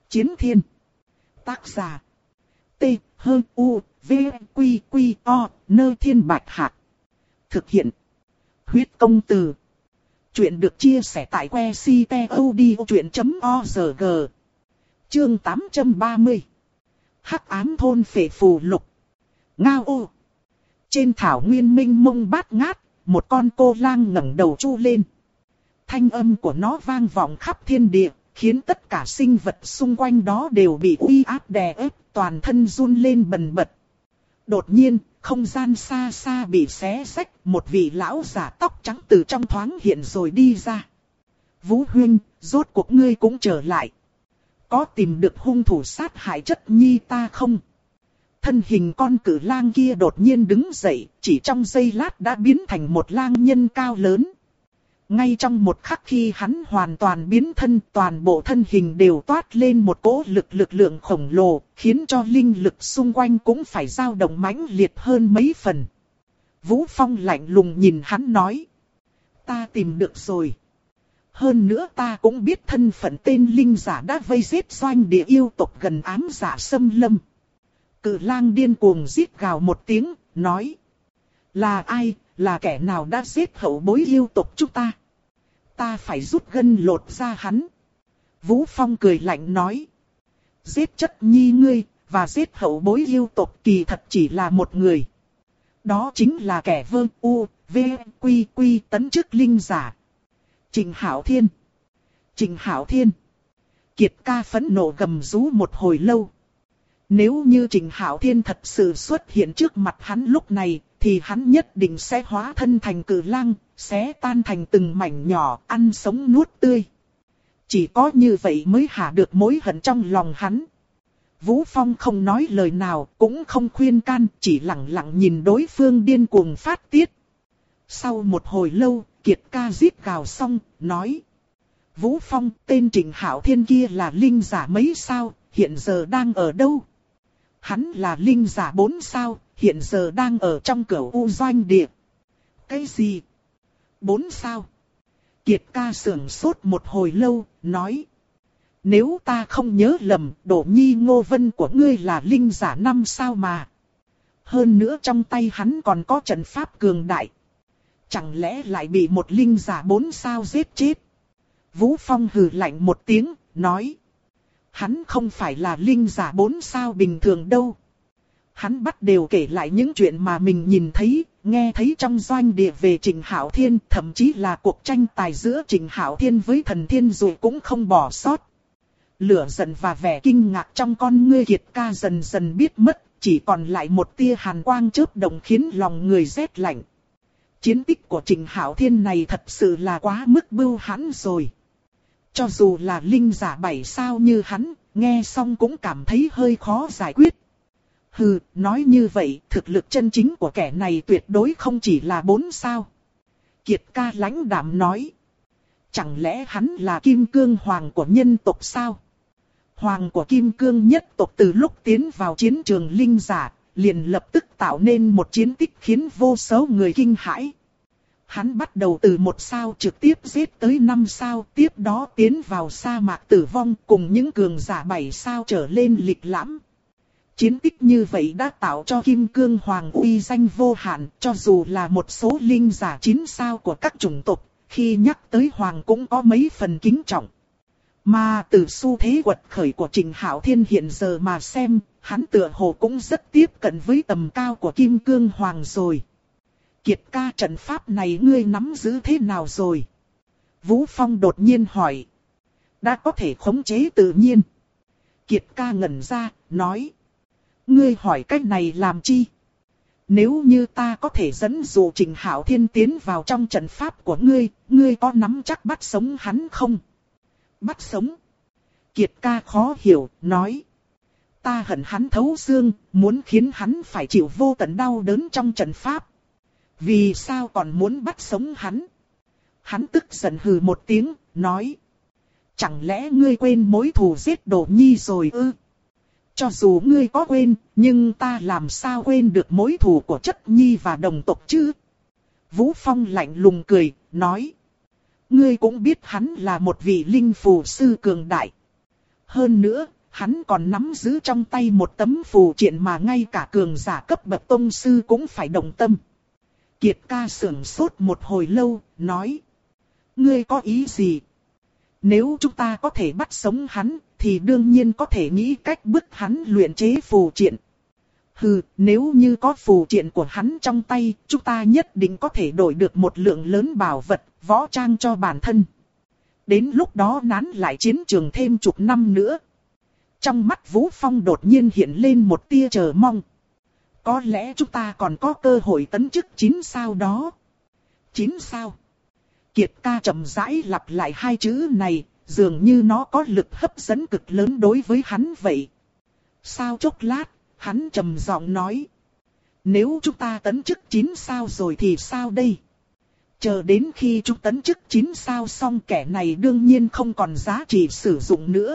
Chiến thiên. Tác giả. T-H-U-V-Q-Q-O, Thiên Bạch Hạc. Thực hiện. Huyết công từ. Chuyện được chia sẻ tại website.odchuyện.org. Chương 830. Hắc ám thôn phệ phù lục. Ngao ô. Trên thảo nguyên minh mông bát ngát, một con cô lang ngẩng đầu chu lên. Thanh âm của nó vang vọng khắp thiên địa, khiến tất cả sinh vật xung quanh đó đều bị uy áp đè ép, toàn thân run lên bần bật. Đột nhiên, không gian xa xa bị xé rách, một vị lão giả tóc trắng từ trong thoáng hiện rồi đi ra. Vũ huynh, rốt cuộc ngươi cũng trở lại. Có tìm được hung thủ sát hại chất nhi ta không? Thân hình con cử lang kia đột nhiên đứng dậy, chỉ trong giây lát đã biến thành một lang nhân cao lớn. Ngay trong một khắc khi hắn hoàn toàn biến thân, toàn bộ thân hình đều toát lên một cỗ lực lượng khổng lồ, khiến cho linh lực xung quanh cũng phải dao động mãnh liệt hơn mấy phần. Vũ Phong lạnh lùng nhìn hắn nói. Ta tìm được rồi. Hơn nữa ta cũng biết thân phận tên linh giả đã vây giết doanh địa yêu tộc gần ám giả xâm lâm. Cự lang điên cuồng rít gào một tiếng, nói. Là ai, là kẻ nào đã giết hậu bối yêu tộc chúng ta? Ta phải rút gân lột ra hắn. Vũ Phong cười lạnh nói. Giết chất nhi ngươi, và giết hậu bối yêu tộc kỳ thật chỉ là một người. Đó chính là kẻ vương u, v, quy quy tấn chức linh giả. Trình Hạo Thiên. Trình Hạo Thiên. Kiệt ca phẫn nộ gầm rú một hồi lâu. Nếu như Trình Hạo Thiên thật sự xuất hiện trước mặt hắn lúc này, thì hắn nhất định sẽ hóa thân thành cự lang, xé tan thành từng mảnh nhỏ, ăn sống nuốt tươi. Chỉ có như vậy mới hạ được mối hận trong lòng hắn. Vũ Phong không nói lời nào, cũng không khuyên can, chỉ lặng lặng nhìn đối phương điên cuồng phát tiết. Sau một hồi lâu, Kiệt ca rít gào xong, nói. Vũ Phong, tên Trình Hạo Thiên kia là linh giả mấy sao, hiện giờ đang ở đâu? Hắn là linh giả 4 sao, hiện giờ đang ở trong Cửu U doanh địa. Cái gì? 4 sao? Kiệt ca sửng sốt một hồi lâu, nói. Nếu ta không nhớ lầm, Đỗ Nhi Ngô Vân của ngươi là linh giả 5 sao mà. Hơn nữa trong tay hắn còn có trận pháp cường đại. Chẳng lẽ lại bị một linh giả 4 sao giết chết? Vũ Phong hừ lạnh một tiếng, nói. Hắn không phải là linh giả 4 sao bình thường đâu. Hắn bắt đầu kể lại những chuyện mà mình nhìn thấy, nghe thấy trong doanh địa về Trình Hạo Thiên, thậm chí là cuộc tranh tài giữa Trình Hạo Thiên với Thần Thiên Dụ cũng không bỏ sót. Lửa giận và vẻ kinh ngạc trong con ngươi Kiệt ca dần dần biết mất, chỉ còn lại một tia hàn quang chớp động khiến lòng người rét lạnh. Chiến tích của Trình Hạo Thiên này thật sự là quá mức bưu hãn rồi. Cho dù là linh giả 7 sao như hắn, nghe xong cũng cảm thấy hơi khó giải quyết. Hừ, nói như vậy, thực lực chân chính của kẻ này tuyệt đối không chỉ là 4 sao. Kiệt ca lãnh đạm nói. Chẳng lẽ hắn là Kim Cương Hoàng của nhân tộc sao? Hoàng của Kim Cương nhất tộc từ lúc tiến vào chiến trường linh giả, liền lập tức tạo nên một chiến tích khiến vô số người kinh hãi. Hắn bắt đầu từ 1 sao trực tiếp giết tới 5 sao, tiếp đó tiến vào sa mạc tử vong cùng những cường giả 7 sao trở lên lịch lãm. Chiến tích như vậy đã tạo cho Kim Cương Hoàng uy danh vô hạn, cho dù là một số linh giả 9 sao của các chủng tộc, khi nhắc tới Hoàng cũng có mấy phần kính trọng. Mà từ xu thế quật khởi của Trình Hạo Thiên hiện giờ mà xem, hắn tựa hồ cũng rất tiếp cận với tầm cao của Kim Cương Hoàng rồi. Kiệt ca, trận pháp này ngươi nắm giữ thế nào rồi? Vũ Phong đột nhiên hỏi. Đã có thể khống chế tự nhiên. Kiệt ca ngẩn ra, nói. Ngươi hỏi cách này làm chi? Nếu như ta có thể dẫn dụ Trình Hạo Thiên tiến vào trong trận pháp của ngươi, ngươi có nắm chắc bắt sống hắn không? Bắt sống? Kiệt ca khó hiểu, nói. Ta hận hắn thấu xương, muốn khiến hắn phải chịu vô tận đau đớn trong trận pháp. Vì sao còn muốn bắt sống hắn? Hắn tức giận hừ một tiếng, nói. Chẳng lẽ ngươi quên mối thù giết Đỗ Nhi rồi ư? Cho dù ngươi có quên, nhưng ta làm sao quên được mối thù của chất nhi và đồng tộc chứ? Vũ Phong lạnh lùng cười, nói. Ngươi cũng biết hắn là một vị linh phù sư cường đại. Hơn nữa, hắn còn nắm giữ trong tay một tấm phù triện mà ngay cả cường giả cấp bậc tông sư cũng phải động tâm. Kiệt ca sửng sốt một hồi lâu, nói. Ngươi có ý gì? Nếu chúng ta có thể bắt sống hắn, thì đương nhiên có thể nghĩ cách bức hắn luyện chế phù triện. Hừ, nếu như có phù triện của hắn trong tay, chúng ta nhất định có thể đổi được một lượng lớn bảo vật, võ trang cho bản thân. Đến lúc đó nán lại chiến trường thêm chục năm nữa. Trong mắt Vũ Phong đột nhiên hiện lên một tia chờ mong. Có lẽ chúng ta còn có cơ hội tấn chức 9 sao đó. 9 sao? Kiệt ca chậm rãi lặp lại hai chữ này, dường như nó có lực hấp dẫn cực lớn đối với hắn vậy. Sau chốc lát, hắn trầm giọng nói. Nếu chúng ta tấn chức 9 sao rồi thì sao đây? Chờ đến khi chúng tấn chức 9 sao xong kẻ này đương nhiên không còn giá trị sử dụng nữa.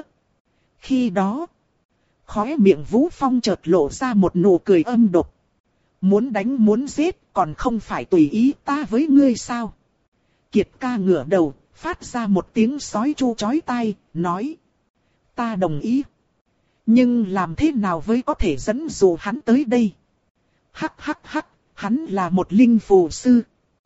Khi đó, khóe miệng Vũ Phong chợt lộ ra một nụ cười âm độc. Muốn đánh muốn giết còn không phải tùy ý ta với ngươi sao? Kiệt ca ngửa đầu, phát ra một tiếng sói chu chói tai, nói. Ta đồng ý. Nhưng làm thế nào với có thể dẫn dụ hắn tới đây? Hắc hắc hắc, hắn là một linh phù sư.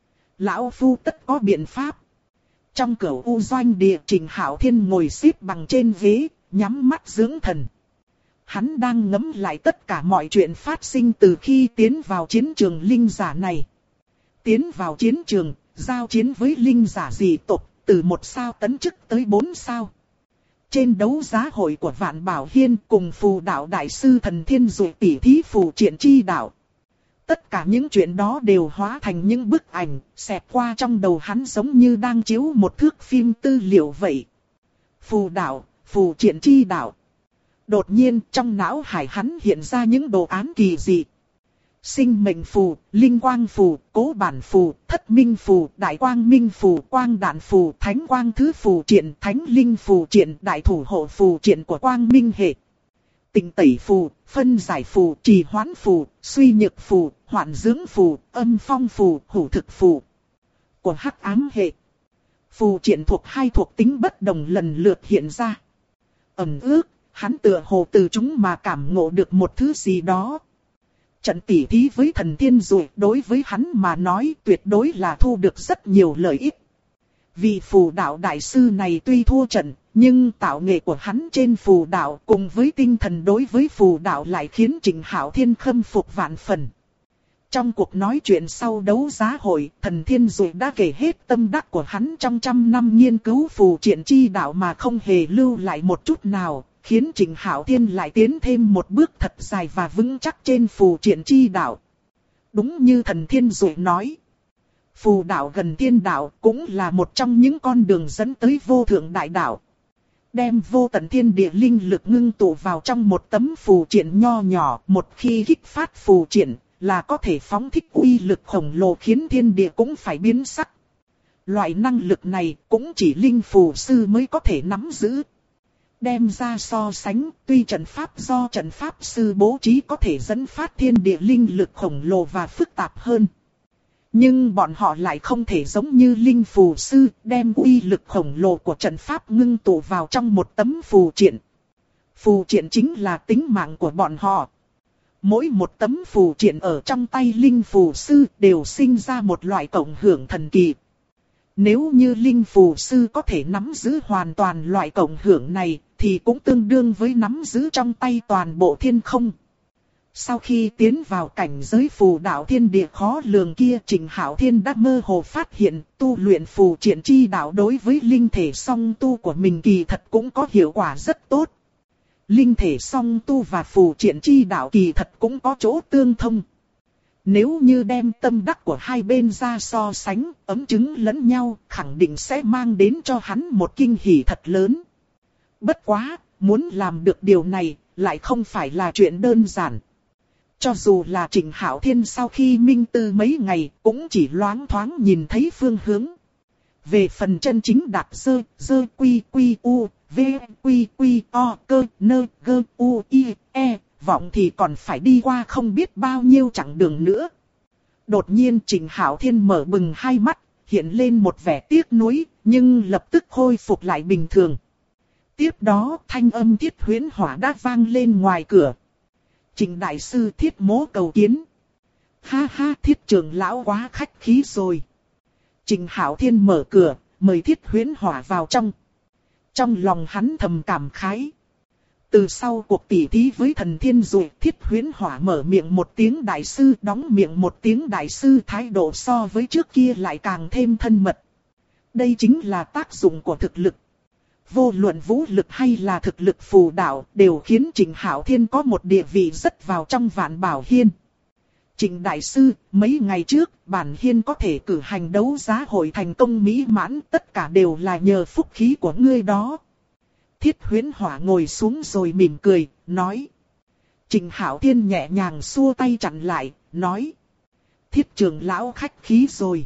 Lão phu tất có biện pháp. Trong cửu u doanh địa, Trình Hạo Thiên ngồi xếp bằng trên ghế, nhắm mắt dưỡng thần. Hắn đang ngẫm lại tất cả mọi chuyện phát sinh từ khi tiến vào chiến trường linh giả này. Tiến vào chiến trường, giao chiến với linh giả dị tộc, từ 1 sao tấn chức tới 4 sao. Trên đấu giá hội của Vạn Bảo Hiên cùng phù đạo đại sư Thần Thiên Dụ tỉ thí phù triện chi đạo. Tất cả những chuyện đó đều hóa thành những bức ảnh, xẹt qua trong đầu hắn giống như đang chiếu một thước phim tư liệu vậy. Phù đạo, phù triện chi đạo. Đột nhiên trong não hải hắn hiện ra những đồ án kỳ dị. Sinh mệnh phù, linh quang phù, cố bản phù, thất minh phù, đại quang minh phù, quang đạn phù, thánh quang thứ phù triện, thánh linh phù triện, đại thủ hộ phù triện của quang minh hệ. Tịnh tẩy phù, phân giải phù, trì hoãn phù, suy nhược phù, hoạn dưỡng phù, âm phong phù, hủ thực phù. Của hắc ám hệ. Phù triện thuộc hai thuộc tính bất đồng lần lượt hiện ra. Ẩn ước, hắn tựa hồ từ chúng mà cảm ngộ được một thứ gì đó. Trận tỉ thí với Thần Thiên Dụ đối với hắn mà nói tuyệt đối là thu được rất nhiều lợi ích. Vì phù đạo đại sư này tuy thua trận, nhưng tạo nghệ của hắn trên phù đạo cùng với tinh thần đối với phù đạo lại khiến Trình Hạo Thiên khâm phục vạn phần. Trong cuộc nói chuyện sau đấu giá hội, Thần Thiên Dụ đã kể hết tâm đắc của hắn trong 100 năm nghiên cứu phù triện chi đạo mà không hề lưu lại một chút nào, khiến Trình Hạo Thiên lại tiến thêm một bước thật dài và vững chắc trên phù triện chi đạo. Đúng như Thần Thiên Dụ nói, phù đạo gần tiên đạo cũng là một trong những con đường dẫn tới vô thượng đại đạo. Đem vô tận thiên địa linh lực ngưng tụ vào trong một tấm phù triện nho nhỏ, một khi kích phát phù triện là có thể phóng thích uy lực khổng lồ khiến thiên địa cũng phải biến sắc. Loại năng lực này cũng chỉ linh phù sư mới có thể nắm giữ. Đem ra so sánh, tuy trận pháp do trận pháp sư bố trí có thể dẫn phát thiên địa linh lực khổng lồ và phức tạp hơn. Nhưng bọn họ lại không thể giống như linh phù sư, đem uy lực khổng lồ của trận pháp ngưng tụ vào trong một tấm phù triện. Phù triện chính là tính mạng của bọn họ. Mỗi một tấm phù triện ở trong tay linh phù sư đều sinh ra một loại cộng hưởng thần kỳ. Nếu như linh phù sư có thể nắm giữ hoàn toàn loại cộng hưởng này, thì cũng tương đương với nắm giữ trong tay toàn bộ thiên không. Sau khi tiến vào cảnh giới phù đạo thiên địa khó lường kia, Trình Hạo Thiên đã mơ hồ phát hiện tu luyện phù triện chi đạo đối với linh thể song tu của mình kỳ thật cũng có hiệu quả rất tốt. Linh thể song tu và phù triện chi đạo kỳ thật cũng có chỗ tương thông. Nếu như đem tâm đắc của hai bên ra so sánh, ấm chứng lẫn nhau, khẳng định sẽ mang đến cho hắn một kinh hỉ thật lớn. Bất quá, muốn làm được điều này, lại không phải là chuyện đơn giản. Cho dù là Trình Hạo Thiên sau khi minh tư mấy ngày, cũng chỉ loáng thoáng nhìn thấy phương hướng. Về phần chân chính đạt dơ quy quy u, v quy quy o, cơ nơ gơ u i e, vọng thì còn phải đi qua không biết bao nhiêu chặng đường nữa. Đột nhiên Trình Hạo Thiên mở bừng hai mắt, hiện lên một vẻ tiếc nuối, nhưng lập tức khôi phục lại bình thường. Tiếp đó thanh âm Thiết Huyễn Hỏa đã vang lên ngoài cửa. Trình đại sư Thiết Mỗ cầu kiến. Ha ha, Thiết trưởng lão quá khách khí rồi. Trình Hạo Thiên mở cửa, mời Thiết Huyễn Hỏa vào trong. Trong lòng hắn thầm cảm khái. Từ sau cuộc tỉ thí với thần thiên rồi, Thiết Huyễn Hỏa mở miệng một tiếng đại sư, đóng miệng một tiếng đại sư, thái độ so với trước kia lại càng thêm thân mật. Đây chính là tác dụng của thực lực. Vô luận vũ lực hay là thực lực phù đạo đều khiến Trình Hạo Thiên có một địa vị rất vào trong Vạn Bảo Hiên. Trình đại sư, mấy ngày trước, bản hiên có thể cử hành đấu giá hội thành công mỹ mãn, tất cả đều là nhờ phúc khí của ngươi đó. Thiết Huyễn Hỏa ngồi xuống rồi mỉm cười, nói. Trình Hạo Thiên nhẹ nhàng xua tay chặn lại, nói. Thiết trưởng lão khách khí rồi.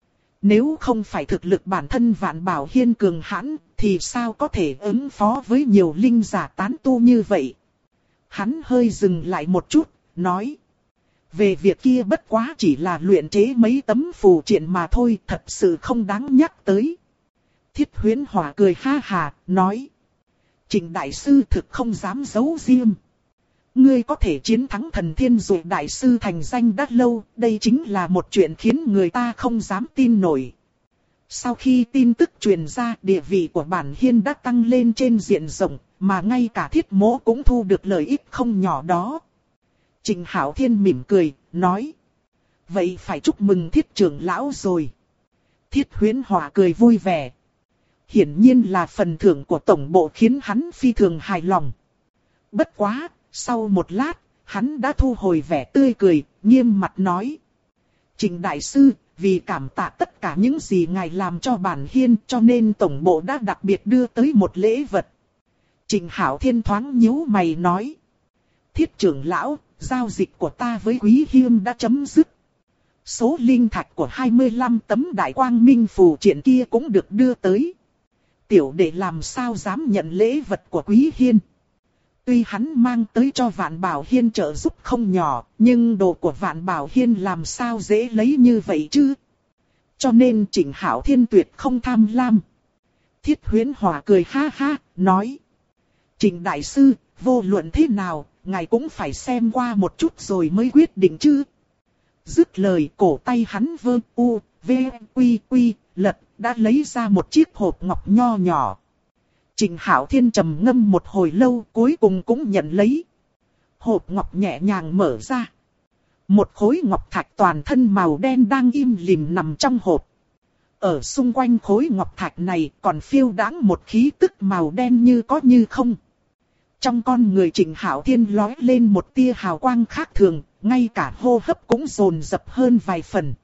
Nếu không phải thực lực bản thân Vạn Bảo Hiên cường hãn, thì sao có thể ứng phó với nhiều linh giả tán tu như vậy? Hắn hơi dừng lại một chút, nói. Về việc kia bất quá chỉ là luyện chế mấy tấm phù triện mà thôi, thật sự không đáng nhắc tới. Thiết Huyễn Hỏa cười ha hà, nói. Trình đại sư thực không dám giấu diêm. Ngươi có thể chiến thắng thần thiên dụ đại sư thành danh đã lâu, đây chính là một chuyện khiến người ta không dám tin nổi. Sau khi tin tức truyền ra, địa vị của bản hiên đã tăng lên trên diện rộng, mà ngay cả Thiết Mỗ cũng thu được lợi ích không nhỏ đó. Trình Hạo Thiên mỉm cười, nói. Vậy phải chúc mừng Thiết trưởng lão rồi. Thiết Huyễn Hỏa cười vui vẻ. Hiển nhiên là phần thưởng của tổng bộ khiến hắn phi thường hài lòng. Bất quá, sau một lát, hắn đã thu hồi vẻ tươi cười, nghiêm mặt nói. Trình đại sư, vì cảm tạ tất cả những gì ngài làm cho bản hiên, cho nên tổng bộ đã đặc biệt đưa tới một lễ vật. Trình Hạo Thiên thoáng nhíu mày nói. Thiết trưởng lão, giao dịch của ta với Quý Hiên đã chấm dứt. Số linh thạch của 25 tấm đại quang minh phù triện kia cũng được đưa tới. Tiểu đệ làm sao dám nhận lễ vật của Quý Hiên. Tuy hắn mang tới cho Vạn Bảo Hiên trợ giúp không nhỏ, nhưng đồ của Vạn Bảo Hiên làm sao dễ lấy như vậy chứ. Cho nên Trình Hạo Thiên tuyệt không tham lam. Thiết Huyễn Hỏa cười ha ha, nói. Trình đại sư, vô luận thế nào, ngài cũng phải xem qua một chút rồi mới quyết định chứ. Dứt lời, cổ tay hắn vơ u, v, quy quy, lật, đã lấy ra một chiếc hộp ngọc nho nhỏ. Trình Hạo Thiên trầm ngâm một hồi lâu, cuối cùng cũng nhận lấy. Hộp ngọc nhẹ nhàng mở ra. Một khối ngọc thạch toàn thân màu đen đang im lìm nằm trong hộp. Ở xung quanh khối ngọc thạch này còn phiêu đãng một khí tức màu đen như có như không. Trong con người Trình Hạo Thiên lóe lên một tia hào quang khác thường, ngay cả hô hấp cũng dồn dập hơn vài phần.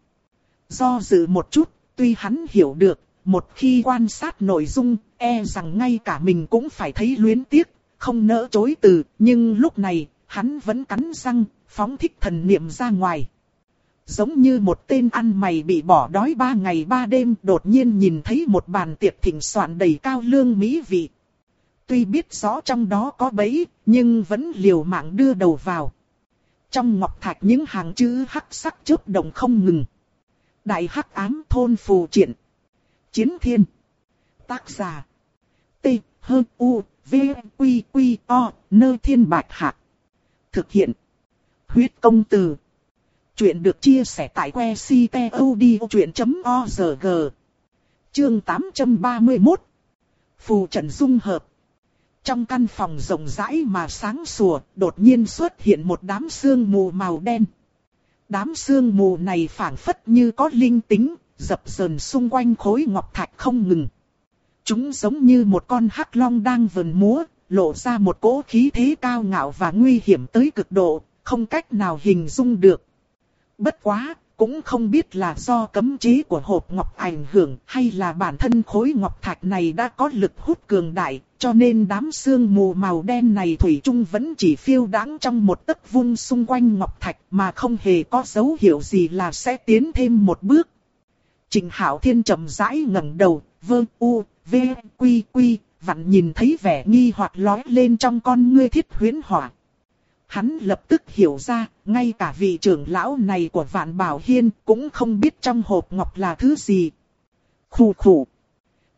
Do dự một chút, tuy hắn hiểu được, một khi quan sát nội dung, e rằng ngay cả mình cũng phải thấy luyến tiếc, không nỡ chối từ, nhưng lúc này, hắn vẫn cắn răng, phóng thích thần niệm ra ngoài. Giống như một tên ăn mày bị bỏ đói 3 ngày 3 đêm, đột nhiên nhìn thấy một bàn tiệc thịnh soạn đầy cao lương mỹ vị. Tuy biết rõ trong đó có bẫy, nhưng vẫn liều mạng đưa đầu vào. Trong ngọc thạch những hàng chữ hắc sắc chớp động không ngừng. Đại Hắc Ám Thôn Phù Triện. Chiến Thiên. Tác giả. T, H, U, V, Quy, Quy, O, Nơ Thiên Bạch Hạc. Thực hiện. Huyết Công Từ. Chuyện được chia sẻ tại que ctod.org. Chương 831. Phù trận dung hợp. Trong căn phòng rộng rãi mà sáng sủa, đột nhiên xuất hiện một đám sương mù màu đen. Đám sương mù này phảng phất như có linh tính, dập dờn xung quanh khối ngọc thạch không ngừng. Chúng giống như một con hắc long đang vần múa, lộ ra một cỗ khí thế cao ngạo và nguy hiểm tới cực độ, không cách nào hình dung được. Bất quá, cũng không biết là do cấm chế của hộp ngọc ảnh hưởng hay là bản thân khối ngọc thạch này đã có lực hút cường đại, cho nên đám sương mù màu đen này thủy chung vẫn chỉ phiêu đãng trong một tấc vuông xung quanh ngọc thạch mà không hề có dấu hiệu gì là sẽ tiến thêm một bước. Trình Hạo Thiên chậm rãi ngẩng đầu, vơ u, v, quy quy, vặn nhìn thấy vẻ nghi hoặc lóe lên trong con ngươi Thiết Huyễn Hỏa. Hắn lập tức hiểu ra, ngay cả vị trưởng lão này của Vạn Bảo Hiên cũng không biết trong hộp ngọc là thứ gì. Khủ khủ.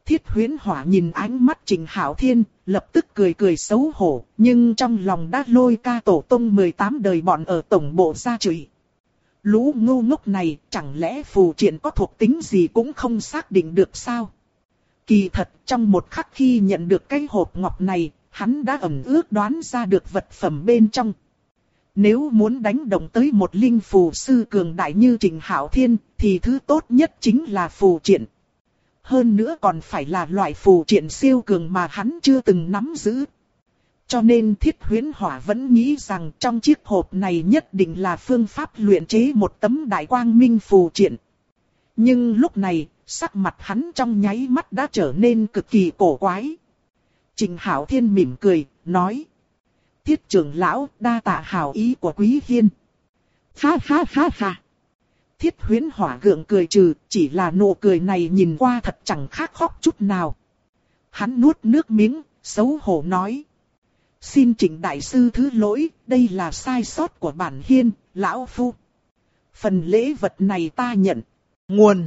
Thiết Huyễn Hỏa nhìn ánh mắt Trình Hạo Thiên, lập tức cười cười xấu hổ, nhưng trong lòng đã lôi ca tổ tông 18 đời bọn ở tổng bộ ra chửi. Lũ ngu ngốc này, chẳng lẽ phù triện có thuộc tính gì cũng không xác định được sao? Kỳ thật, trong một khắc khi nhận được cái hộp ngọc này, hắn đã ẩn ước đoán ra được vật phẩm bên trong. Nếu muốn đánh động tới một linh phù sư cường đại như Trình Hạo Thiên, thì thứ tốt nhất chính là phù triện. Hơn nữa còn phải là loại phù triện siêu cường mà hắn chưa từng nắm giữ. Cho nên Thiết Huyễn Hỏa vẫn nghĩ rằng trong chiếc hộp này nhất định là phương pháp luyện chế một tấm đại quang minh phù triện. Nhưng lúc này, sắc mặt hắn trong nháy mắt đã trở nên cực kỳ cổ quái. Trình Hạo Thiên mỉm cười, nói. Thiết trưởng lão, đa tạ hảo ý của Quý Hiên. Ha ha ha ha. Thiết Huyễn Hỏa gượng cười trừ, chỉ là nụ cười này nhìn qua thật chẳng khác khóc chút nào. Hắn nuốt nước miếng, xấu hổ nói. Xin Trình đại sư thứ lỗi, đây là sai sót của bản Hiên, lão phu. Phần lễ vật này ta nhận. Nguồn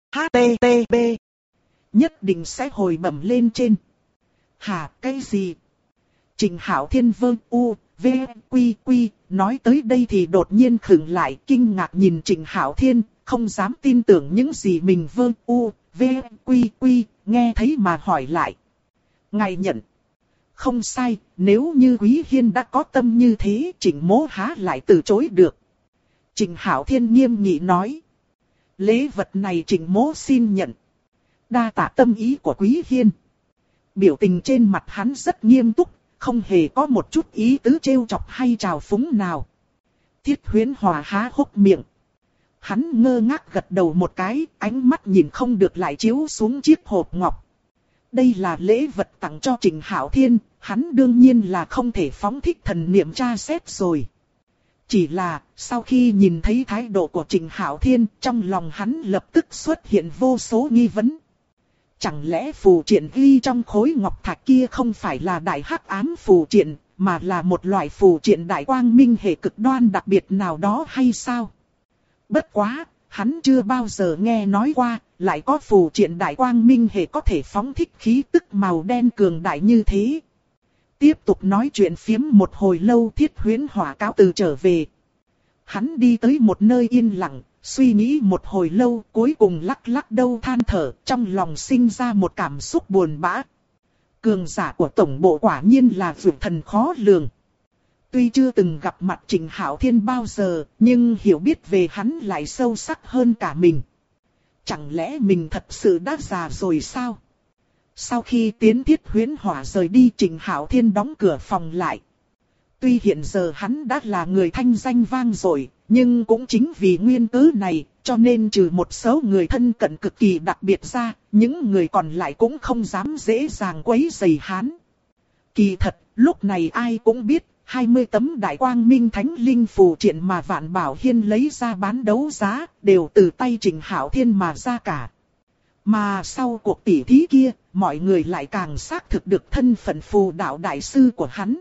HTTP nhất định sẽ hồi bẩm lên trên. Hả, cái gì? Trình Hạo Thiên vơ u, v, quy quy, nói tới đây thì đột nhiên khựng lại, kinh ngạc nhìn Trình Hạo Thiên, không dám tin tưởng những gì mình vơ u, v, quy quy, nghe thấy mà hỏi lại. Ngài nhận. Không sai, nếu như Quý Hiên đã có tâm như thế, Trình mỗ há lại từ chối được. Trình Hạo Thiên nghiêm nghị nói. Lễ vật này Trình mỗ xin nhận. Đa tạ tâm ý của Quý Hiên. Biểu tình trên mặt hắn rất nghiêm túc, không hề có một chút ý tứ trêu chọc hay trào phúng nào. Thiết Huyễn Hỏa há hốc miệng. Hắn ngơ ngác gật đầu một cái, ánh mắt nhìn không được lại chiếu xuống chiếc hộp ngọc. Đây là lễ vật tặng cho Trình Hạo Thiên, hắn đương nhiên là không thể phóng thích thần niệm tra xét rồi. Chỉ là, sau khi nhìn thấy thái độ của Trình Hạo Thiên, trong lòng hắn lập tức xuất hiện vô số nghi vấn. Chẳng lẽ phù triện ghi trong khối ngọc thạch kia không phải là đại hắc ám phù triện, mà là một loại phù triện đại quang minh hệ cực đoan đặc biệt nào đó hay sao? Bất quá, hắn chưa bao giờ nghe nói qua, lại có phù triện đại quang minh hệ có thể phóng thích khí tức màu đen cường đại như thế. Tiếp tục nói chuyện phiếm một hồi lâu, Thiết Huyễn Hỏa cáo từ trở về. Hắn đi tới một nơi yên lặng, suy nghĩ một hồi lâu, cuối cùng lắc lắc đầu than thở, trong lòng sinh ra một cảm xúc buồn bã. Cường giả của tổng bộ quả nhiên là vượt thần khó lường. Tuy chưa từng gặp mặt Trình Hạo Thiên bao giờ, nhưng hiểu biết về hắn lại sâu sắc hơn cả mình. Chẳng lẽ mình thật sự đã già rồi sao? Sau khi tiến Thiết Huyễn Hỏa rời đi, Trình Hạo Thiên đóng cửa phòng lại. Tuy hiện giờ hắn đã là người thanh danh vang dội, nhưng cũng chính vì nguyên cớ này, cho nên trừ một số người thân cận cực kỳ đặc biệt ra, những người còn lại cũng không dám dễ dàng quấy rầy hắn. Kỳ thật, lúc này ai cũng biết, 20 tấm đại quang minh thánh linh phù triện mà Vạn Bảo Hiên lấy ra bán đấu giá, đều từ tay Trình Hạo Thiên mà ra cả. Mà sau cuộc tỉ thí kia, mọi người lại càng xác thực được thân phận phù đạo đại sư của hắn.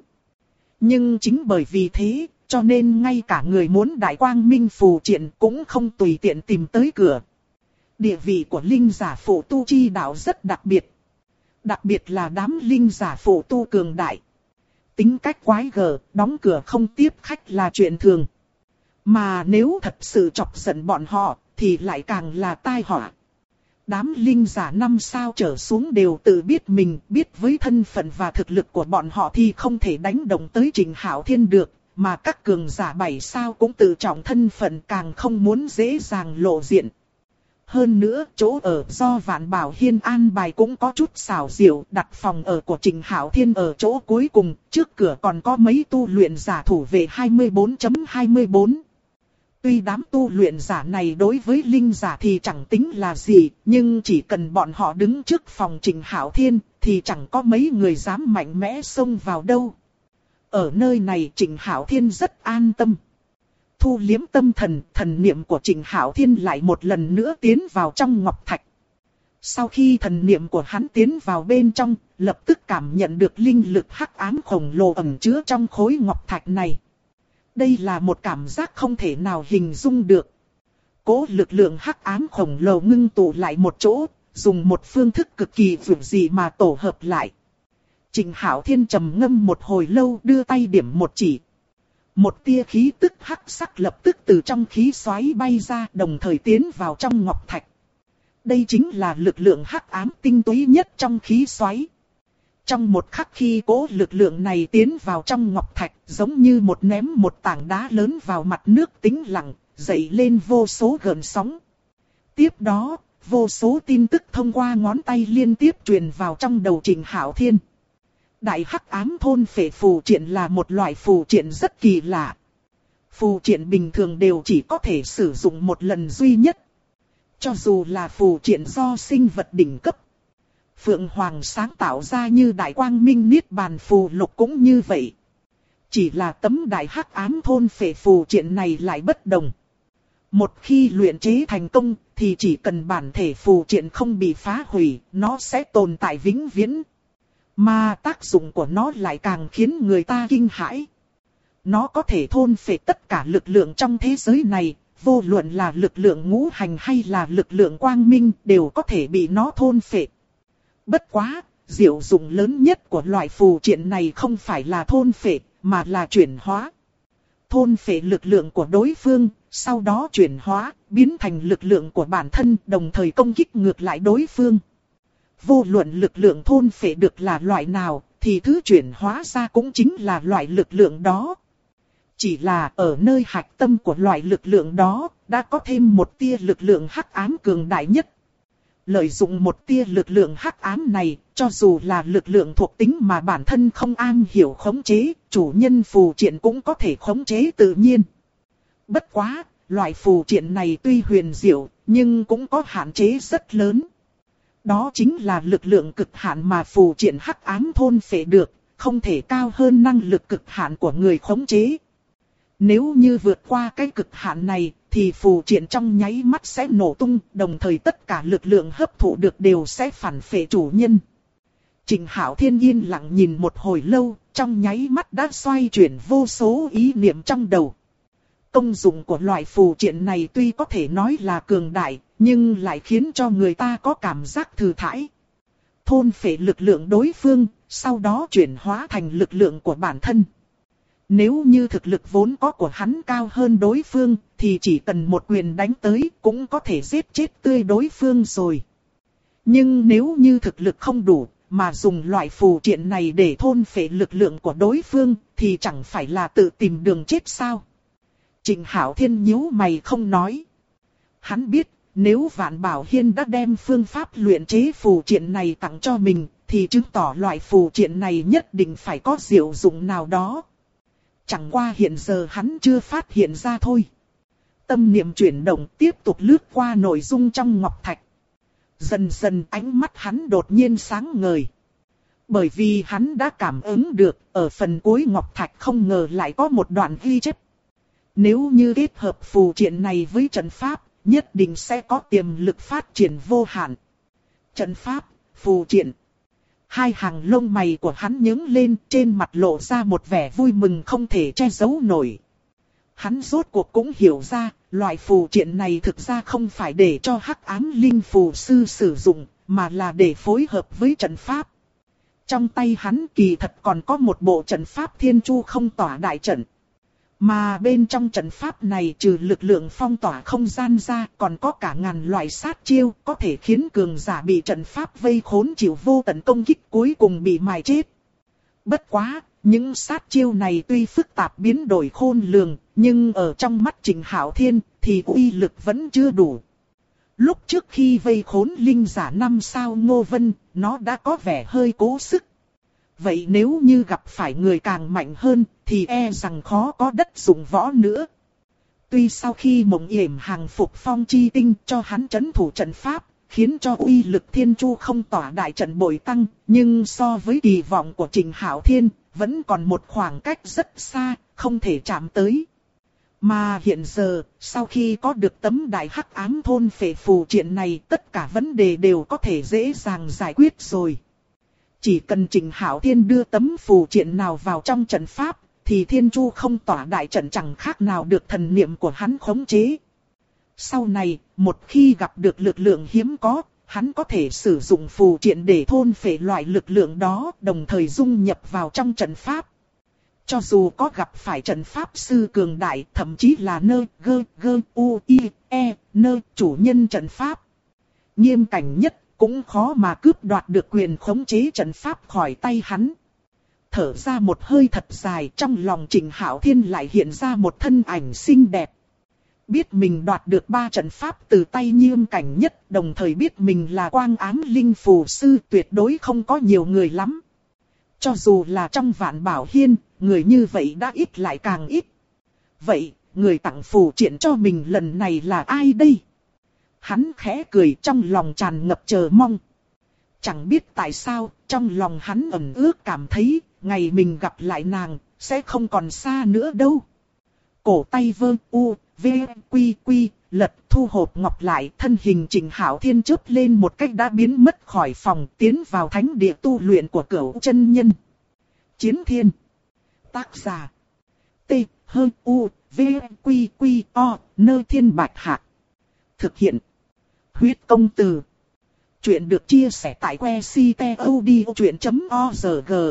Nhưng chính bởi vì thế, cho nên ngay cả người muốn đại quang minh phù triện cũng không tùy tiện tìm tới cửa. Địa vị của linh giả phụ tu chi đạo rất đặc biệt. Đặc biệt là đám linh giả phụ tu cường đại. Tính cách quái gở, đóng cửa không tiếp khách là chuyện thường. Mà nếu thật sự chọc giận bọn họ, thì lại càng là tai họa. Đám linh giả 5 sao trở xuống đều tự biết mình, biết với thân phận và thực lực của bọn họ thì không thể đánh động tới Trình Hạo Thiên được, mà các cường giả 7 sao cũng tự trọng thân phận, càng không muốn dễ dàng lộ diện. Hơn nữa, chỗ ở do Vạn Bảo Hiên an bài cũng có chút xảo diệu, đặt phòng ở của Trình Hạo Thiên ở chỗ cuối cùng, trước cửa còn có mấy tu luyện giả thủ vệ 24.24. Tuy đám tu luyện giả này đối với linh giả thì chẳng tính là gì, nhưng chỉ cần bọn họ đứng trước phòng Trình Hạo Thiên, thì chẳng có mấy người dám mạnh mẽ xông vào đâu. Ở nơi này Trình Hạo Thiên rất an tâm. Thu liếm tâm thần, thần niệm của Trình Hạo Thiên lại một lần nữa tiến vào trong ngọc thạch. Sau khi thần niệm của hắn tiến vào bên trong, lập tức cảm nhận được linh lực hắc ám khổng lồ ẩn chứa trong khối ngọc thạch này. Đây là một cảm giác không thể nào hình dung được. Cố lực lượng hắc ám khổng lồ ngưng tụ lại một chỗ, dùng một phương thức cực kỳ vượt dị mà tổ hợp lại. Trịnh Hạo Thiên trầm ngâm một hồi lâu đưa tay điểm một chỉ. Một tia khí tức hắc sắc lập tức từ trong khí xoáy bay ra đồng thời tiến vào trong ngọc thạch. Đây chính là lực lượng hắc ám tinh túy nhất trong khí xoáy. Trong một khắc khi cỗ lực lượng này tiến vào trong ngọc thạch giống như ném một tảng đá lớn vào mặt nước tĩnh lặng, dậy lên vô số gợn sóng. Tiếp đó, vô số tin tức thông qua ngón tay liên tiếp truyền vào trong đầu Trịnh Hạo Thiên. Đại hắc ám thôn phệ phù triện là một loại phù triện rất kỳ lạ. Phù triện bình thường đều chỉ có thể sử dụng một lần duy nhất. Cho dù là phù triện do sinh vật đỉnh cấp. Phượng Hoàng sáng tạo ra như Đại Quang Minh Niết Bàn phù lục cũng như vậy. Chỉ là tấm đại hắc ám thôn phệ phù triện này lại bất đồng. Một khi luyện chế thành công thì chỉ cần bản thể phù triện không bị phá hủy, nó sẽ tồn tại vĩnh viễn. Mà tác dụng của nó lại càng khiến người ta kinh hãi. Nó có thể thôn phệ tất cả lực lượng trong thế giới này, vô luận là lực lượng ngũ hành hay là lực lượng quang minh đều có thể bị nó thôn phệ. Bất quá, diệu dụng lớn nhất của loại phù triện này không phải là thôn phệ, mà là chuyển hóa. Thôn phệ lực lượng của đối phương, sau đó chuyển hóa, biến thành lực lượng của bản thân, đồng thời công kích ngược lại đối phương. Vô luận lực lượng thôn phệ được là loại nào, thì thứ chuyển hóa ra cũng chính là loại lực lượng đó. Chỉ là ở nơi hạch tâm của loại lực lượng đó, đã có thêm một tia lực lượng hắc ám cường đại nhất. Lợi dụng một tia lực lượng hắc ám này, cho dù là lực lượng thuộc tính mà bản thân không am hiểu khống chế, chủ nhân phù triện cũng có thể khống chế tự nhiên. Bất quá, loại phù triện này tuy huyền diệu, nhưng cũng có hạn chế rất lớn. Đó chính là lực lượng cực hạn mà phù triện hắc ám thôn phệ được, không thể cao hơn năng lực cực hạn của người khống chế. Nếu như vượt qua cái cực hạn này, thì phù triện trong nháy mắt sẽ nổ tung, đồng thời tất cả lực lượng hấp thụ được đều sẽ phản phệ chủ nhân. Trịnh Hạo Thiên yên lặng nhìn một hồi lâu, trong nháy mắt đã xoay chuyển vô số ý niệm trong đầu. Công dụng của loại phù triện này tuy có thể nói là cường đại, nhưng lại khiến cho người ta có cảm giác thư thái. Thôn phệ lực lượng đối phương, sau đó chuyển hóa thành lực lượng của bản thân. Nếu như thực lực vốn có của hắn cao hơn đối phương, thì chỉ cần một quyền đánh tới cũng có thể giết chết tươi đối phương rồi. Nhưng nếu như thực lực không đủ, mà dùng loại phù triện này để thôn phệ lực lượng của đối phương, thì chẳng phải là tự tìm đường chết sao? Trịnh Hạo Thiên nhíu mày không nói. Hắn biết, nếu Vạn Bảo Hiên đã đem phương pháp luyện chế phù triện này tặng cho mình, thì chứng tỏ loại phù triện này nhất định phải có diệu dụng nào đó. Chẳng qua hiện giờ hắn chưa phát hiện ra thôi. Tâm niệm chuyển động tiếp tục lướt qua nội dung trong ngọc thạch. Dần dần ánh mắt hắn đột nhiên sáng ngời. Bởi vì hắn đã cảm ứng được, ở phần cuối ngọc thạch không ngờ lại có một đoạn ghi chép. Nếu như kết hợp phù triện này với trận pháp, nhất định sẽ có tiềm lực phát triển vô hạn. Trận pháp, phù triện. Hai hàng lông mày của hắn nhướng lên, trên mặt lộ ra một vẻ vui mừng không thể che giấu nổi. Hắn rốt cuộc cũng hiểu ra, loại phù triện này thực ra không phải để cho hắc ám linh phù sư sử dụng, mà là để phối hợp với trận pháp. Trong tay hắn kỳ thật còn có một bộ trận pháp thiên chu không tỏa đại trận. Mà bên trong trận pháp này trừ lực lượng phong tỏa không gian ra, còn có cả ngàn loại sát chiêu có thể khiến cường giả bị trận pháp vây khốn chịu vô tận công kích cuối cùng bị mài chết. Bất quá, những sát chiêu này tuy phức tạp biến đổi khôn lường, nhưng ở trong mắt Trịnh Hạo Thiên thì uy lực vẫn chưa đủ. Lúc trước khi vây khốn linh giả 5 sao Ngô Vân, nó đã có vẻ hơi cố sức. Vậy nếu như gặp phải người càng mạnh hơn, thì e rằng khó có đất dụng võ nữa. Tuy sau khi Mộng Yểm hàng phục Phong Chi Tinh cho hắn trấn thủ trận pháp, khiến cho uy lực thiên chu không tỏa đại trận bội tăng, nhưng so với kỳ vọng của Trịnh Hạo Thiên, vẫn còn một khoảng cách rất xa, không thể chạm tới. Mà hiện giờ, sau khi có được tấm đại hắc ám thôn phệ phù triện này, tất cả vấn đề đều có thể dễ dàng giải quyết rồi. Chỉ cần Trịnh Hạo Thiên đưa tấm phù triện nào vào trong trận pháp, thì thiên chu không tỏa đại trận chẳng khác nào được thần niệm của hắn khống chế. Sau này, một khi gặp được lực lượng hiếm có, hắn có thể sử dụng phù triện để thôn phệ loại lực lượng đó, đồng thời dung nhập vào trong trận pháp. Cho dù có gặp phải trận pháp sư cường đại, thậm chí là nơ chủ nhân trận pháp, nghiêm cảnh nhất cũng khó mà cướp đoạt được quyền khống chế trận pháp khỏi tay hắn. Thở ra một hơi thật dài, trong lòng Trịnh Hạo Thiên lại hiện ra một thân ảnh xinh đẹp. Biết mình đoạt được 3 trận pháp từ tay nghiêm cảnh nhất, đồng thời biết mình là quang ám linh phù sư, tuyệt đối không có nhiều người lắm. Cho dù là trong Vạn Bảo Hiên, người như vậy đã ít lại càng ít. Vậy, người tặng phù triện cho mình lần này là ai đây? Hắn khẽ cười, trong lòng tràn ngập chờ mong. Chẳng biết tại sao, trong lòng hắn ẩn ước cảm thấy, ngày mình gặp lại nàng, sẽ không còn xa nữa đâu. Cổ tay vơ quy lật thu hộp ngọc lại, thân hình Trịnh Hạo Thiên chớp lên một cách đã biến mất khỏi phòng, tiến vào thánh địa tu luyện của Cửu chân nhân. Chiến Thiên. Tác giả. Nơi Thiên Bạch Hạc. Thực hiện. Huyết Công Từ. Chuyện được chia sẻ tại website.odchuyện.org.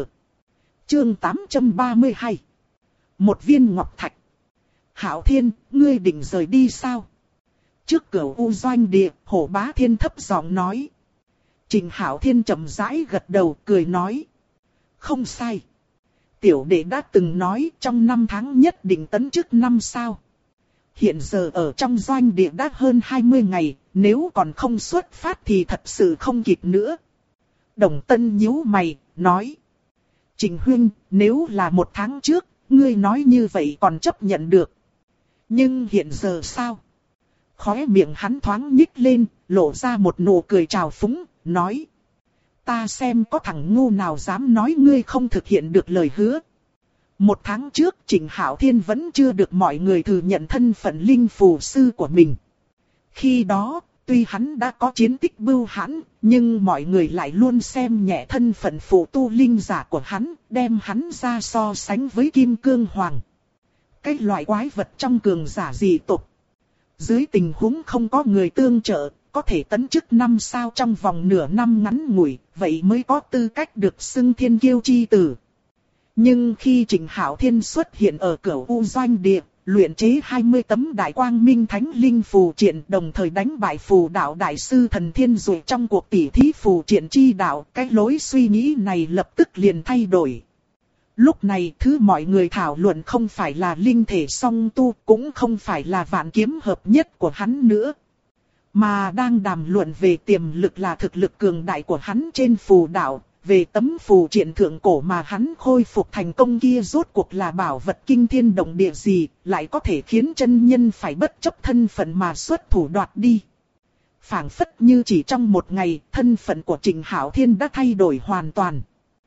Chương 832. Một viên ngọc thạch. Hạo Thiên, ngươi định rời đi sao? Trước Cửu U doanh địa, Hổ Bá Thiên thấp giọng nói. Trịnh Hạo Thiên chậm rãi gật đầu, cười nói. Không sai. Tiểu đệ đã từng nói trong 5 tháng nhất định tấn chức 5 sao. Hiện giờ ở trong doanh địa đã hơn 20 ngày, nếu còn không xuất phát thì thật sự không kịp nữa. Đồng Tân nhíu mày, nói. Trịnh huynh, nếu là 1 tháng trước, ngươi nói như vậy còn chấp nhận được. Nhưng hiện giờ sao? Khóe miệng hắn thoáng nhích lên, lộ ra một nụ cười trào phúng, nói. Ta xem có thằng ngu nào dám nói ngươi không thực hiện được lời hứa. 1 tháng trước Trịnh Hạo Thiên vẫn chưa được mọi người thừa nhận thân phận linh phù sư của mình. Khi đó, tuy hắn đã có chiến tích bưu hãn, nhưng mọi người lại luôn xem nhẹ thân phận phụ tu linh giả của hắn, đem hắn ra so sánh với Kim Cương Hoàng. Cái loại quái vật trong cường giả dị tộc. Dưới tình huống không có người tương trợ, có thể tấn chức 5 sao trong vòng nửa năm ngắn ngủi, vậy mới có tư cách được xưng thiên kiêu chi tử. Nhưng khi Trịnh Hạo Thiên xuất hiện ở Cửu U doanh địa, luyện chế 20 tấm đại quang minh thánh linh phù triện, đồng thời đánh bại phù đạo đại sư Thần Thiên Duệ trong cuộc tỷ thí phù triện chi đạo, cái lối suy nghĩ này lập tức liền thay đổi. Lúc này thứ mọi người thảo luận không phải là linh thể song tu, cũng không phải là vạn kiếm hợp nhất của hắn nữa. Mà đang đàm luận về tiềm lực là thực lực cường đại của hắn trên phù đạo, về tấm phù triện thượng cổ mà hắn khôi phục thành công kia rốt cuộc là bảo vật kinh thiên động địa gì, lại có thể khiến chân nhân phải bất chấp thân phận mà xuất thủ đoạt đi. Phảng phất như chỉ trong 1 ngày, thân phận của Trịnh Hạo Thiên đã thay đổi hoàn toàn.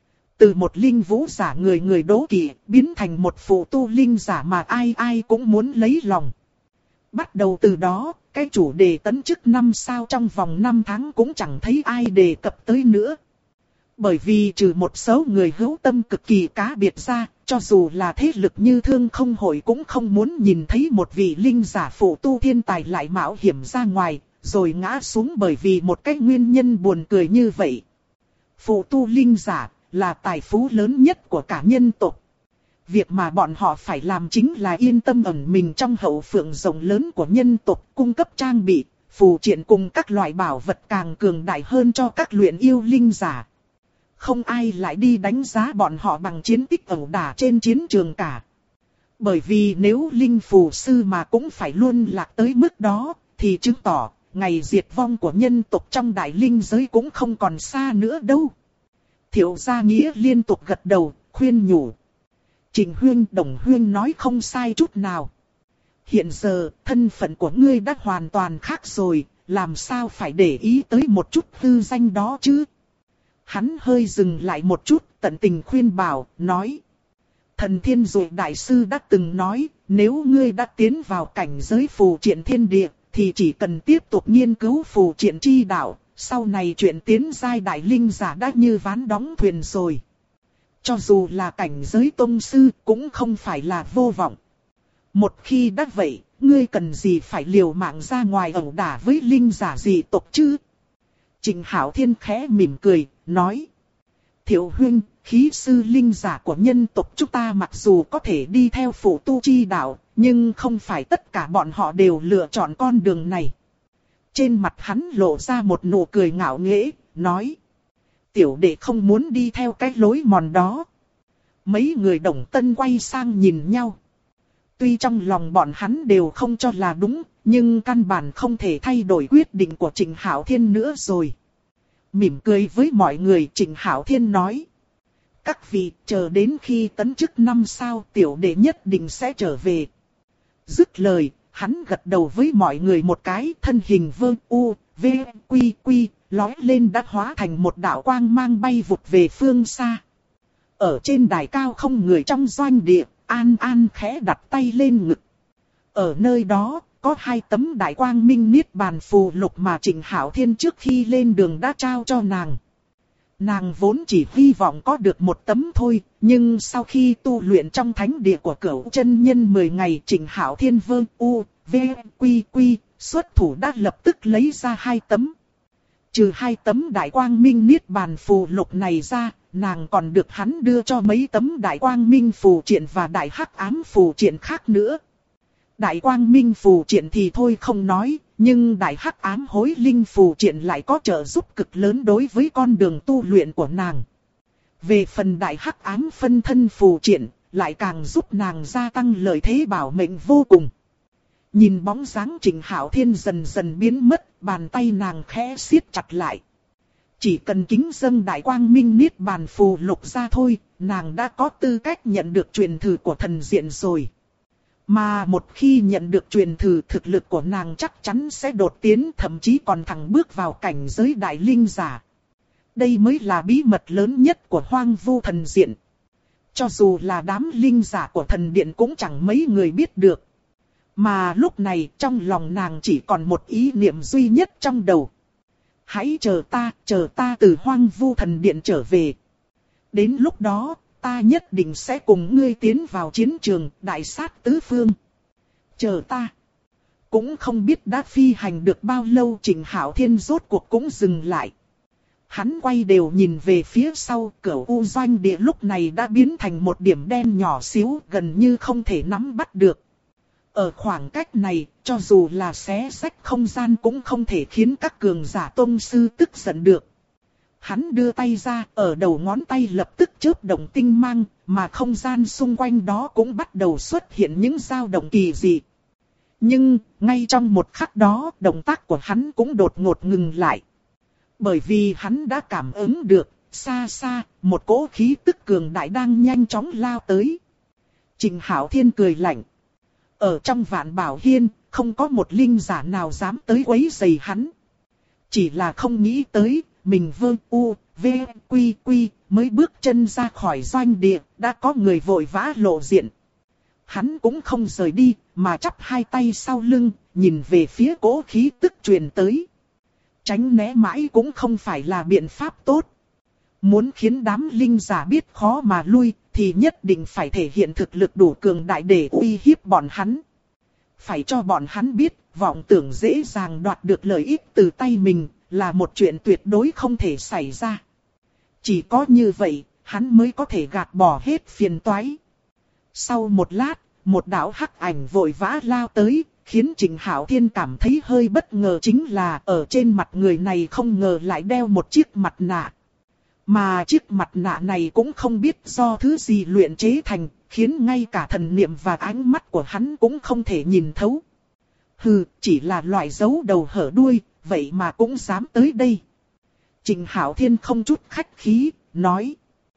Từ một linh vũ giả người người đố kỵ, biến thành một phụ tu linh giả mà ai ai cũng muốn lấy lòng. Bắt đầu từ đó, cái chủ đề tấn chức 5 sao trong vòng 5 tháng cũng chẳng thấy ai đề cập tới nữa. Bởi vì trừ một số người hữu tâm cực kỳ cá biệt ra, cho dù là thế lực như Thương Không Hội cũng không muốn nhìn thấy một vị linh giả phụ tu thiên tài lại mạo hiểm ra ngoài, rồi ngã xuống bởi vì một cái nguyên nhân buồn cười như vậy. Phụ tu linh giả là tài phú lớn nhất của cả nhân tộc. Việc mà bọn họ phải làm chính là yên tâm ẩn mình trong hậu phượng rộng lớn của nhân tộc, cung cấp trang bị, phù triện cùng các loại bảo vật càng cường đại hơn cho các luyện yêu linh giả. Không ai lại đi đánh giá bọn họ bằng chiến tích ẩu đả trên chiến trường cả. Bởi vì nếu linh phù sư mà cũng phải luôn lạc tới mức đó, thì chứng tỏ ngày diệt vong của nhân tộc trong đại linh giới cũng không còn xa nữa đâu. Thiệu Gia Nghĩa liên tục gật đầu, khuyên nhủ. Trịnh huynh, Đồng huynh nói không sai chút nào. Hiện giờ, thân phận của ngươi đã hoàn toàn khác rồi, làm sao phải để ý tới một chút hư danh đó chứ? Hắn hơi dừng lại một chút, tận tình khuyên bảo, nói. Thần Thiên Duệ Đại Sư đã từng nói, nếu ngươi đã tiến vào cảnh giới phù triện thiên địa, thì chỉ cần tiếp tục nghiên cứu phù triện chi đạo, sau này chuyện tiến giai đại linh giả đã như ván đóng thuyền rồi. Cho dù là cảnh giới tông sư, cũng không phải là vô vọng. Một khi đã vậy, ngươi cần gì phải liều mạng ra ngoài ẩu đả với linh giả dị tộc chứ? Trịnh Hạo Thiên khẽ mỉm cười, nói. Thiệu huynh, khí sư linh giả của nhân tộc chúng ta mặc dù có thể đi theo phụ tu chi đạo, nhưng không phải tất cả bọn họ đều lựa chọn con đường này. Trên mặt hắn lộ ra một nụ cười ngạo nghễ, nói. Tiểu đệ không muốn đi theo cái lối mòn đó. Mấy người Đồng Tân quay sang nhìn nhau. Tuy trong lòng bọn hắn đều không cho là đúng, nhưng căn bản không thể thay đổi quyết định của Trịnh Hạo Thiên nữa rồi. Mỉm cười với mọi người, Trịnh Hạo Thiên nói. Các vị, chờ đến khi tấn chức 5 sao, tiểu đệ nhất định sẽ trở về. Dứt lời, hắn gật đầu với mọi người một cái, thân hình vơ u, v, quy quy, lói lên đã hóa thành một đạo quang mang bay vụt về phương xa. Ở trên đài cao không người trong doanh địa, An An khẽ đặt tay lên ngực. Ở nơi đó, có 2 tấm đại quang minh niết bàn phù lục mà Trịnh Hạo Thiên trước khi lên đường đã trao cho nàng. Nàng vốn chỉ hy vọng có được 1 tấm thôi, nhưng sau khi tu luyện trong thánh địa của Cửu chân nhân 10 ngày, Trịnh Hạo Thiên vơ u, v, quy quy, xuất thủ đã lập tức lấy ra 2 tấm. Trừ 2 tấm đại quang minh niết bàn phù lục này ra, nàng còn được hắn đưa cho mấy tấm đại quang minh phù triện và đại hắc ám phù triện khác nữa. Đại quang minh phù triện thì thôi không nói, nhưng đại hắc ám hối linh phù triện lại có trợ giúp cực lớn đối với con đường tu luyện của nàng. Về phần đại hắc ám phân thân phù triện, lại càng giúp nàng gia tăng lợi thế bảo mệnh vô cùng. Nhìn bóng dáng Trịnh Hạo Thiên dần dần biến mất, bàn tay nàng khẽ siết chặt lại. Chỉ cần kính dâng đại quang minh niết bàn phù lục ra thôi, nàng đã có tư cách nhận được truyền thừa của thần diện rồi. Mà một khi nhận được truyền thừa, thực lực của nàng chắc chắn sẽ đột tiến, thậm chí còn thẳng bước vào cảnh giới đại linh giả. Đây mới là bí mật lớn nhất của Hoang Vu thần diện. Cho dù là đám linh giả của thần điện cũng chẳng mấy người biết được. Mà lúc này trong lòng nàng chỉ còn một ý niệm duy nhất trong đầu. Hãy chờ ta từ Hoang Vu thần điện trở về. Đến lúc đó, ta nhất định sẽ cùng ngươi tiến vào chiến trường, đại sát tứ phương. Chờ ta. Cũng không biết đã phi hành được bao lâu, Trịnh Hạo Thiên rốt cuộc cũng dừng lại. Hắn quay đều nhìn về phía sau, Cửu U doanh địa lúc này đã biến thành một điểm đen nhỏ xíu, gần như không thể nắm bắt được. Ở khoảng cách này, cho dù là xé rách không gian cũng không thể khiến các cường giả tông sư tức giận được. Hắn đưa tay ra, ở đầu ngón tay lập tức chớp động tinh mang, mà không gian xung quanh đó cũng bắt đầu xuất hiện những dao động kỳ dị. Nhưng, ngay trong một khắc đó, động tác của hắn cũng đột ngột ngừng lại. Bởi vì hắn đã cảm ứng được, xa xa, một cỗ khí tức cường đại đang nhanh chóng lao tới. Trịnh Hạo Thiên cười lạnh. Ở trong Vạn Bảo Hiên, không có một linh giả nào dám tới quấy rầy hắn. Chỉ là không nghĩ tới, mình vơ u, v, quy quy, mới bước chân ra khỏi doanh địa, đã có người vội vã lộ diện. Hắn cũng không rời đi, mà chắp 2 tay sau lưng, nhìn về phía cỗ khí tức truyền tới. Tránh né mãi cũng không phải là biện pháp tốt. Muốn khiến đám linh giả biết khó mà lui, thì nhất định phải thể hiện thực lực đủ cường đại để uy hiếp bọn hắn. Phải cho bọn hắn biết, vọng tưởng dễ dàng đoạt được lợi ích từ tay mình, là một chuyện tuyệt đối không thể xảy ra. Chỉ có như vậy, hắn mới có thể gạt bỏ hết phiền toái. Sau một lát, một đạo hắc ảnh vội vã lao tới, khiến Trịnh Hạo Thiên cảm thấy hơi bất ngờ, chính là ở trên mặt người này không ngờ lại đeo một chiếc mặt nạ. Mà chiếc mặt nạ này cũng không biết do thứ gì luyện chế thành, khiến ngay cả thần niệm và ánh mắt của hắn cũng không thể nhìn thấu. Hừ, chỉ là loại giấu đầu hở đuôi, vậy mà cũng dám tới đây. Trịnh Hạo Thiên không chút khách khí, nói.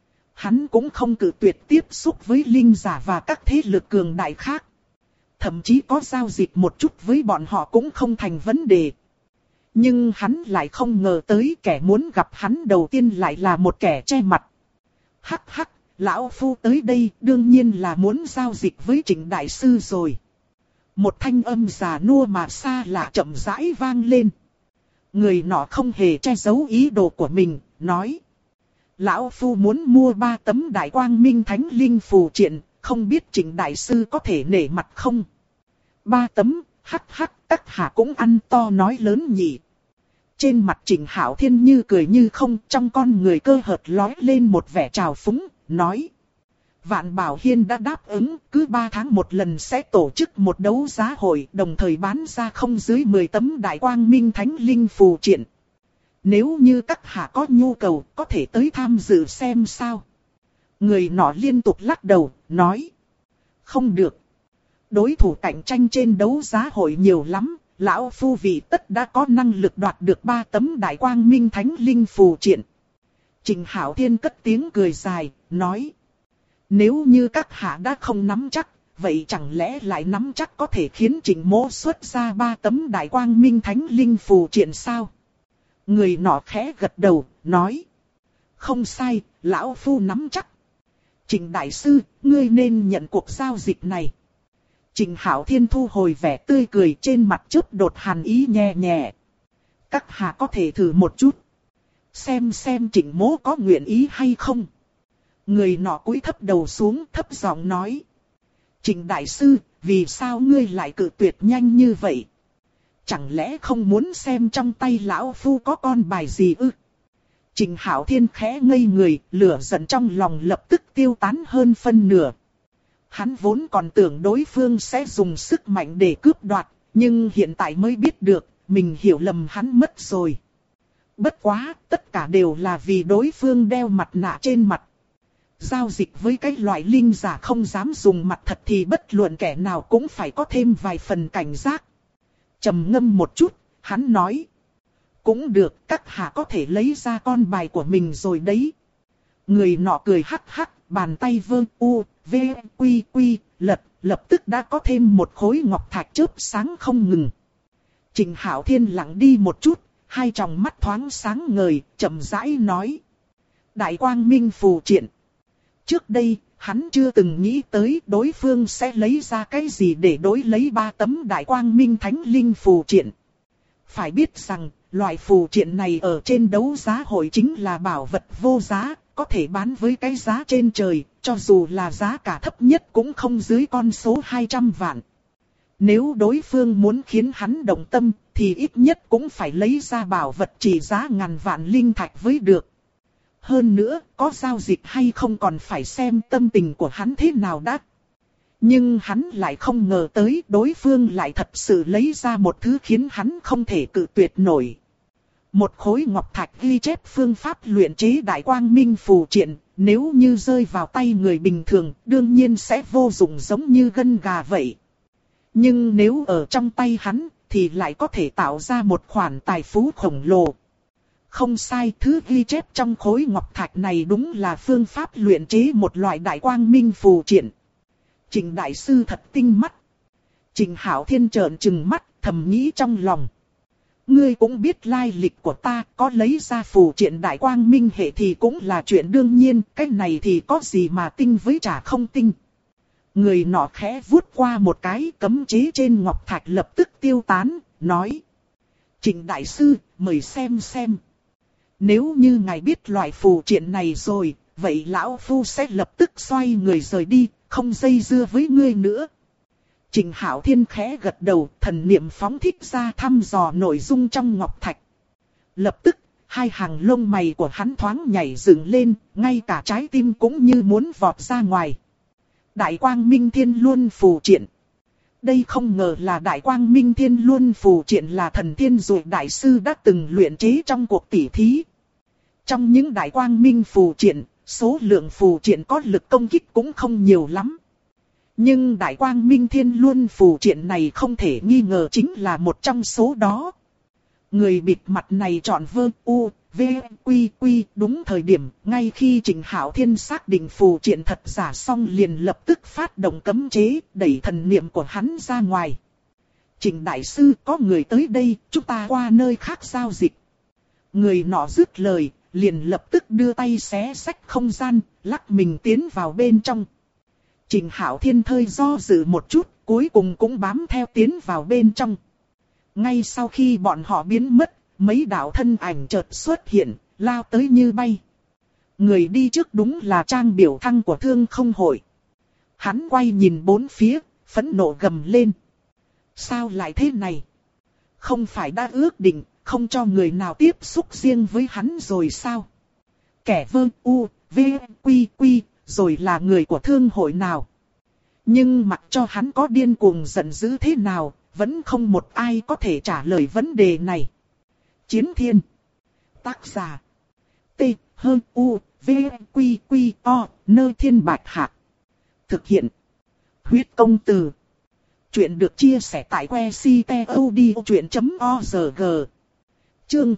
Hắn cũng không cự tuyệt tiếp xúc với linh giả và các thế lực cường đại khác. Thậm chí có giao dịch một chút với bọn họ cũng không thành vấn đề. Nhưng hắn lại không ngờ tới kẻ muốn gặp hắn đầu tiên lại là một kẻ che mặt. Hắc hắc, lão phu tới đây đương nhiên là muốn giao dịch với Trịnh Đại Sư rồi. Một thanh âm già nua mà xa lạ chậm rãi vang lên. Người nọ không hề che giấu ý đồ của mình, nói. Lão phu muốn mua 3 tấm đại quang minh thánh linh phù triện, không biết Trịnh Đại Sư có thể nể mặt không? 3 tấm, hắc hắc, các hạ cũng ăn to nói lớn nhỉ. Trên mặt Trịnh Hạo Thiên như cười như không, trong con người cơ hợt lóe lên một vẻ trào phúng, nói. Vạn Bảo Hiên đã đáp ứng, cứ 3 tháng một lần sẽ tổ chức một đấu giá hội, đồng thời bán ra không dưới 10 tấm Đại Quang Minh Thánh Linh phù triện. Nếu như các hạ có nhu cầu, có thể tới tham dự xem sao. Người nọ liên tục lắc đầu, nói. Không được. Đối thủ cạnh tranh trên đấu giá hội nhiều lắm, lão phu vị tất đã có năng lực đoạt được 3 tấm Đại Quang Minh Thánh Linh phù triện. Trịnh Hạo Thiên cất tiếng cười dài, nói. Nếu như các hạ đã không nắm chắc, vậy chẳng lẽ lại nắm chắc có thể khiến Trịnh mỗ xuất ra 3 tấm Đại Quang Minh Thánh Linh phù triện sao? Người nọ khẽ gật đầu, nói. Không sai, lão phu nắm chắc. Trịnh đại sư, ngươi nên nhận cuộc giao dịch này. Trịnh Hạo Thiên thu hồi vẻ tươi cười, trên mặt chớp đột hàn ý nhẹ nhẹ. Các hạ có thể thử một chút. Xem Trịnh mỗ có nguyện ý hay không. Người nọ cúi thấp đầu xuống, thấp giọng nói. Trịnh đại sư, vì sao ngươi lại cự tuyệt nhanh như vậy? Chẳng lẽ không muốn xem trong tay lão phu có con bài gì ư? Trịnh Hạo Thiên khẽ ngây người, lửa giận trong lòng lập tức tiêu tán hơn phân nửa. Hắn vốn còn tưởng đối phương sẽ dùng sức mạnh để cướp đoạt, nhưng hiện tại mới biết được, mình hiểu lầm hắn mất rồi. Bất quá, tất cả đều là vì đối phương đeo mặt nạ trên mặt. Giao dịch với cái loại linh giả không dám dùng mặt thật thì bất luận kẻ nào cũng phải có thêm vài phần cảnh giác. Trầm ngâm một chút, hắn nói. Cũng được, các hạ có thể lấy ra con bài của mình rồi đấy. Người nọ cười hắc hắc, bàn tay vơ u, v, quy quy, lập tức đã có thêm một khối ngọc thạch chớp sáng không ngừng. Trịnh Hạo Thiên lặng đi một chút, hai tròng mắt thoáng sáng ngời, chậm rãi nói. Đại Quang Minh phù triện. Trước đây, hắn chưa từng nghĩ tới đối phương sẽ lấy ra cái gì để đối lấy 3 tấm Đại Quang Minh Thánh Linh phù triện. Phải biết rằng, loại phù triện này ở trên đấu giá hội chính là bảo vật vô giá, có thể bán với cái giá trên trời, cho dù là giá cả thấp nhất cũng không dưới con số 200 vạn. Nếu đối phương muốn khiến hắn động tâm, thì ít nhất cũng phải lấy ra bảo vật trị giá ngàn vạn linh thạch với được. Hơn nữa, có giao dịch hay không còn phải xem tâm tình của hắn thế nào đã. Nhưng hắn lại không ngờ tới đối phương lại thật sự lấy ra một thứ khiến hắn không thể cự tuyệt nổi. Một khối ngọc thạch ghi chép phương pháp luyện chế Đại Quang Minh phù triện, nếu như rơi vào tay người bình thường, đương nhiên sẽ vô dụng giống như gân gà vậy. Nhưng nếu ở trong tay hắn, thì lại có thể tạo ra một khoản tài phú khổng lồ. Không sai, thứ ghi chép trong khối ngọc thạch này đúng là phương pháp luyện chế một loại Đại Quang Minh phù triện. Trịnh đại sư thật tinh mắt. Trịnh Hạo Thiên trợn trừng mắt, thầm nghĩ trong lòng. Ngươi cũng biết lai lịch của ta, có lấy ra phù triện Đại Quang Minh hệ thì cũng là chuyện đương nhiên, cái này thì có gì mà tinh với chả không tinh. Người nọ khẽ vuốt qua một cái, cấm chế trên ngọc thạch lập tức tiêu tán, nói. Trịnh đại sư, mời xem. Nếu như ngài biết loại phù triện này rồi, vậy lão phu sẽ lập tức xoay người rời đi, không dây dưa với ngươi nữa. Trịnh Hạo Thiên khẽ gật đầu, thần niệm phóng thích ra thăm dò nội dung trong ngọc thạch. Lập tức, hai hàng lông mày của hắn thoáng nhảy dựng lên, ngay cả trái tim cũng như muốn vọt ra ngoài. Đại Quang Minh Thiên Luân phù triện. Đây không ngờ là Đại Quang Minh Thiên Luân phù triện là thần thiên dụ đại sư đã từng luyện chế trong cuộc tỉ thí. Trong những Đại Quang Minh phù triện, số lượng phù triện có lực công kích cũng không nhiều lắm. Nhưng Đại Quang Minh Thiên Luân phù triện này không thể nghi ngờ chính là một trong số đó. Người bịt mặt này chọn vơ u, v, quy quy đúng thời điểm, ngay khi Trịnh Hạo Thiên xác định phù triện thật giả xong liền lập tức phát động cấm chế, đẩy thần niệm của hắn ra ngoài. Trịnh đại sư, có người tới đây, chúng ta qua nơi khác giao dịch. Người nọ dứt lời, liền lập tức đưa tay xé xách không gian, lắc mình tiến vào bên trong. Trịnh Hạo Thiên hơi do dự một chút, cuối cùng cũng bám theo tiến vào bên trong. Ngay sau khi bọn họ biến mất, mấy đạo thân ảnh chợt xuất hiện, lao tới như bay. Người đi trước đúng là Trang Biểu Thăng của Thương Không Hội. Hắn quay nhìn bốn phía, phẫn nộ gầm lên. Sao lại thế này? Không phải đã ước định, không cho người nào tiếp xúc riêng với hắn rồi sao? Kẻ vơ u, v, quy quy, rồi là người của thương hội nào? Nhưng mặc cho hắn có điên cuồng giận dữ thế nào, vẫn không một ai có thể trả lời vấn đề này. Chiến Thiên. Tác giả. T, H, U, V, Quy, Quy, O, Nơ Thiên Bạch Hạc. Thực hiện. Huyết Công Từ. Chuyện được chia sẻ tại que ctod.org. Chương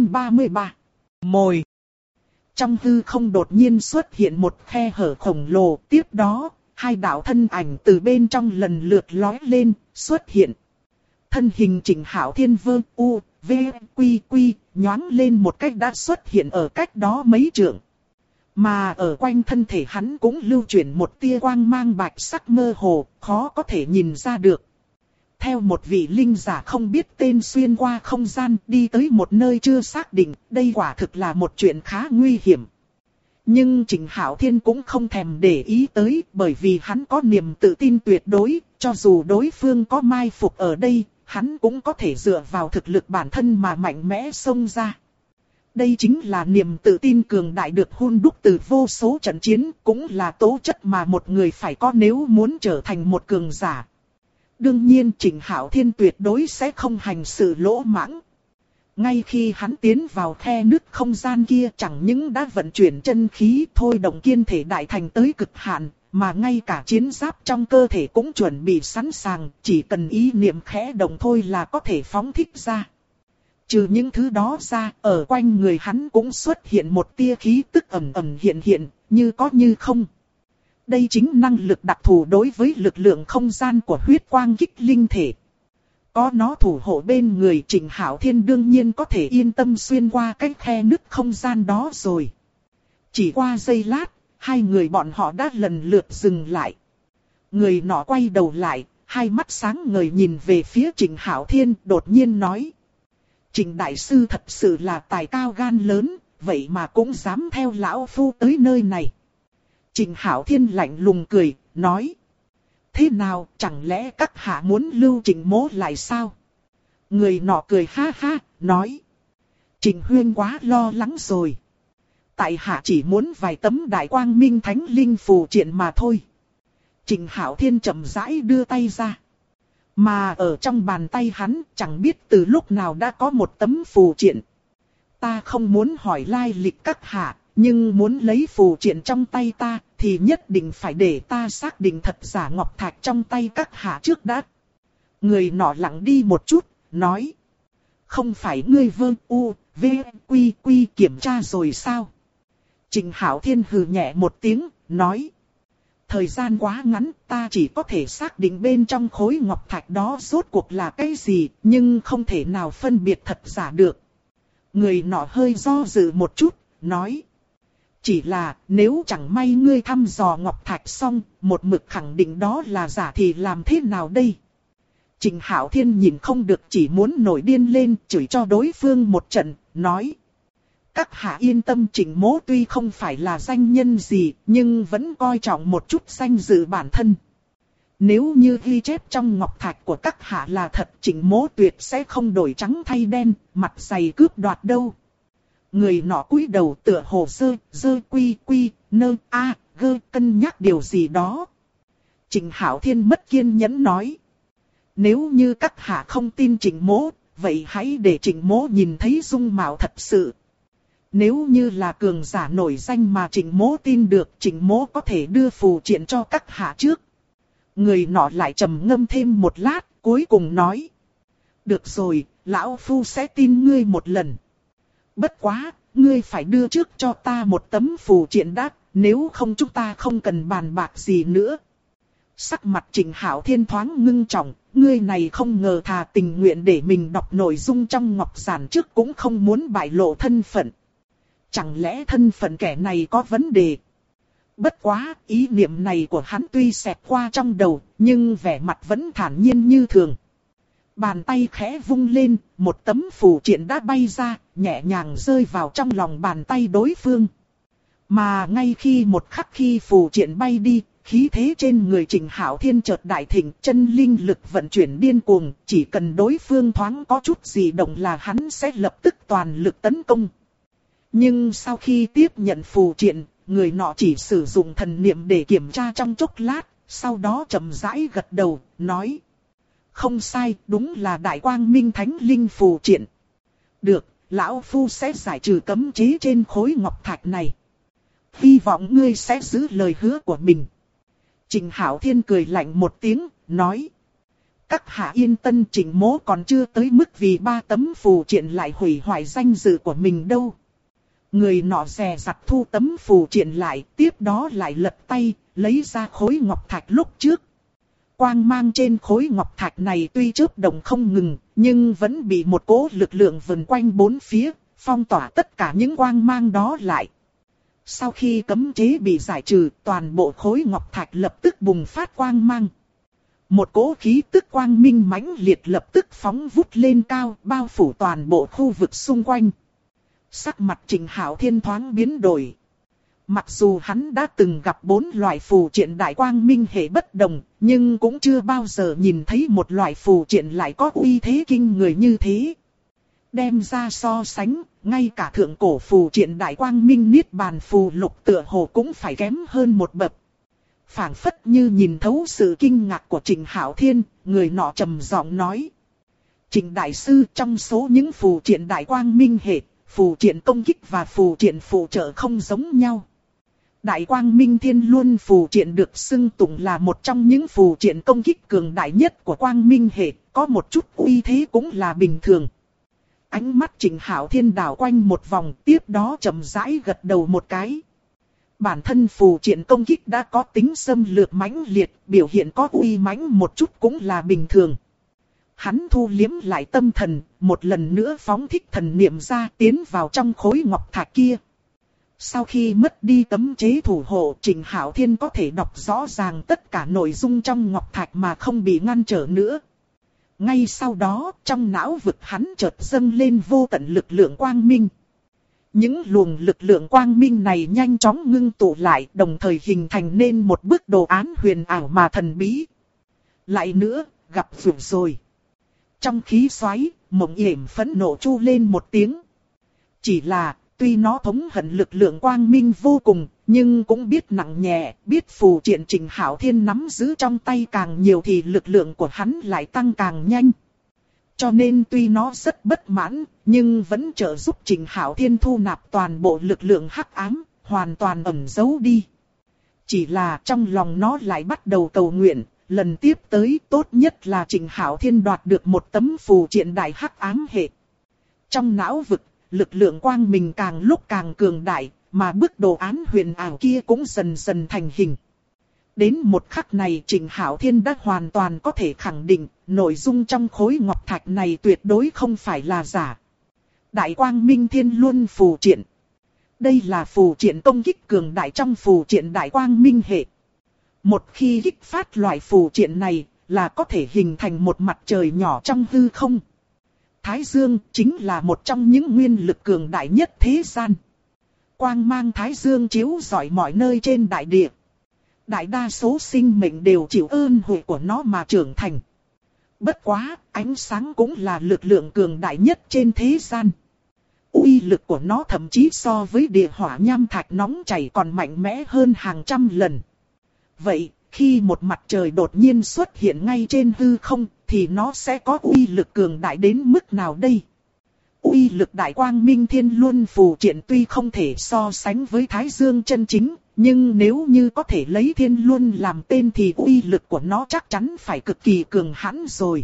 833. Mồi. Trong hư không đột nhiên xuất hiện một khe hở khổng lồ, tiếp đó, hai đạo thân ảnh từ bên trong lần lượt lói lên, xuất hiện. Thân hình Trịnh Hạo Thiên vơ u, v, quy quy, nhoáng lên một cách đã xuất hiện ở cách đó mấy trượng. Mà ở quanh thân thể hắn cũng lưu chuyển một tia quang mang bạch sắc mơ hồ, khó có thể nhìn ra được. Theo một vị linh giả không biết tên xuyên qua không gian đi tới một nơi chưa xác định, đây quả thực là một chuyện khá nguy hiểm. Nhưng Trịnh Hạo Thiên cũng không thèm để ý tới, bởi vì hắn có niềm tự tin tuyệt đối, cho dù đối phương có mai phục ở đây, hắn cũng có thể dựa vào thực lực bản thân mà mạnh mẽ xông ra. Đây chính là niềm tự tin cường đại được hun đúc từ vô số trận chiến, cũng là tố chất mà một người phải có nếu muốn trở thành một cường giả. Đương nhiên Trịnh Hạo Thiên tuyệt đối sẽ không hành sự lỗ mãng. Ngay khi hắn tiến vào khe nứt không gian kia chẳng những đã vận chuyển chân khí thôi động kiên thể đại thành tới cực hạn, mà ngay cả chiến giáp trong cơ thể cũng chuẩn bị sẵn sàng, chỉ cần ý niệm khẽ động thôi là có thể phóng thích ra. Trừ những thứ đó ra, ở quanh người hắn cũng xuất hiện một tia khí tức ẩn ẩn hiện hiện, như có như không. Đây chính năng lực đặc thù đối với lực lượng không gian của huyết quang kích linh thể. Có nó thủ hộ bên người Trịnh Hạo Thiên đương nhiên có thể yên tâm xuyên qua cái khe nứt không gian đó rồi. Chỉ qua giây lát, hai người bọn họ đã lần lượt dừng lại. Người nọ quay đầu lại, hai mắt sáng ngời nhìn về phía Trịnh Hạo Thiên đột nhiên nói. Trịnh Đại Sư thật sự là tài cao gan lớn, vậy mà cũng dám theo lão phu tới nơi này. Trịnh Hạo Thiên lạnh lùng cười, nói. Thế nào, chẳng lẽ các hạ muốn lưu Trịnh Mỗ lại sao? Người nọ cười ha ha, nói. Trịnh Huyên quá lo lắng rồi. Tại hạ chỉ muốn vài tấm đại quang minh thánh linh phù triện mà thôi. Trịnh Hạo Thiên chậm rãi đưa tay ra. Mà ở trong bàn tay hắn chẳng biết từ lúc nào đã có một tấm phù triện. Ta không muốn hỏi lai lịch các hạ, nhưng muốn lấy phù triện trong tay ta thì nhất định phải để ta xác định thật giả ngọc thạch trong tay các hạ trước đã. Người nọ lặng đi một chút, nói. Không phải ngươi vơ u, v, quy quy kiểm tra rồi sao? Trịnh Hạo Thiên hừ nhẹ một tiếng, nói. Thời gian quá ngắn, ta chỉ có thể xác định bên trong khối ngọc thạch đó rốt cuộc là cái gì, nhưng không thể nào phân biệt thật giả được. Người nọ hơi do dự một chút, nói. Chỉ là nếu chẳng may ngươi thăm dò ngọc thạch xong, một mực khẳng định đó là giả thì làm thế nào đây? Trịnh Hạo Thiên nhìn không được chỉ muốn nổi điên lên, chửi cho đối phương một trận, nói. Các hạ yên tâm, Trịnh Mỗ tuy không phải là danh nhân gì, nhưng vẫn coi trọng một chút danh dự bản thân. Nếu như ghi chép trong ngọc thạch của các hạ là thật, Trịnh Mỗ tuyệt sẽ không đổi trắng thay đen, mặt dày cướp đoạt đâu. Người nọ cúi đầu tựa hồ dơ quy quy, nơ a, gơ cân nhắc điều gì đó. Trịnh Hạo Thiên mất kiên nhẫn nói. Nếu như các hạ không tin Trịnh Mỗ, vậy hãy để Trịnh Mỗ nhìn thấy dung mạo thật sự. Nếu như là cường giả nổi danh mà Trịnh Mỗ tin được, Trịnh Mỗ có thể đưa phù triện cho các hạ trước. Người nọ lại trầm ngâm thêm một lát, cuối cùng nói. Được rồi, lão phu sẽ tin ngươi một lần. Bất quá, ngươi phải đưa trước cho ta một tấm phù triện đã, nếu không chúng ta không cần bàn bạc gì nữa. Sắc mặt Trịnh Hạo Thiên thoáng ngưng trọng, ngươi này không ngờ thà tình nguyện để mình đọc nội dung trong ngọc giản trước cũng không muốn bại lộ thân phận. Chẳng lẽ thân phận kẻ này có vấn đề? Bất quá, ý niệm này của hắn tuy xẹt qua trong đầu, nhưng vẻ mặt vẫn thản nhiên như thường. Bàn tay khẽ vung lên, một tấm phù triện đã bay ra, nhẹ nhàng rơi vào trong lòng bàn tay đối phương. Mà ngay khi một khắc khi phù triện bay đi, khí thế trên người Trịnh Hạo Thiên chợt đại thịnh, chân linh lực vận chuyển điên cuồng, chỉ cần đối phương thoáng có chút gì động là hắn sẽ lập tức toàn lực tấn công. Nhưng sau khi tiếp nhận phù triện, người nọ chỉ sử dụng thần niệm để kiểm tra trong chốc lát, sau đó chậm rãi gật đầu, nói: không sai, đúng là Đại Quang Minh Thánh Linh phù triện. Được, lão phu sẽ giải trừ cấm chế trên khối ngọc thạch này. Hy vọng ngươi sẽ giữ lời hứa của mình. Trịnh Hạo Thiên cười lạnh một tiếng, nói: các hạ yên tâm, Trịnh mỗ còn chưa tới mức vì 3 tấm phù triện lại hủy hoại danh dự của mình đâu. Người nọ dè dặt thu tấm phù triện lại, tiếp đó lại lật tay, lấy ra khối ngọc thạch lúc trước. Quang mang trên khối ngọc thạch này tuy chớp động không ngừng, nhưng vẫn bị một cỗ lực lượng vần quanh bốn phía, phong tỏa tất cả những quang mang đó lại. Sau khi cấm chế bị giải trừ, toàn bộ khối ngọc thạch lập tức bùng phát quang mang. Một cỗ khí tức quang minh mãnh liệt lập tức phóng vút lên cao, bao phủ toàn bộ khu vực xung quanh. Sắc mặt Trịnh Hạo Thiên thoáng biến đổi. Mặc dù hắn đã từng gặp 4 loại phù triện đại quang minh hệ bất đồng, nhưng cũng chưa bao giờ nhìn thấy một loại phù triện lại có uy thế kinh người như thế. Đem ra so sánh, ngay cả thượng cổ phù triện đại quang minh niết bàn phù lục tựa hồ cũng phải kém hơn một bậc. Phảng phất như nhìn thấu sự kinh ngạc của Trịnh Hạo Thiên, người nọ trầm giọng nói: Trịnh đại sư, trong số những phù triện đại quang minh hệ, phù triện công kích và phù triện phụ trợ không giống nhau. Đại Quang Minh Thiên Luân phù triện được xưng tụng là một trong những phù triện công kích cường đại nhất của Quang Minh hệ, có một chút uy thế cũng là bình thường. Ánh mắt Trịnh Hạo Thiên đảo quanh một vòng, tiếp đó chậm rãi gật đầu một cái. Bản thân phù triện công kích đã có tính xâm lược mãnh liệt, biểu hiện có uy mãnh một chút cũng là bình thường. Hắn thu liếm lại tâm thần, một lần nữa phóng thích thần niệm ra, tiến vào trong khối ngọc thạch kia. Sau khi mất đi cấm chế thủ hộ, Trịnh Hạo Thiên có thể đọc rõ ràng tất cả nội dung trong ngọc thạch mà không bị ngăn trở nữa. Ngay sau đó, trong não vực hắn chợt dâng lên vô tận lực lượng quang minh. Những luồng lực lượng quang minh này nhanh chóng ngưng tụ lại, đồng thời hình thành nên một bức đồ án huyền ảo mà thần bí. Lại nữa, gặp rủi rồi. Trong khí xoáy, Mộng Yểm phẫn nộ chu lên một tiếng. Chỉ là, tuy nó thống hận lực lượng quang minh vô cùng, nhưng cũng biết nặng nhẹ, biết phù triện Trịnh Hạo Thiên nắm giữ trong tay càng nhiều thì lực lượng của hắn lại tăng càng nhanh. Cho nên tuy nó rất bất mãn, nhưng vẫn trợ giúp Trịnh Hạo Thiên thu nạp toàn bộ lực lượng hắc ám, hoàn toàn ẩn giấu đi. Chỉ là trong lòng nó lại bắt đầu cầu nguyện, lần tiếp tới tốt nhất là Trịnh Hạo Thiên đoạt được một tấm phù triện đại hắc ám hệ. Trong não vực, lực lượng quang minh càng lúc càng cường đại, mà bức đồ án huyền ảo kia cũng dần dần thành hình. Đến một khắc này Trịnh Hạo Thiên đã hoàn toàn có thể khẳng định, nội dung trong khối ngọc thạch này tuyệt đối không phải là giả. Đại Quang Minh Thiên Luân phù triện. Đây là phù triện công kích cường đại trong phù triện Đại Quang Minh hệ. Một khi kích phát loại phù triện này, là có thể hình thành một mặt trời nhỏ trong hư không. Thái Dương chính là một trong những nguyên lực cường đại nhất thế gian. Quang mang Thái Dương chiếu rọi mọi nơi trên đại địa. Đại đa số sinh mệnh đều chịu ơn huệ của nó mà trưởng thành. Bất quá, ánh sáng cũng là lực lượng cường đại nhất trên thế gian. Uy lực của nó thậm chí so với địa hỏa nham thạch nóng chảy còn mạnh mẽ hơn hàng trăm lần. Vậy, khi một mặt trời đột nhiên xuất hiện ngay trên hư không, thì nó sẽ có uy lực cường đại đến mức nào đây? Uy lực Đại Quang Minh Thiên Luân phù triện tuy không thể so sánh với Thái Dương chân chính, nhưng nếu như có thể lấy Thiên Luân làm tên thì uy lực của nó chắc chắn phải cực kỳ cường hãn rồi.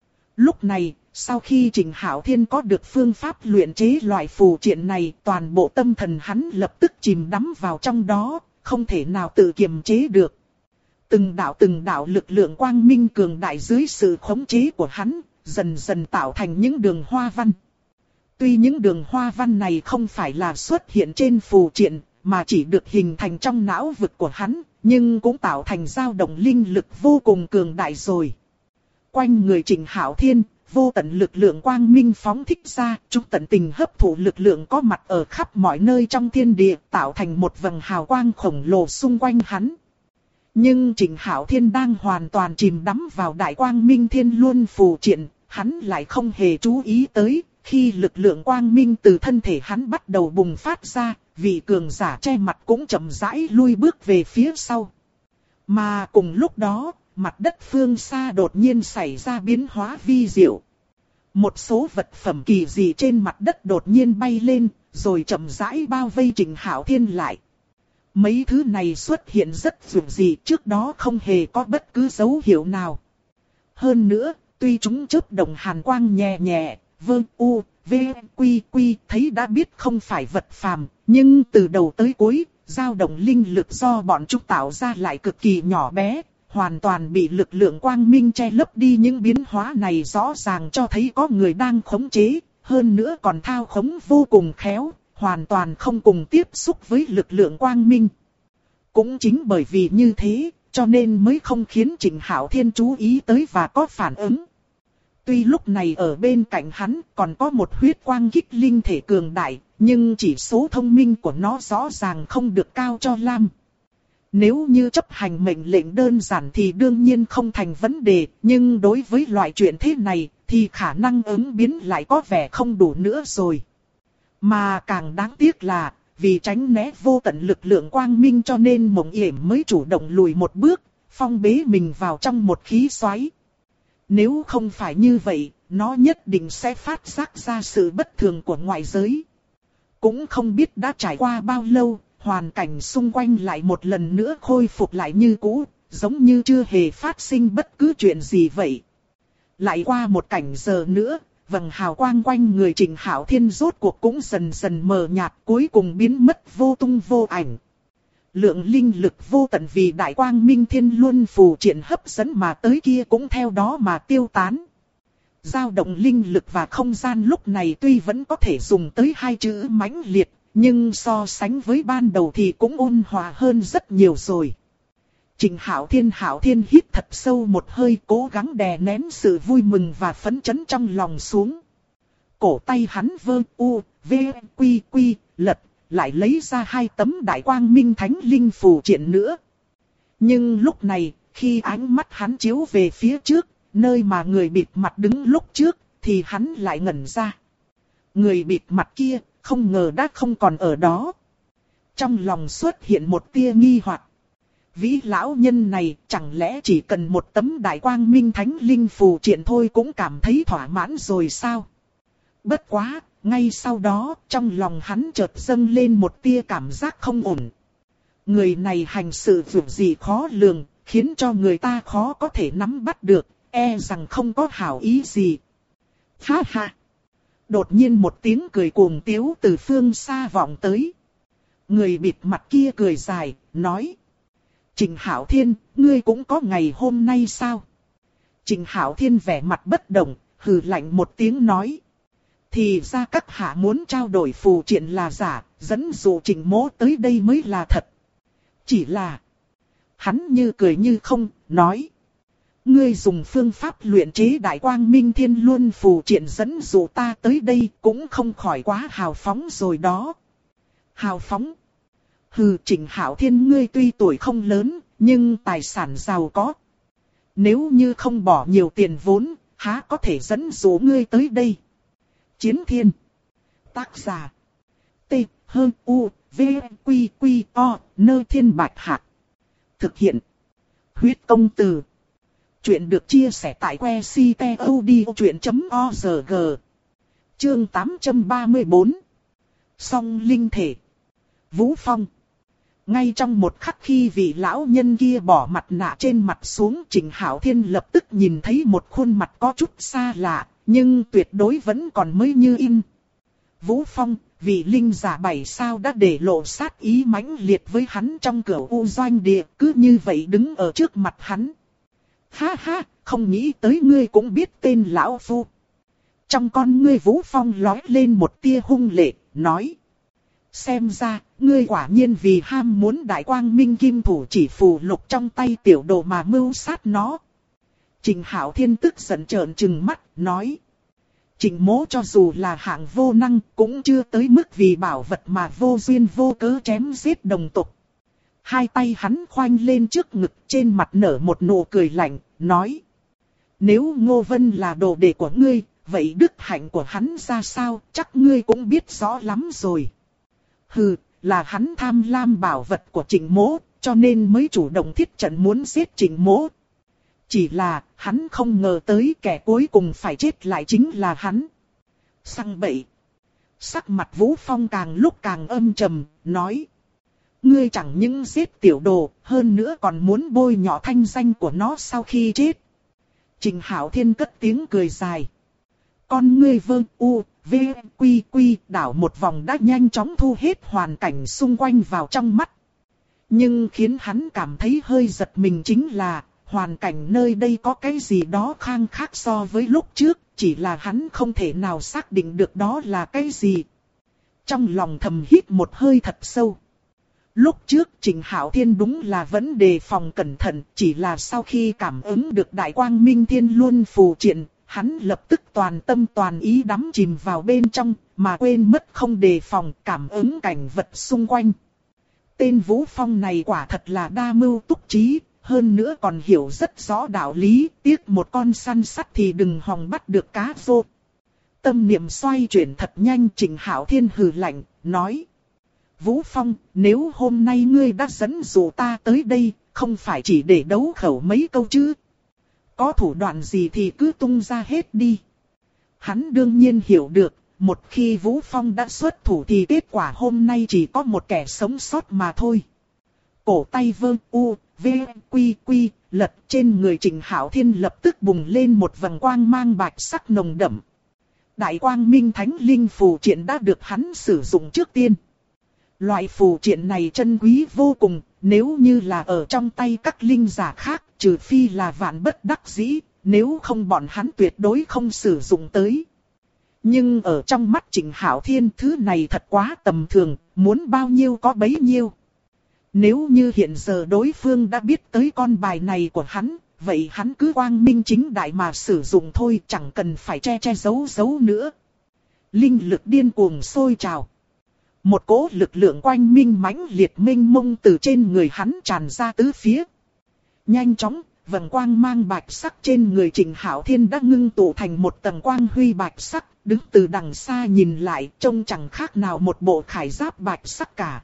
Lúc này, sau khi Trịnh Hạo Thiên có được phương pháp luyện chế loại phù triện này, toàn bộ tâm thần hắn lập tức chìm đắm vào trong đó, không thể nào tự kiềm chế được. Từng đạo lực lượng quang minh cường đại dưới sự khống chế của hắn, dần dần tạo thành những đường hoa văn. Tuy những đường hoa văn này không phải là xuất hiện trên phù triện, mà chỉ được hình thành trong não vực của hắn, nhưng cũng tạo thành dao động linh lực vô cùng cường đại rồi. Quanh người Trịnh Hạo Thiên, vô tận lực lượng quang minh phóng thích ra, chúng tận tình hấp thụ lực lượng có mặt ở khắp mọi nơi trong thiên địa, tạo thành một vầng hào quang khổng lồ xung quanh hắn. Nhưng Trịnh Hạo Thiên đang hoàn toàn chìm đắm vào Đại Quang Minh Thiên Luân phù triện, hắn lại không hề chú ý tới, khi lực lượng quang minh từ thân thể hắn bắt đầu bùng phát ra, vị cường giả che mặt cũng chậm rãi lui bước về phía sau. Mà cùng lúc đó, mặt đất phương xa đột nhiên xảy ra biến hóa vi diệu. Một số vật phẩm kỳ dị trên mặt đất đột nhiên bay lên, rồi chậm rãi bao vây Trịnh Hạo Thiên lại. Mấy thứ này xuất hiện rất dường dị, trước đó không hề có bất cứ dấu hiệu nào. Hơn nữa, tuy chúng chớp động hàn quang nhẹ nhẹ, quy thấy đã biết không phải vật phàm, nhưng từ đầu tới cuối, dao động linh lực do bọn chúng tạo ra lại cực kỳ nhỏ bé, hoàn toàn bị lực lượng quang minh che lấp đi. Những biến hóa này rõ ràng cho thấy có người đang khống chế, hơn nữa còn thao khống vô cùng khéo, hoàn toàn không cùng tiếp xúc với lực lượng quang minh. Cũng chính bởi vì như thế, cho nên mới không khiến Trịnh Hạo Thiên chú ý tới và có phản ứng. Tuy lúc này ở bên cạnh hắn còn có một huyết quang kích linh thể cường đại, nhưng chỉ số thông minh của nó rõ ràng không được cao cho Lam. Nếu như chấp hành mệnh lệnh đơn giản thì đương nhiên không thành vấn đề, nhưng đối với loại chuyện thế này thì khả năng ứng biến lại có vẻ không đủ nữa rồi. Mà càng đáng tiếc là, vì tránh né vô tận lực lượng quang minh cho nên Mộng Yểm mới chủ động lùi một bước, phong bế mình vào trong một khí xoáy. Nếu không phải như vậy, nó nhất định sẽ phát giác ra sự bất thường của ngoại giới. Cũng không biết đã trải qua bao lâu, hoàn cảnh xung quanh lại một lần nữa khôi phục lại như cũ, giống như chưa hề phát sinh bất cứ chuyện gì vậy. Lại qua một cảnh giờ nữa, vầng hào quang quanh người Trịnh Hạo Thiên rốt cuộc cũng dần dần mờ nhạt, cuối cùng biến mất vô tung vô ảnh. Lượng linh lực vô tận vì Đại Quang Minh Thiên Luân phù triện hấp dẫn mà tới kia cũng theo đó mà tiêu tán. Dao động linh lực và không gian lúc này tuy vẫn có thể dùng tới hai chữ mãnh liệt, nhưng so sánh với ban đầu thì cũng ôn hòa hơn rất nhiều rồi. Trịnh Hạo Thiên hít thật sâu một hơi, cố gắng đè nén sự vui mừng và phấn chấn trong lòng xuống. Cổ tay hắn quy lật, lại lấy ra 2 tấm Đại Quang Minh Thánh Linh phù triện nữa. Nhưng lúc này, khi ánh mắt hắn chiếu về phía trước, nơi mà người bịt mặt đứng lúc trước, thì hắn lại ngẩn ra. Người bịt mặt kia, không ngờ đã không còn ở đó. Trong lòng xuất hiện một tia nghi hoặc. Vĩ lão nhân này chẳng lẽ chỉ cần một tấm Đại Quang Minh Thánh Linh phù triện thôi cũng cảm thấy thỏa mãn rồi sao? Bất quá, ngay sau đó trong lòng hắn chợt dâng lên một tia cảm giác không ổn. Người này hành sự vượt gì khó lường, khiến cho người ta khó có thể nắm bắt được, e rằng không có hảo ý gì. Ha ha! Đột nhiên một tiếng cười cuồng tiếu từ phương xa vọng tới. Người bịt mặt kia cười dài, nói. Trịnh Hạo Thiên, ngươi cũng có ngày hôm nay sao? Trịnh Hạo Thiên vẻ mặt bất động, hừ lạnh một tiếng nói. Thì ra các hạ muốn trao đổi phù triện là giả, dẫn dụ Trịnh Mỗ tới đây mới là thật. Chỉ là... Hắn như cười như không, nói. Ngươi dùng phương pháp luyện chế Đại Quang Minh Thiên Luân phù triện dẫn dụ ta tới đây cũng không khỏi quá hào phóng rồi đó. Hào phóng? Hừ, Trịnh Hạo Thiên ngươi tuy tuổi không lớn, nhưng tài sản giàu có. Nếu như không bỏ nhiều tiền vốn, há có thể dẫn dụ ngươi tới đây. Chiến Thiên. Tác giả. T-H-U-V-Q-Q-O Nơi Thiên Bạch Hạc. Thực hiện. Huyết Công Từ. Chuyện được chia sẻ tại website.odchuyện.org. Chương 834. Song Linh Thể. Vũ Phong. Ngay trong một khắc khi vị lão nhân kia bỏ mặt nạ trên mặt xuống, Trịnh Hạo Thiên lập tức nhìn thấy một khuôn mặt có chút xa lạ, nhưng tuyệt đối vẫn còn mới như in. Vũ Phong, vị linh giả 7 sao đã để lộ sát ý mãnh liệt với hắn trong cửa u doanh địa, cứ như vậy đứng ở trước mặt hắn. Ha ha, không nghĩ tới ngươi cũng biết tên lão phu. Trong con ngươi Vũ Phong lóe lên một tia hung lệ, nói. Xem ra, ngươi quả nhiên vì ham muốn Đại Quang Minh Kim Thủ chỉ phù lục trong tay tiểu đồ mà mưu sát nó. Trịnh Hạo Thiên tức giận trợn trừng mắt, nói. Trịnh Mỗ cho dù là hạng vô năng, cũng chưa tới mức vì bảo vật mà vô duyên vô cớ chém giết đồng tộc. Hai tay hắn khoanh lên trước ngực, trên mặt nở một nụ cười lạnh, nói. Nếu Ngô Vân là đồ đệ của ngươi, vậy đức hạnh của hắn ra sao, chắc ngươi cũng biết rõ lắm rồi. Hừ, là hắn tham lam bảo vật của Trịnh Mỗ, cho nên mới chủ động thiết trận muốn giết Trịnh Mỗ. Chỉ là, hắn không ngờ tới kẻ cuối cùng phải chết lại chính là hắn. Sang bậy. Sắc mặt Vũ Phong càng lúc càng âm trầm, nói. Ngươi chẳng những giết tiểu đồ, hơn nữa còn muốn bôi nhọ thanh danh của nó sau khi chết. Trình Hạo Thiên cất tiếng cười dài. Con ngươi Vương U, V, Quy Quy đảo một vòng đã nhanh chóng thu hết hoàn cảnh xung quanh vào trong mắt. Nhưng khiến hắn cảm thấy hơi giật mình chính là, hoàn cảnh nơi đây có cái gì đó khang khác so với lúc trước, chỉ là hắn không thể nào xác định được đó là cái gì. Trong lòng thầm hít một hơi thật sâu. Lúc trước Trình Hạo Thiên đúng là vẫn đề phòng cẩn thận, chỉ là sau khi cảm ứng được Đại Quang Minh Thiên Luân phù triện, hắn lập tức toàn tâm toàn ý đắm chìm vào bên trong, mà quên mất không đề phòng cảm ứng cảnh vật xung quanh. Tên Vũ Phong này quả thật là đa mưu túc trí, hơn nữa còn hiểu rất rõ đạo lý, tiếc một con săn sắt thì đừng hòng bắt được cá rô. Tâm niệm xoay chuyển thật nhanh, Trình Hạo Thiên hừ lạnh, nói. Vũ Phong, nếu hôm nay ngươi đã dẫn dụ ta tới đây, không phải chỉ để đấu khẩu mấy câu chứ. Có thủ đoạn gì thì cứ tung ra hết đi. Hắn đương nhiên hiểu được, một khi Vũ Phong đã xuất thủ thì kết quả hôm nay chỉ có một kẻ sống sót mà thôi. Cổ tay Vương U, V, Quy Quy, lật trên người Trình Hạo Thiên lập tức bùng lên một vầng quang mang bạch sắc nồng đậm. Đại Quang Minh Thánh Linh phù triện đã được hắn sử dụng trước tiên. Loại phù triện này chân quý vô cùng, nếu như là ở trong tay các linh giả khác, trừ phi là vạn bất đắc dĩ, nếu không bọn hắn tuyệt đối không sử dụng tới. Nhưng ở trong mắt Trình Hạo Thiên thứ này thật quá tầm thường, muốn bao nhiêu có bấy nhiêu. Nếu như hiện giờ đối phương đã biết tới con bài này của hắn, vậy hắn cứ quang minh chính đại mà sử dụng thôi, chẳng cần phải che che giấu giấu nữa. Linh lực điên cuồng sôi trào. Một cỗ lực lượng quanh minh mãnh liệt mênh mông từ trên người hắn tràn ra tứ phía. Nhanh chóng, vầng quang mang bạch sắc trên người Trình Hạo Thiên đã ngưng tụ thành một tầng quang huy bạch sắc, đứng từ đằng xa nhìn lại trông chẳng khác nào một bộ khải giáp bạch sắc cả.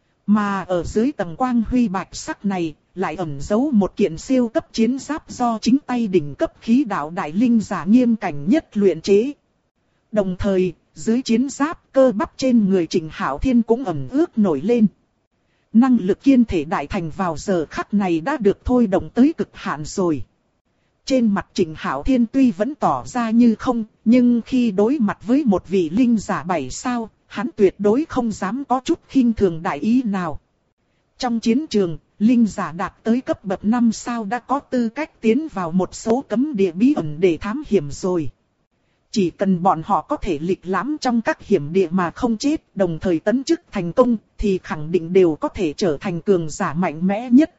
Mà ở dưới tầng quang huy bạch sắc này, lại ẩn giấu một kiện siêu cấp chiến giáp do chính tay đỉnh cấp khí đạo đại linh giả nghiêm cảnh nhất luyện chế. Đồng thời, dưới chiến giáp cơ bắp trên người Trình Hạo Thiên cũng ẩm ướt nổi lên. Năng lực kiên thể đại thành vào giờ khắc này đã được thôi động tới cực hạn rồi. Trên mặt Trình Hạo Thiên tuy vẫn tỏ ra như không, nhưng khi đối mặt với một vị linh giả 7 sao, hắn tuyệt đối không dám có chút khinh thường đại ý nào. Trong chiến trường, linh giả đạt tới cấp bậc 5 sao đã có tư cách tiến vào một số cấm địa bí ẩn để thám hiểm rồi. Chỉ cần bọn họ có thể lịch lãm trong các hiểm địa mà không chết, đồng thời tấn chức thành công, thì khẳng định đều có thể trở thành cường giả mạnh mẽ nhất.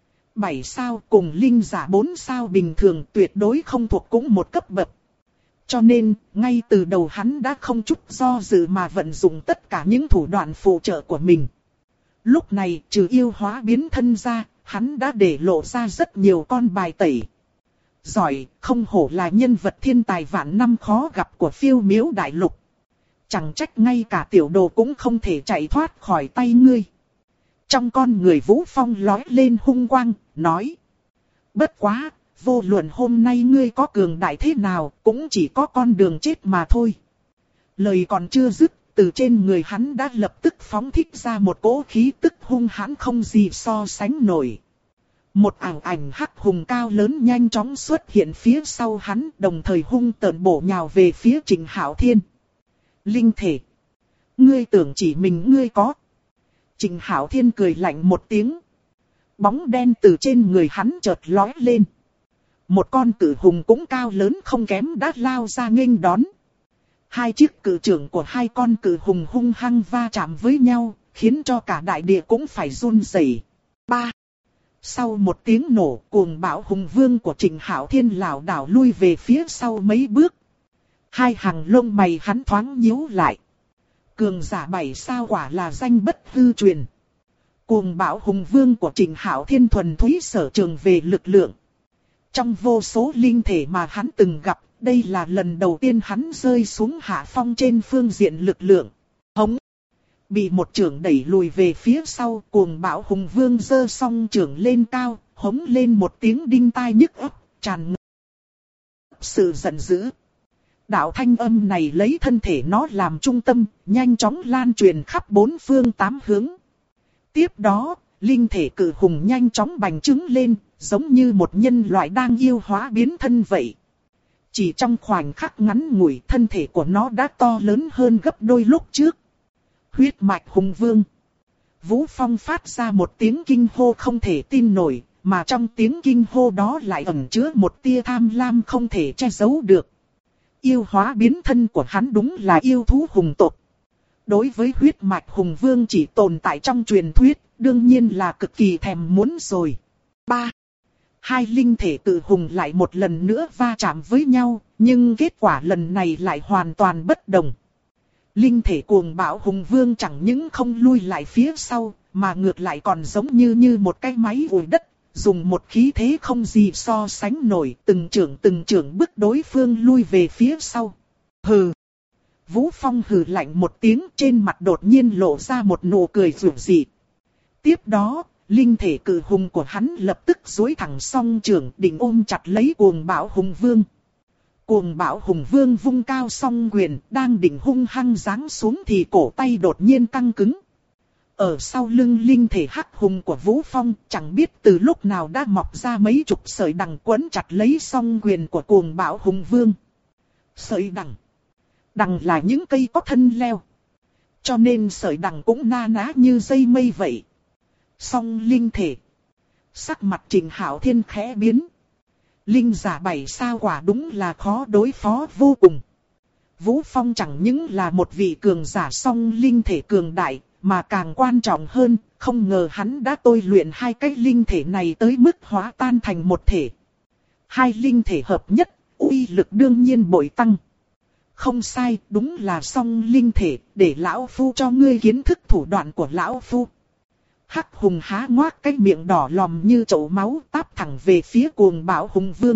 7 sao cùng linh giả 4 sao bình thường tuyệt đối không thuộc cũng một cấp bậc. Cho nên, ngay từ đầu hắn đã không chút do dự mà vận dụng tất cả những thủ đoạn phụ trợ của mình. Lúc này, trừ yêu hóa biến thân ra, hắn đã để lộ ra rất nhiều con bài tẩy. Giỏi, không hổ là nhân vật thiên tài vạn năm khó gặp của Phiêu Miếu Đại Lục. Chẳng trách ngay cả tiểu đồ cũng không thể chạy thoát khỏi tay ngươi. Trong con người Vũ Phong lói lên hung quang, nói. Bất quá, vô luận hôm nay ngươi có cường đại thế nào, cũng chỉ có con đường chết mà thôi. Lời còn chưa dứt, từ trên người hắn đã lập tức phóng thích ra một cỗ khí tức hung hãn không gì so sánh nổi. Một ảo ảnh hắc hùng cao lớn nhanh chóng xuất hiện phía sau hắn, đồng thời hung tợn bổ nhào về phía Trình Hạo Thiên. Linh thể. Ngươi tưởng chỉ mình ngươi có. Trình Hạo Thiên cười lạnh một tiếng. Bóng đen từ trên người hắn chợt lói lên. Một con cự hùng cũng cao lớn không kém đã lao ra nghênh đón. Hai chiếc cự trưởng của hai con cự hùng hung hăng va chạm với nhau, khiến cho cả đại địa cũng phải run rẩy. 3. Sau một tiếng nổ, cuồng bão hùng vương của Trình Hạo Thiên lảo đảo lui về phía sau mấy bước. Hai hàng lông mày hắn thoáng nhíu lại. Cường giả 7 sao quả là danh bất hư truyền. Cuồng bạo hùng vương của Trịnh Hạo Thiên thuần túy sở trường về lực lượng. Trong vô số linh thể mà hắn từng gặp, đây là lần đầu tiên hắn rơi xuống hạ phong trên phương diện lực lượng. Hống! Bị một chưởng đẩy lùi về phía sau, cuồng bạo hùng vương giơ song chưởng lên cao, hống lên một tiếng đinh tai nhức óc, tràn ngập sự giận dữ. Đạo thanh âm này lấy thân thể nó làm trung tâm, nhanh chóng lan truyền khắp bốn phương tám hướng. Tiếp đó, linh thể cự hùng nhanh chóng bành trướng lên, giống như một nhân loại đang yêu hóa biến thân vậy. Chỉ trong khoảnh khắc ngắn ngủi, thân thể của nó đã to lớn hơn gấp đôi lúc trước. Huyết mạch hùng vương. Vũ Phong phát ra một tiếng kinh hô không thể tin nổi, mà trong tiếng kinh hô đó lại ẩn chứa một tia tham lam không thể che giấu được. Yêu hóa biến thân của hắn đúng là yêu thú hùng tộc. Đối với huyết mạch hùng vương chỉ tồn tại trong truyền thuyết, đương nhiên là cực kỳ thèm muốn rồi. 3. Hai linh thể cự hùng lại một lần nữa va chạm với nhau, nhưng kết quả lần này lại hoàn toàn bất đồng. Linh thể cuồng bạo hùng vương chẳng những không lui lại phía sau, mà ngược lại còn giống như một cái máy ủi đất, dùng một khí thế không gì so sánh nổi, từng trưởng bức đối phương lui về phía sau. Hừ! Vũ Phong hừ lạnh một tiếng, trên mặt đột nhiên lộ ra một nụ cười rủi dị. Tiếp đó, linh thể cự hùng của hắn lập tức duỗi thẳng song trưởng định ôm chặt lấy cuồng bạo hùng vương. Cuồng bạo hùng vương vung cao song quyền, đang định hung hăng giáng xuống thì cổ tay đột nhiên căng cứng. Ở sau lưng linh thể hắc hùng của Vũ Phong, chẳng biết từ lúc nào đã mọc ra mấy chục sợi đằng quấn chặt lấy song quyền của cuồng bạo hùng vương. Sợi đằng. Đằng là những cây có thân leo. Cho nên sợi đằng cũng na ná như dây mây vậy. Song linh thể. Sắc mặt Trịnh Hạo Thiên khẽ biến. Linh giả 7 sao quả đúng là khó đối phó vô cùng. Vũ Phong chẳng những là một vị cường giả song linh thể cường đại, mà càng quan trọng hơn, không ngờ hắn đã tôi luyện hai cái linh thể này tới mức hóa tan thành một thể. Hai linh thể hợp nhất, uy lực đương nhiên bội tăng. Không sai, đúng là song linh thể, để lão phu cho ngươi kiến thức thủ đoạn của lão phu. Hắc hùng há ngoác cái miệng đỏ lòm như chậu máu táp thẳng về phía cuồng bạo hùng vương.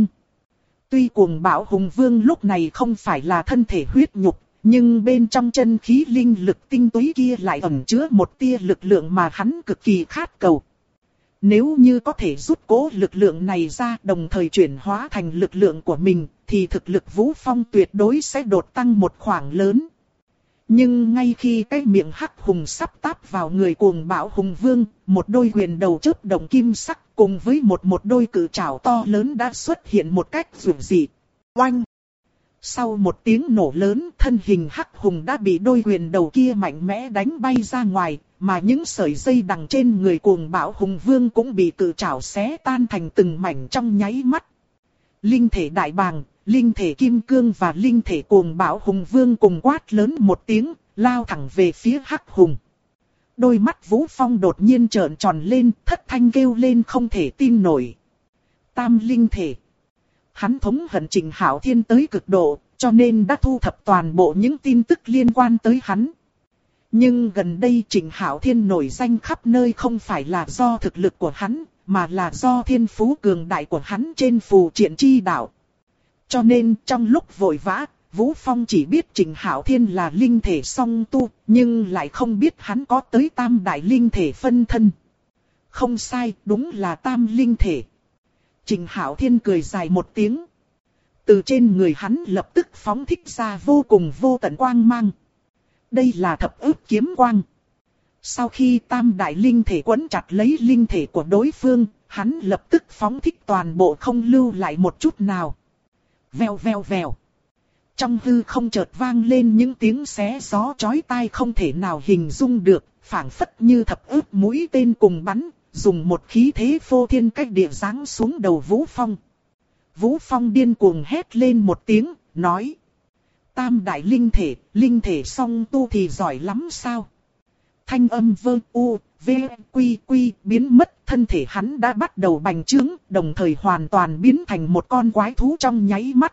Tuy cuồng bạo hùng vương lúc này không phải là thân thể huyết nhục, nhưng bên trong chân khí linh lực tinh túy kia lại ẩn chứa một tia lực lượng mà hắn cực kỳ khát cầu. Nếu như có thể rút cố lực lượng này ra đồng thời chuyển hóa thành lực lượng của mình, thì thực lực Vũ Phong tuyệt đối sẽ đột tăng một khoảng lớn. Nhưng ngay khi cái miệng hắc hùng sắp táp vào người cuồng bạo hùng vương, một đôi quyền đầu chớp động kim sắc cùng với một đôi cự trảo to lớn đã xuất hiện một cách dữ dị. Oanh! Sau một tiếng nổ lớn, thân hình hắc hùng đã bị đôi quyền đầu kia mạnh mẽ đánh bay ra ngoài, mà những sợi dây đằng trên người cuồng bạo hùng vương cũng bị cự trảo xé tan thành từng mảnh trong nháy mắt. Linh thể đại bàng, linh thể kim cương và linh thể cuồng bạo hùng vương cùng quát lớn một tiếng, lao thẳng về phía hắc hùng. Đôi mắt Vũ Phong đột nhiên trợn tròn lên, thất thanh kêu lên không thể tin nổi. Tam linh thể. Hắn thống hận Trịnh Hạo Thiên tới cực độ, cho nên đã thu thập toàn bộ những tin tức liên quan tới hắn. Nhưng gần đây Trịnh Hạo Thiên nổi danh khắp nơi không phải là do thực lực của hắn, mà là do thiên phú cường đại của hắn trên phù triện chi đạo. Cho nên trong lúc vội vã, Vũ Phong chỉ biết Trịnh Hạo Thiên là linh thể song tu, nhưng lại không biết hắn có tới tam đại linh thể phân thân. Không sai, đúng là tam linh thể. Trịnh Hạo Thiên cười dài một tiếng. Từ trên người hắn lập tức phóng thích ra vô cùng vô tận quang mang. Đây là thập ức kiếm quang. Sau khi tam đại linh thể quấn chặt lấy linh thể của đối phương, hắn lập tức phóng thích toàn bộ không lưu lại một chút nào. Vèo vèo vèo. Trong hư không chợt vang lên những tiếng xé gió chói tai không thể nào hình dung được, phảng phất như thập ức mũi tên cùng bắn, dùng một khí thế phô thiên cách địa giáng xuống đầu Vũ Phong. Vũ Phong điên cuồng hét lên một tiếng, nói. Tam đại linh thể song tu thì giỏi lắm sao? Thanh âm vơ u, v, quy quy biến mất, thân thể hắn đã bắt đầu bành trướng, đồng thời hoàn toàn biến thành một con quái thú trong nháy mắt.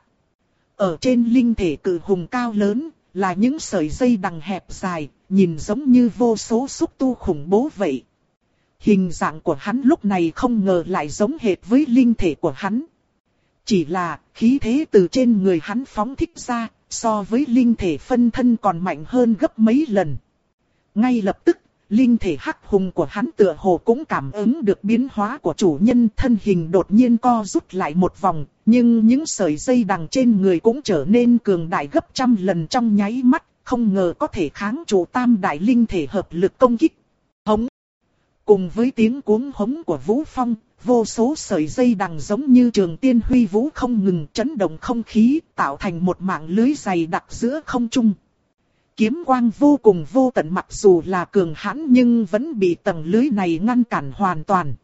Ở trên linh thể cự hùng cao lớn, là những sợi dây đằng hẹp dài, nhìn giống như vô số xúc tu khủng bố vậy. Hình dạng của hắn lúc này không ngờ lại giống hệt với linh thể của hắn. Chỉ là khí thế từ trên người hắn phóng thích ra, so với linh thể phân thân còn mạnh hơn gấp mấy lần. Ngay lập tức, linh thể hắc hùng của hắn tựa hồ cũng cảm ứng được biến hóa của chủ nhân, thân hình đột nhiên co rút lại một vòng, nhưng những sợi dây đằng trên người cũng trở nên cường đại gấp trăm lần trong nháy mắt, không ngờ có thể kháng trụ tam đại linh thể hợp lực công kích. Hống! Cùng với tiếng cuống hống của Vũ Phong, vô số sợi dây đằng giống như trường tiên huy vũ không ngừng chấn động không khí, tạo thành một mạng lưới dày đặc giữa không trung. Kiếm quang vô cùng vô tận, mặc dù là cường hãn nhưng vẫn bị tầng lưới này ngăn cản hoàn toàn.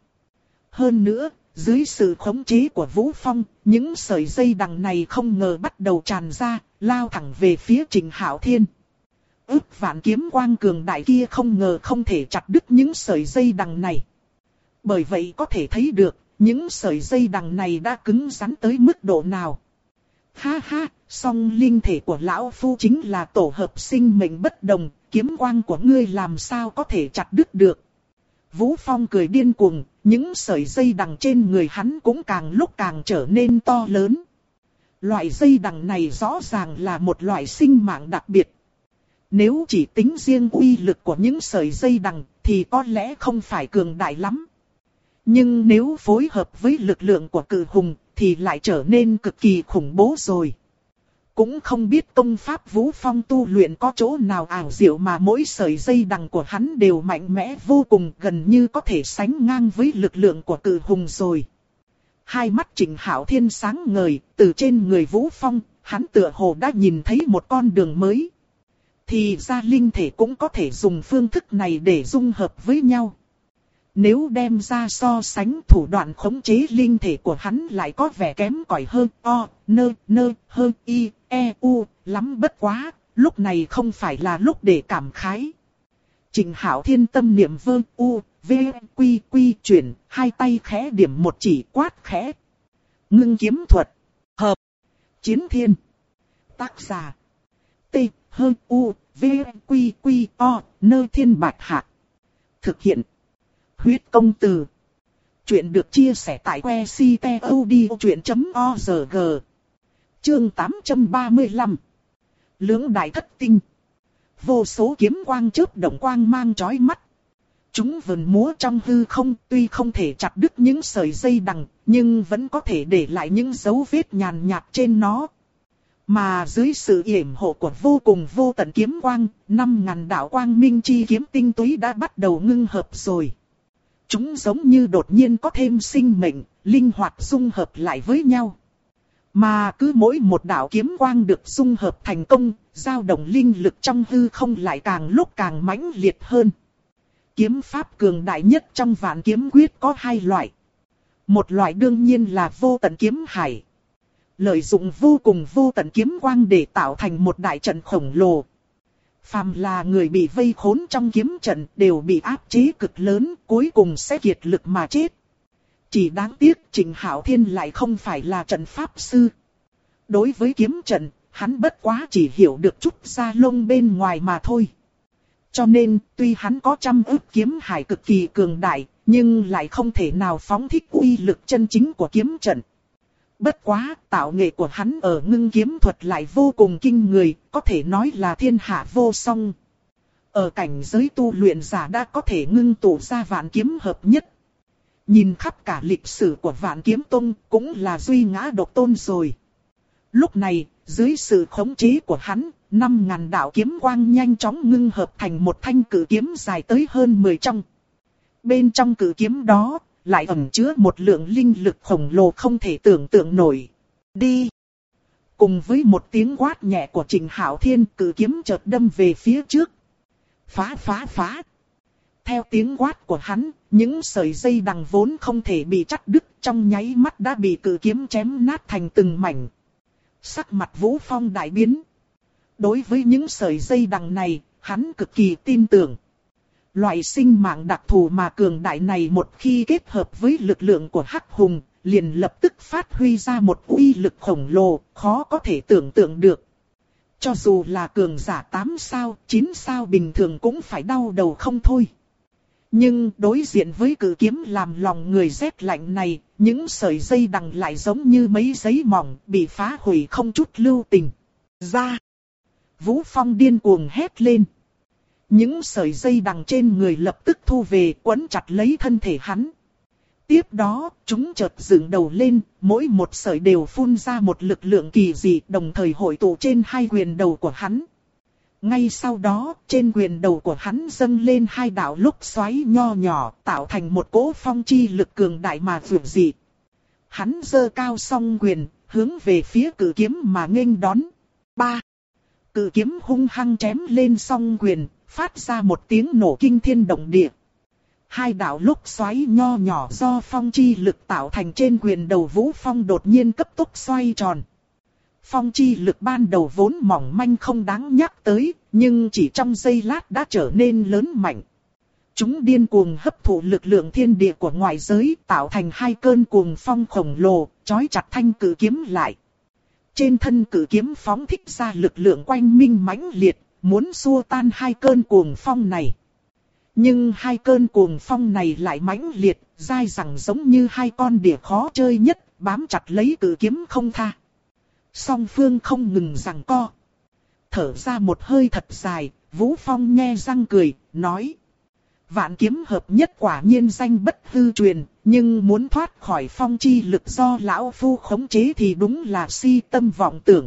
Hơn nữa, dưới sự khống chế của Vũ Phong, những sợi dây đằng này không ngờ bắt đầu tràn ra, lao thẳng về phía Trình Hạo Thiên. Ước vạn kiếm quang cường đại kia không ngờ không thể chặt đứt những sợi dây đằng này. Bởi vậy có thể thấy được, những sợi dây đằng này đã cứng rắn tới mức độ nào. Ha ha, song linh thể của lão phu chính là tổ hợp sinh mệnh bất đồng, kiếm quang của ngươi làm sao có thể chặt đứt được. Vũ Phong cười điên cuồng, những sợi dây đằng trên người hắn cũng càng lúc càng trở nên to lớn. Loại dây đằng này rõ ràng là một loại sinh mạng đặc biệt. Nếu chỉ tính riêng uy lực của những sợi dây đằng thì có lẽ không phải cường đại lắm. Nhưng nếu phối hợp với lực lượng của cự hùng thì lại trở nên cực kỳ khủng bố rồi. Cũng không biết công pháp Vũ Phong tu luyện có chỗ nào ảo diệu mà mỗi sợi dây đằng của hắn đều mạnh mẽ vô cùng, gần như có thể sánh ngang với lực lượng của cự hùng rồi. Hai mắt Trình Hạo Thiên sáng ngời, từ trên người Vũ Phong, hắn tựa hồ đã nhìn thấy một con đường mới. Thì ra linh thể cũng có thể dùng phương thức này để dung hợp với nhau. Nếu đem ra so sánh, thủ đoạn khống chế linh thể của hắn lại có vẻ kém cỏi hơn hơn lắm, bất quá, lúc này không phải là lúc để cảm khái. Trình Hạo Thiên tâm niệm quy chuyển, hai tay khẽ điểm một chỉ, quát khẽ. Ngưng kiếm thuật, hợp, chiến thiên. Tác giả, Thiên Bạch Hạc. Thực hiện, Huyết Công Từ. Chuyện được chia sẻ tại website.odchuyện.org. Chương 835. Lưỡng đại thất tinh. Vô số kiếm quang chớp động, quang mang chói mắt. Chúng vần múa trong hư không, tuy không thể chặt đứt những sợi dây đằng, nhưng vẫn có thể để lại những dấu vết nhàn nhạt trên nó. Mà dưới sự yểm hộ của vô cùng vô tận kiếm quang, 5.000 đạo quang minh chi kiếm tinh túy đã bắt đầu ngưng hợp rồi. Chúng giống như đột nhiên có thêm sinh mệnh, linh hoạt dung hợp lại với nhau. Mà cứ mỗi một đạo kiếm quang được dung hợp thành công, dao động linh lực trong hư không lại càng lúc càng mãnh liệt hơn. Kiếm pháp cường đại nhất trong Vạn Kiếm Quyết có hai loại. Một loại đương nhiên là vô tận kiếm hải. Lợi dụng vô cùng vô tận kiếm quang để tạo thành một đại trận khổng lồ. Phàm là người bị vây khốn trong kiếm trận đều bị áp chế cực lớn, cuối cùng sẽ kiệt lực mà chết. Chỉ đáng tiếc Trình Hạo Thiên lại không phải là trận pháp sư. Đối với kiếm trận, hắn bất quá chỉ hiểu được chút da lông bên ngoài mà thôi. Cho nên, tuy hắn có trăm ức kiếm hải cực kỳ cường đại, nhưng lại không thể nào phóng thích uy lực chân chính của kiếm trận. Bất quá, tạo nghệ của hắn ở ngưng kiếm thuật lại vô cùng kinh người, có thể nói là thiên hạ vô song. Ở cảnh giới tu luyện giả đã có thể ngưng tụ ra vạn kiếm hợp nhất. Nhìn khắp cả lịch sử của Vạn Kiếm Tông cũng là duy ngã độc tôn rồi. Lúc này, dưới sự khống chế của hắn, 5.000 đạo kiếm quang nhanh chóng ngưng hợp thành một thanh cự kiếm dài tới hơn 10 trong. Bên trong cự kiếm đó, lại ẩn chứa một lượng linh lực khổng lồ không thể tưởng tượng nổi. Đi! Cùng với một tiếng quát nhẹ của Trình Hạo Thiên, cự kiếm chợt đâm về phía trước. Phá phá phá! Theo tiếng quát của hắn, những sợi dây đằng vốn không thể bị cắt đứt trong nháy mắt đã bị cự kiếm chém nát thành từng mảnh. Sắc mặt Vũ Phong đại biến. Đối với những sợi dây đằng này, hắn cực kỳ tin tưởng. Loại sinh mạng đặc thù mà cường đại này một khi kết hợp với lực lượng của Hắc Hùng, liền lập tức phát huy ra một uy lực khổng lồ, khó có thể tưởng tượng được. Cho dù là cường giả 8 sao, 9 sao bình thường cũng phải đau đầu không thôi. Nhưng đối diện với cự kiếm làm lòng người rét lạnh này, những sợi dây đằng lại giống như mấy giấy mỏng bị phá hủy không chút lưu tình. Ra! Vũ Phong điên cuồng hét lên. Những sợi dây đằng trên người lập tức thu về quấn chặt lấy thân thể hắn. Tiếp đó, chúng chợt dựng đầu lên, mỗi một sợi đều phun ra một lực lượng kỳ dị đồng thời hội tụ trên hai quyền đầu của hắn. Ngay sau đó, trên quyền đầu của hắn dâng lên hai đạo lúc xoáy nho nhỏ, tạo thành một cỗ phong chi lực cường đại mà vượt dị. Hắn giơ cao song quyền, hướng về phía cự kiếm mà nghênh đón. Ba! Cự kiếm hung hăng chém lên song quyền, phát ra một tiếng nổ kinh thiên động địa. Hai đạo lúc xoáy nho nhỏ do phong chi lực tạo thành trên quyền đầu Vũ Phong đột nhiên cấp tốc xoay tròn. Phong chi lực ban đầu vốn mỏng manh không đáng nhắc tới, nhưng chỉ trong giây lát đã trở nên lớn mạnh. Chúng điên cuồng hấp thụ lực lượng thiên địa của ngoại giới, tạo thành hai cơn cuồng phong khổng lồ, trói chặt thanh cự kiếm lại. Trên thân cự kiếm phóng thích ra lực lượng quanh minh mãnh liệt, muốn xua tan hai cơn cuồng phong này. Nhưng hai cơn cuồng phong này lại mãnh liệt, dai dẳng giống như hai con đỉa khó chơi nhất, bám chặt lấy cự kiếm không tha. Song phương không ngừng giằng co. Thở ra một hơi thật dài, Vũ Phong nhe răng cười, nói. Vạn kiếm hợp nhất quả nhiên danh bất hư truyền, nhưng muốn thoát khỏi phong chi lực do lão phu khống chế thì đúng là si tâm vọng tưởng.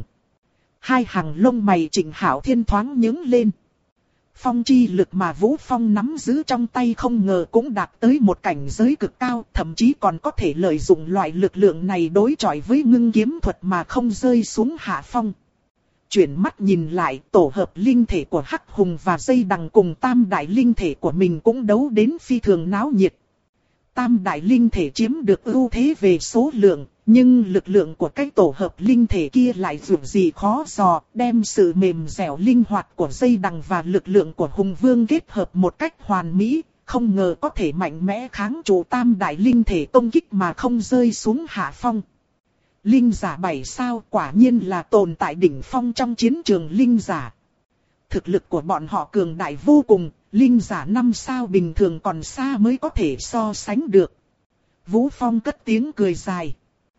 Hai hàng lông mày Trịnh Hạo Thiên thoáng nhướng lên. Phong chi lực mà Vũ Phong nắm giữ trong tay không ngờ cũng đạt tới một cảnh giới cực cao, thậm chí còn có thể lợi dụng loại lực lượng này đối chọi với ngưng kiếm thuật mà không rơi xuống hạ phong. Chuyển mắt nhìn lại, tổ hợp linh thể của Hắc Hùng và dây đằng cùng tam đại linh thể của mình cũng đấu đến phi thường náo nhiệt. Tam đại linh thể chiếm được ưu thế về số lượng, nhưng lực lượng của cái tổ hợp linh thể kia lại dù gì khó dò, đem sự mềm dẻo linh hoạt của dây đằng và lực lượng của Hùng Vương kết hợp một cách hoàn mỹ, không ngờ có thể mạnh mẽ kháng trụ tam đại linh thể công kích mà không rơi xuống hạ phong. Linh giả 7 sao quả nhiên là tồn tại đỉnh phong trong chiến trường linh giả. Thực lực của bọn họ cường đại vô cùng, linh giả 5 sao bình thường còn xa mới có thể so sánh được. Vũ Phong cất tiếng cười dài.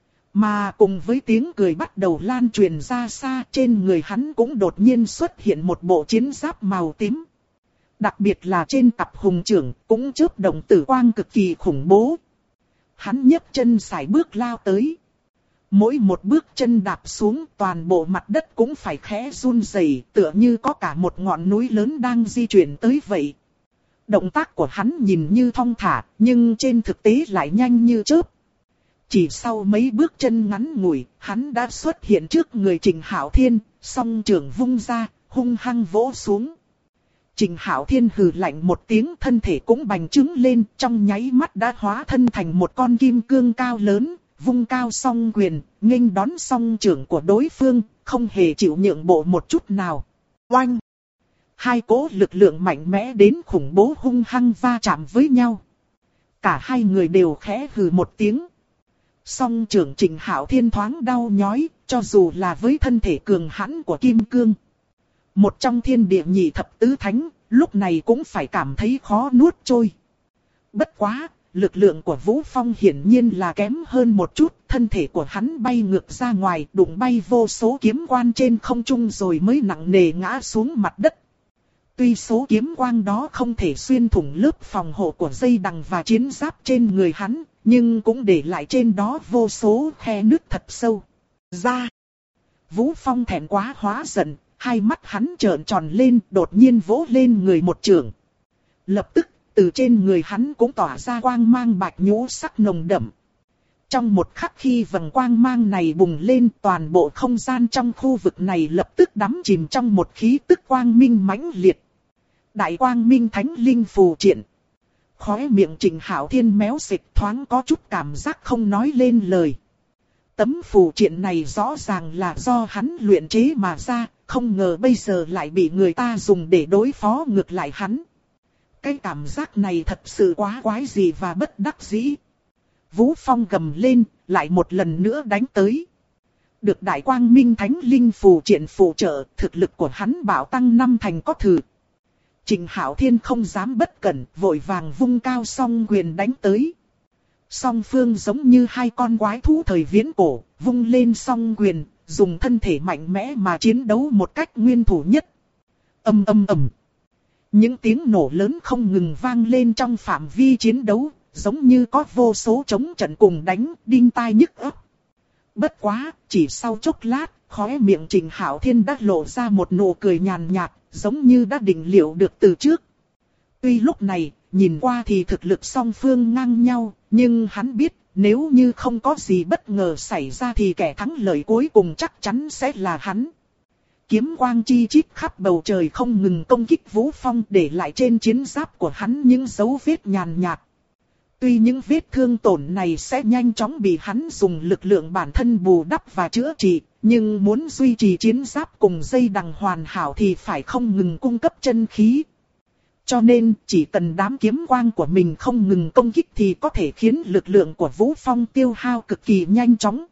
Mà cùng với tiếng cười bắt đầu lan truyền ra xa, trên người hắn cũng đột nhiên xuất hiện một bộ chiến giáp màu tím. Đặc biệt là trên cặp hùng trưởng cũng chớp động tử quang cực kỳ khủng bố. Hắn nhấc chân sải bước lao tới. Mỗi một bước chân đạp xuống toàn bộ mặt đất cũng phải khẽ run rẩy, tựa như có cả một ngọn núi lớn đang di chuyển tới vậy. Động tác của hắn nhìn như thong thả, nhưng trên thực tế lại nhanh như chớp. Chỉ sau mấy bước chân ngắn ngủi, hắn đã xuất hiện trước người Trịnh Hạo Thiên, song trưởng vung ra, hung hăng vỗ xuống. Trịnh Hạo Thiên hừ lạnh một tiếng, thân thể cũng bành trướng lên, trong nháy mắt đã hóa thân thành một con kim cương cao lớn, vung cao song quyền, nghênh đón song trưởng của đối phương, không hề chịu nhượng bộ một chút nào. Oanh! Hai cỗ lực lượng mạnh mẽ đến khủng bố hung hăng va chạm với nhau. Cả hai người đều khẽ hừ một tiếng. Song trưởng Trịnh Hạo Thiên thoáng đau nhói, cho dù là với thân thể cường hãn của kim cương. Một trong thiên địa nhị thập tứ thánh, lúc này cũng phải cảm thấy khó nuốt trôi. Bất quá, lực lượng của Vũ Phong hiển nhiên là kém hơn một chút, thân thể của hắn bay ngược ra ngoài, đụng bay vô số kiếm quan trên không trung rồi mới nặng nề ngã xuống mặt đất. Tuy số kiếm quang đó không thể xuyên thủng lớp phòng hộ của dây đằng và chiến giáp trên người hắn, nhưng cũng để lại trên đó vô số khe nứt thật sâu. Ra! Vũ Phong thẹn quá hóa giận, hai mắt hắn trợn tròn lên, đột nhiên vỗ lên người một chưởng. Lập tức, từ trên người hắn cũng tỏa ra quang mang bạch nhũ sắc nồng đậm. Trong một khắc khi vầng quang mang này bùng lên, toàn bộ không gian trong khu vực này lập tức đắm chìm trong một khí tức quang minh mãnh liệt. Đại quang minh thánh linh phù triện. Khóe miệng Trịnh Hạo Thiên méo xịch thoáng có chút cảm giác không nói lên lời. Tấm phù triện này rõ ràng là do hắn luyện chế mà ra, không ngờ bây giờ lại bị người ta dùng để đối phó ngược lại hắn. Cái cảm giác này thật sự quá quái dị và bất đắc dĩ. Vũ Phong gầm lên, lại một lần nữa đánh tới. Được Đại Quang Minh Thánh Linh phù triện phụ trợ, thực lực của hắn bảo tăng 5 thành có thừa. Trịnh Hạo Thiên không dám bất cẩn, vội vàng vung cao song quyền đánh tới. Song phương giống như hai con quái thú thời viễn cổ, vung lên song quyền, dùng thân thể mạnh mẽ mà chiến đấu một cách nguyên thủ nhất. Ầm ầm ầm. Những tiếng nổ lớn không ngừng vang lên trong phạm vi chiến đấu, giống như có vô số trống trận cùng đánh, đinh tai nhức óc. Bất quá, chỉ sau chốc lát, khóe miệng Trịnh Hạo Thiên đã lộ ra một nụ cười nhàn nhạt, giống như đã định liệu được từ trước. Tuy lúc này, nhìn qua thì thực lực song phương ngang nhau, nhưng hắn biết, nếu như không có gì bất ngờ xảy ra thì kẻ thắng lợi cuối cùng chắc chắn sẽ là hắn. Kiếm quang chi chít khắp bầu trời không ngừng công kích Vũ Phong, để lại trên chiến giáp của hắn những dấu vết nhàn nhạt. Tuy những vết thương tổn này sẽ nhanh chóng bị hắn dùng lực lượng bản thân bù đắp và chữa trị, nhưng muốn duy trì chiến giáp cùng dây đằng hoàn hảo thì phải không ngừng cung cấp chân khí. Cho nên, chỉ cần đám kiếm quang của mình không ngừng công kích thì có thể khiến lực lượng của Vũ Phong tiêu hao cực kỳ nhanh chóng.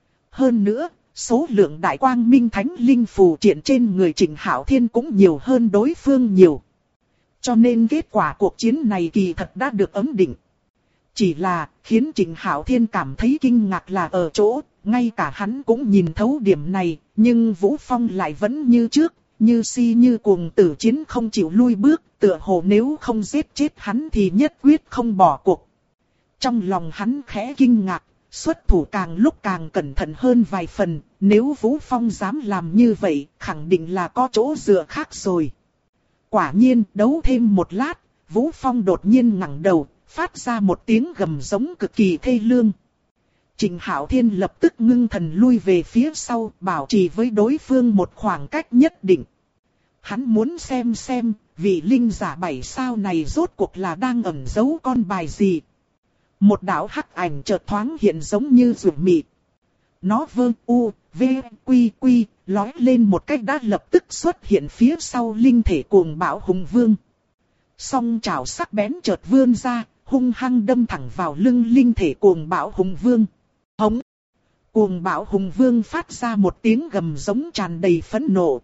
Hơn nữa, số lượng đại quang minh thánh linh phù triện trên người Trịnh Hạo Thiên cũng nhiều hơn đối phương nhiều. Cho nên kết quả cuộc chiến này kỳ thật đã được ấm định. Chỉ là, khiến Trịnh Hạo Thiên cảm thấy kinh ngạc là ở chỗ, ngay cả hắn cũng nhìn thấu điểm này, nhưng Vũ Phong lại vẫn như trước, như si như cuồng tử chiến không chịu lui bước, tựa hồ nếu không giết chết hắn thì nhất quyết không bỏ cuộc. Trong lòng hắn khẽ kinh ngạc, xuất thủ càng lúc càng cẩn thận hơn vài phần, nếu Vũ Phong dám làm như vậy, khẳng định là có chỗ dựa khác rồi. Quả nhiên, đấu thêm một lát, Vũ Phong đột nhiên ngẩng đầu, phát ra một tiếng gầm giống cực kỳ thê lương. Trịnh Hạo Thiên lập tức ngưng thần lui về phía sau, bảo trì với đối phương một khoảng cách nhất định. Hắn muốn xem, vị linh giả 7 sao này rốt cuộc là đang ẩn giấu con bài gì. Một đạo hắc ảnh chợt thoáng hiện giống như rượu mị. Nó vơ u, v, quy quy, lói lên một cách đã lập tức xuất hiện phía sau linh thể cuồng bạo hùng vương. Song chảo sắc bén chợt vươn ra, hung hăng đâm thẳng vào lưng linh thể cuồng bạo hùng vương. Hống! Cuồng bạo hùng vương phát ra một tiếng gầm giống tràn đầy phẫn nộ.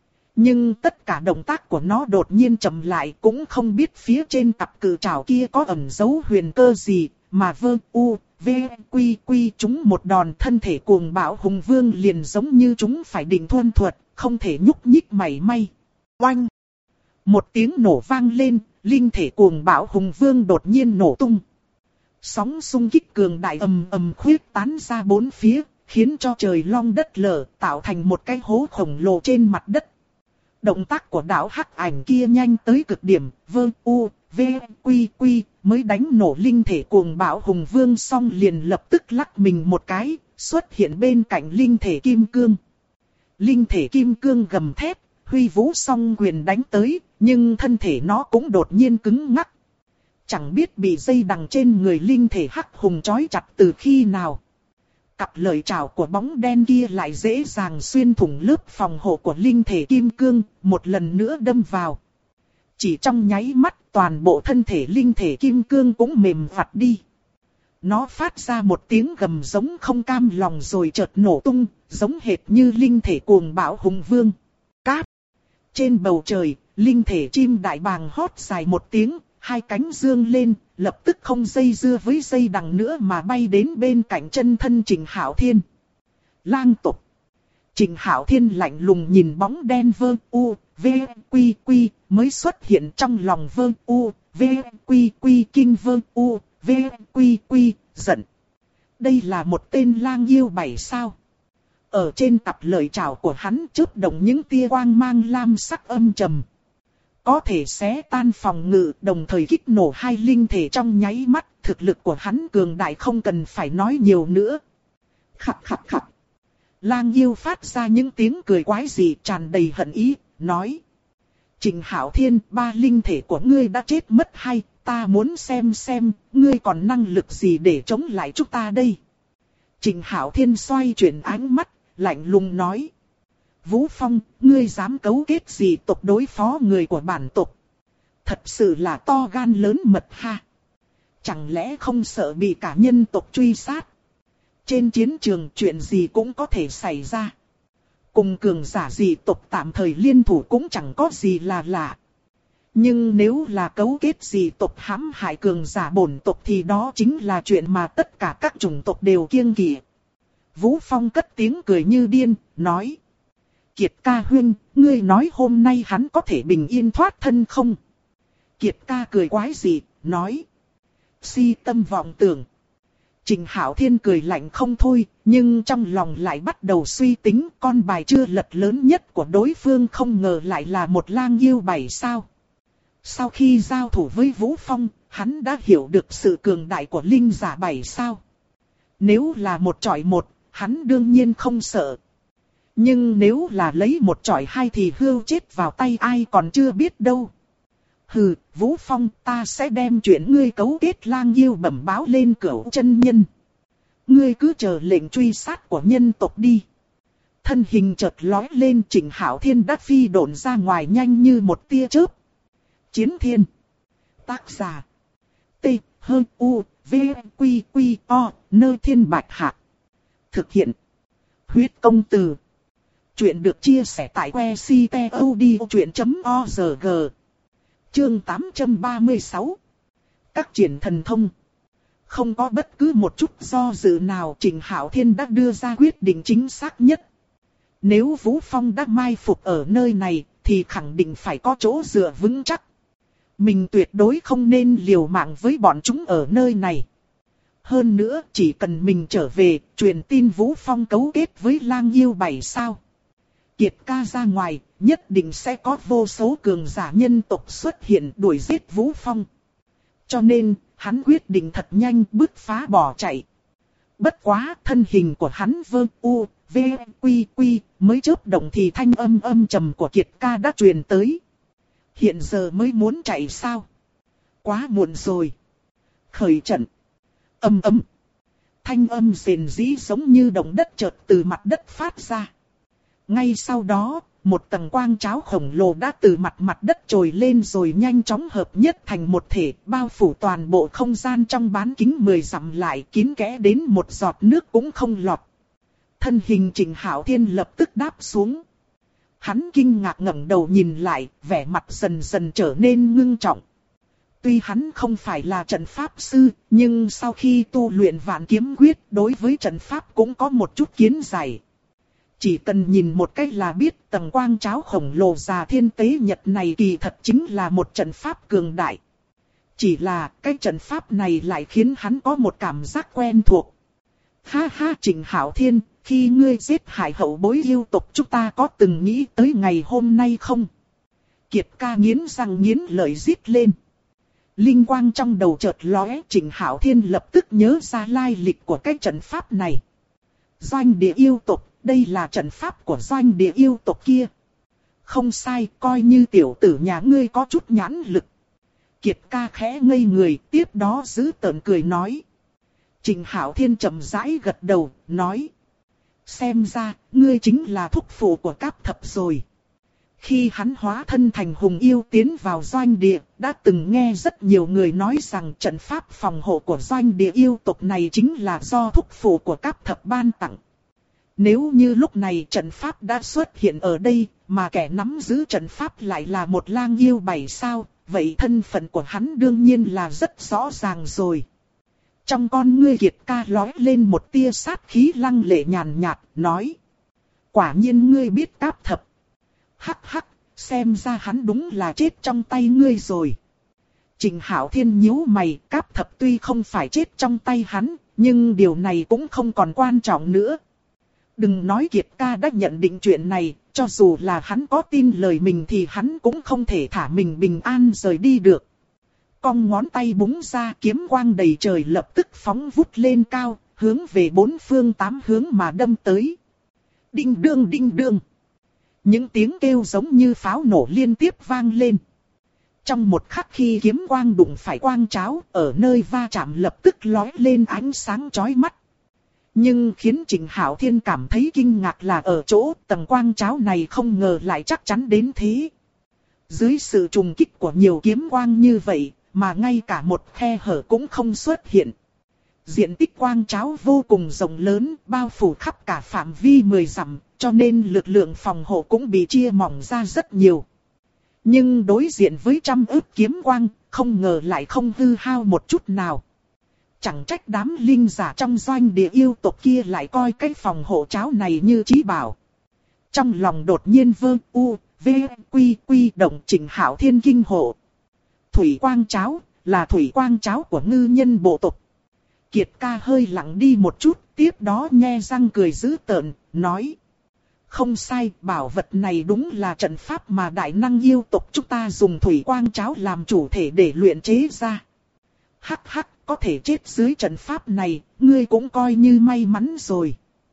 Nhưng tất cả động tác của nó đột nhiên chậm lại, cũng không biết phía trên cặp cự trảo kia có ẩn giấu huyền cơ gì, mà vơ u, v, quy quy chúng một đòn, thân thể cuồng bạo hùng vương liền giống như chúng phải định thuần thuật, không thể nhúc nhích mảy may. Oanh! Một tiếng nổ vang lên, linh thể cuồng bạo hùng vương đột nhiên nổ tung. Sóng xung kích cường đại ầm ầm khuyết tán ra bốn phía, khiến cho trời long đất lở, tạo thành một cái hố khổng lồ trên mặt đất. Động tác của đạo hắc ảnh kia nhanh tới cực điểm, vơ u, v, quy quy, mới đánh nổ linh thể cuồng bạo hùng vương xong liền lập tức lắc mình một cái, xuất hiện bên cạnh linh thể kim cương. Linh thể kim cương gầm thét, huy vũ song quyền đánh tới, nhưng thân thể nó cũng đột nhiên cứng ngắc. Chẳng biết bị dây đằng trên người linh thể hắc hùng trói chặt từ khi nào. Cặp lợi trảo của bóng đen kia lại dễ dàng xuyên thủng lớp phòng hộ của linh thể kim cương, một lần nữa đâm vào. Chỉ trong nháy mắt, toàn bộ thân thể linh thể kim cương cũng mềm vặt đi. Nó phát ra một tiếng gầm giống không cam lòng rồi chợt nổ tung, giống hệt như linh thể cuồng bạo hùng vương. Cáp! Trên bầu trời, linh thể chim đại bàng hót dài một tiếng, hai cánh dương lên, lập tức không dây dưa với dây đằng nữa mà bay đến bên cạnh chân thân Trịnh Hạo Thiên. Lang tục! Trịnh Hạo Thiên lạnh lùng nhìn bóng đen vơ u, v, quy quy, mới xuất hiện trong lòng vơ u, v, quy quy kinh vơ u, v, quy quy, giận. Đây là một tên lang yêu 7 sao. Ở trên cặp lợi trảo của hắn chớp động những tia quang mang lam sắc âm trầm. Có thể xé tan phòng ngự, đồng thời kích nổ hai linh thể trong nháy mắt, thực lực của hắn cường đại không cần phải nói nhiều nữa. Khặt khặt khặt. Lang yêu phát ra những tiếng cười quái dị tràn đầy hận ý, nói. Trịnh Hạo Thiên, 3 linh thể của ngươi đã chết mất hay, ta muốn xem, ngươi còn năng lực gì để chống lại chúng ta đây. Trịnh Hạo Thiên xoay chuyển ánh mắt, lạnh lùng nói. Vũ Phong, ngươi dám cấu kết gì tộc đối phó người của bản tộc? Thật sự là to gan lớn mật ha. Chẳng lẽ không sợ bị cả nhân tộc truy sát? Trên chiến trường chuyện gì cũng có thể xảy ra. Cùng cường giả dị tộc tạm thời liên thủ cũng chẳng có gì là lạ. Nhưng nếu là cấu kết dị tộc hãm hại cường giả bổn tộc thì đó chính là chuyện mà tất cả các chủng tộc đều kiêng kỵ. Vũ Phong cất tiếng cười như điên, nói. Kiệt ca huynh, ngươi nói hôm nay hắn có thể bình yên thoát thân không? Kiệt ca cười quái dị, nói. Si tâm vọng tưởng. Trình Hạo Thiên cười lạnh không thôi, nhưng trong lòng lại bắt đầu suy tính con bài chưa lật lớn nhất của đối phương không ngờ lại là một lang yêu 7 sao. Sau khi giao thủ với Vũ Phong, hắn đã hiểu được sự cường đại của linh giả 7 sao. Nếu là một chọi một, hắn đương nhiên không sợ. Nhưng nếu là lấy một chọi hai thì hươu chết vào tay ai còn chưa biết đâu. Hừ, Vũ Phong, ta sẽ đem chuyện ngươi cấu kết lang yêu bẩm báo lên Cửu chân nhân. Ngươi cứ chờ lệnh truy sát của nhân tộc đi. Thân hình chợt lói lên, Trình Hạo Thiên đã phi độn ra ngoài nhanh như một tia chớp. Chiến Thiên. Tác giả. T, H, U, V, Quy, Quy, O, Nơ Thiên Bạch Hạc. Thực hiện. Huyết công từ. Chuyện được chia sẻ tại que ctod.org. Chương 836. Các triển thần thông. Không có bất cứ một chút do dự nào, Trình Hạo Thiên đã đưa ra quyết định chính xác nhất. Nếu Vũ Phong đã mai phục ở nơi này, thì khẳng định phải có chỗ dựa vững chắc. Mình tuyệt đối không nên liều mạng với bọn chúng ở nơi này. Hơn nữa, chỉ cần mình trở về, truyền tin Vũ Phong cấu kết với lang yêu 7 sao. Kiệt ca ra ngoài, nhất định sẽ có vô số cường giả nhân tộc xuất hiện đuổi giết Vũ Phong. Cho nên, hắn quyết định thật nhanh bứt phá bỏ chạy. Bất quá, thân hình của hắn vơ u, v, quy quy, mới chớp động thì thanh âm trầm của Kiệt ca đã truyền tới. Hiện giờ mới muốn chạy sao? Quá muộn rồi. Khởi trận. Âm. Thanh âm rền rĩ giống như động đất chợt từ mặt đất phát ra. Ngay sau đó, một tầng quang cháo khổng lồ đã từ mặt đất trồi lên rồi nhanh chóng hợp nhất thành một thể, bao phủ toàn bộ không gian trong bán kính 10 dặm lại, kín kẽ đến một giọt nước cũng không lọt. Thân hình Trình Hạo Thiên lập tức đáp xuống. Hắn kinh ngạc ngẩng đầu nhìn lại, vẻ mặt dần dần trở nên ngưng trọng. Tuy hắn không phải là trận pháp sư, nhưng sau khi tu luyện Vạn Kiếm Quyết, đối với trận pháp cũng có một chút kiến giải. Chỉ cần nhìn một cách là biết tầng quang cháo khổng lồ già thiên tế nhật này kỳ thật chính là một trận pháp cường đại. Chỉ là cái trận pháp này lại khiến hắn có một cảm giác quen thuộc. Ha ha, Trình Hạo Thiên, khi ngươi giết hại hậu bối yêu tộc chúng ta có từng nghĩ tới ngày hôm nay không? Kiệt ca nghiến răng nghiến lợi rít lên. Linh quang trong đầu chợt lóe, Trình Hạo Thiên lập tức nhớ ra lai lịch của cái trận pháp này. Doanh địa yêu tộc, đây là trận pháp của doanh địa yêu tộc kia. Không sai, coi như tiểu tử nhà ngươi có chút nhãn lực. Kiệt ca khẽ ngây người, tiếp đó giữ tợn cười nói. Trình Hạo Thiên chậm rãi gật đầu, nói. Xem ra, ngươi chính là thúc phụ của Cáp Thập rồi. Khi hắn hóa thân thành hùng yêu tiến vào doanh địa, đã từng nghe rất nhiều người nói rằng trận pháp phòng hộ của doanh địa yêu tộc này chính là do thúc phụ của Cáp Thập ban tặng. Nếu như lúc này trận pháp đã xuất hiện ở đây, mà kẻ nắm giữ trận pháp lại là một lang yêu 7 sao, vậy thân phận của hắn đương nhiên là rất rõ ràng rồi. Trong con ngươi Kiệt ca lóe lên một tia sát khí lăng lệ nhàn nhạt, nói. Quả nhiên ngươi biết Cáp Thập. Hắc hắc, xem ra hắn đúng là chết trong tay ngươi rồi. Trình Hạo Thiên nhíu mày, Cáp Thập tuy không phải chết trong tay hắn, nhưng điều này cũng không còn quan trọng nữa. Đừng nói Kiệt ca đã nhận định chuyện này, cho dù là hắn có tin lời mình thì hắn cũng không thể thả mình bình an rời đi được. Cong ngón tay búng ra, kiếm quang đầy trời lập tức phóng vút lên cao, hướng về bốn phương tám hướng mà đâm tới. Đinh đương đinh đương. Những tiếng kêu giống như pháo nổ liên tiếp vang lên. Trong một khắc khi kiếm quang đụng phải quang cháo, ở nơi va chạm lập tức lóe lên ánh sáng chói mắt. Nhưng khiến Trình Hạo Thiên cảm thấy kinh ngạc là ở chỗ tầng quang cháo này không ngờ lại chắc chắn đến thế. Dưới sự trùng kích của nhiều kiếm quang như vậy, mà ngay cả một khe hở cũng không xuất hiện. Diện tích quang cháo vô cùng rộng lớn, bao phủ khắp cả phạm vi 10 dặm, cho nên lực lượng phòng hộ cũng bị chia mỏng ra rất nhiều. Nhưng đối diện với trăm ức kiếm quang, không ngờ lại không hư hao một chút nào. Chẳng trách đám linh giả trong doanh địa yêu tộc kia lại coi cái phòng hộ cháo này như chí bảo. Trong lòng đột nhiên quy động Trịnh Hạo Thiên kinh hộ. Thủy quang cháo, là thủy quang cháo của ngư nhân bộ tộc. Kiệt ca hơi lặng đi một chút, tiếp đó nhe răng cười dữ tợn, nói. Không sai, bảo vật này đúng là trận pháp mà đại năng yêu tộc chúng ta dùng thủy quang cháo làm chủ thể để luyện chế ra. Hắc hắc, có thể chết dưới trận pháp này, ngươi cũng coi như may mắn rồi.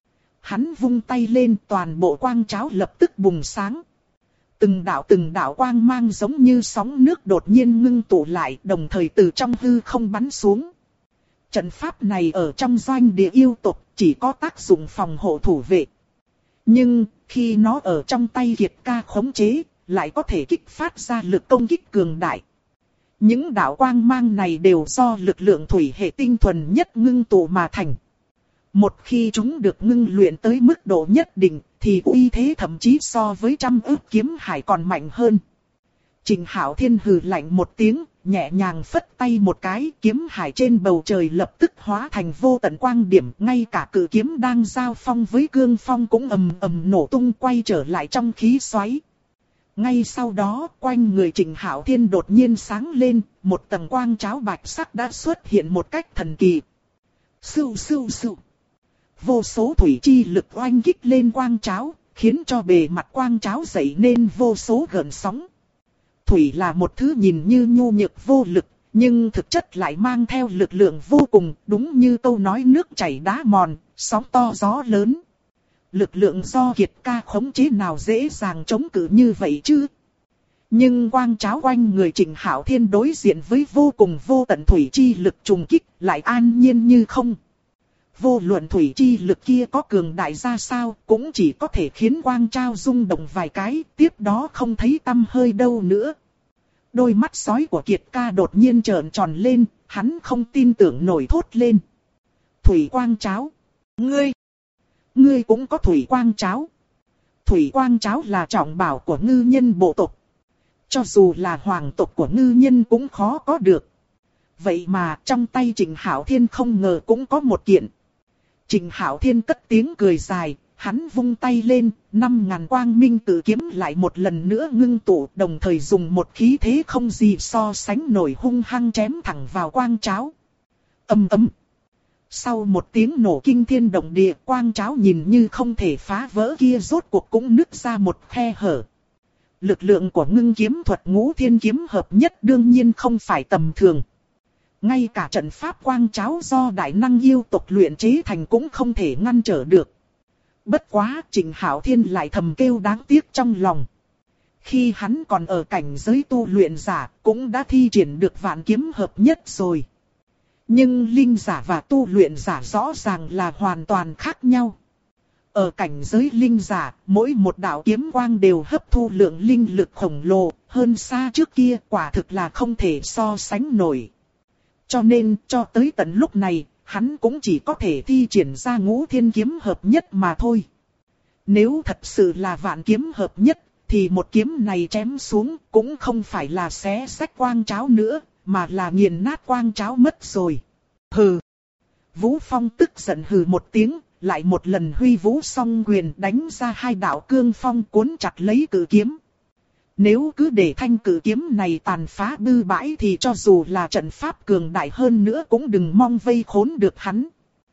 Hắn vung tay lên, toàn bộ quang cháo lập tức bùng sáng. Từng đạo quang mang giống như sóng nước đột nhiên ngưng tụ lại, đồng thời từ trong hư không bắn xuống. Trận pháp này ở trong doanh địa yêu tộc chỉ có tác dụng phòng hộ thủ vệ. Nhưng, khi nó ở trong tay Kiệt ca khống chế, lại có thể kích phát ra lực công kích cường đại. Những đạo quang mang này đều do lực lượng thủy hệ tinh thuần nhất ngưng tụ mà thành. Một khi chúng được ngưng luyện tới mức độ nhất định, thì uy thế thậm chí so với trăm ức kiếm hải còn mạnh hơn. Trịnh Hạo Thiên hừ lạnh một tiếng, nhẹ nhàng phất tay một cái, kiếm hải trên bầu trời lập tức hóa thành vô tận quang điểm, ngay cả cự kiếm đang giao phong với cương phong cũng ầm ầm nổ tung quay trở lại trong khí xoáy. Ngay sau đó, quanh người Trịnh Hạo Thiên đột nhiên sáng lên, một tầng quang cháo bạch sắc đã xuất hiện một cách thần kỳ. Sưu sưu sưu. Vô số thủy chi lực oanh kích lên quang cháo, khiến cho bề mặt quang cháo dậy nên vô số gợn sóng. Thủy là một thứ nhìn như nhu nhược vô lực, nhưng thực chất lại mang theo lực lượng vô cùng, đúng như câu nói nước chảy đá mòn, sóng to gió lớn. Lực lượng do Kiệt ca khống chế nào dễ dàng chống cự như vậy chứ? Nhưng quang cháo quanh người Trịnh Hạo Thiên đối diện với vô cùng vô tận thủy chi lực trùng kích lại an nhiên như không. Vô luận thủy chi lực kia có cường đại ra sao, cũng chỉ có thể khiến quang cháo rung động vài cái, tiếp đó không thấy tăm hơi đâu nữa. Đôi mắt sói của Kiệt ca đột nhiên trợn tròn lên, hắn không tin tưởng nổi thốt lên. Thủy quang cháo. Ngươi cũng có thủy quang cháo. Thủy quang cháo là trọng bảo của ngư nhân bộ tộc. Cho dù là hoàng tộc của ngư nhân cũng khó có được. Vậy mà trong tay Trịnh Hạo Thiên không ngờ cũng có một kiện. Trịnh Hạo Thiên cất tiếng cười dài, hắn vung tay lên, 5.000 quang minh tự kiếm lại một lần nữa ngưng tụ, đồng thời dùng một khí thế không gì so sánh nổi hung hăng chém thẳng vào quang cháo. Ầm ầm. Sau một tiếng nổ kinh thiên động địa, quang cháo nhìn như không thể phá vỡ kia rốt cuộc cũng nứt ra một khe hở. Lực lượng của ngưng kiếm thuật Ngũ Thiên kiếm hợp nhất đương nhiên không phải tầm thường. Ngay cả trận pháp quang cháo do đại năng yêu tộc luyện chế thành cũng không thể ngăn trở được. Bất quá, Trịnh Hạo Thiên lại thầm kêu đáng tiếc trong lòng. Khi hắn còn ở cảnh giới tu luyện giả, cũng đã thi triển được vạn kiếm hợp nhất rồi. Nhưng linh giả và tu luyện giả rõ ràng là hoàn toàn khác nhau. Ở cảnh giới linh giả, mỗi một đạo kiếm quang đều hấp thu lượng linh lực khổng lồ, hơn xa trước kia quả thực là không thể so sánh nổi. Cho nên, cho tới tận lúc này, hắn cũng chỉ có thể thi triển ra Ngũ Thiên kiếm hợp nhất mà thôi. Nếu thật sự là vạn kiếm hợp nhất, thì một kiếm này chém xuống cũng không phải là xé rách quang cháo nữa, mà là nghiền nát quang cháo mất rồi. Hừ. Vũ Phong tức giận hừ một tiếng, lại một lần huy vũ song quyền đánh ra hai đạo cương phong cuốn chặt lấy cự kiếm. Nếu cứ để thanh cự kiếm này tàn phá bư bãi thì cho dù là trận pháp cường đại hơn nữa cũng đừng mong vây khốn được hắn.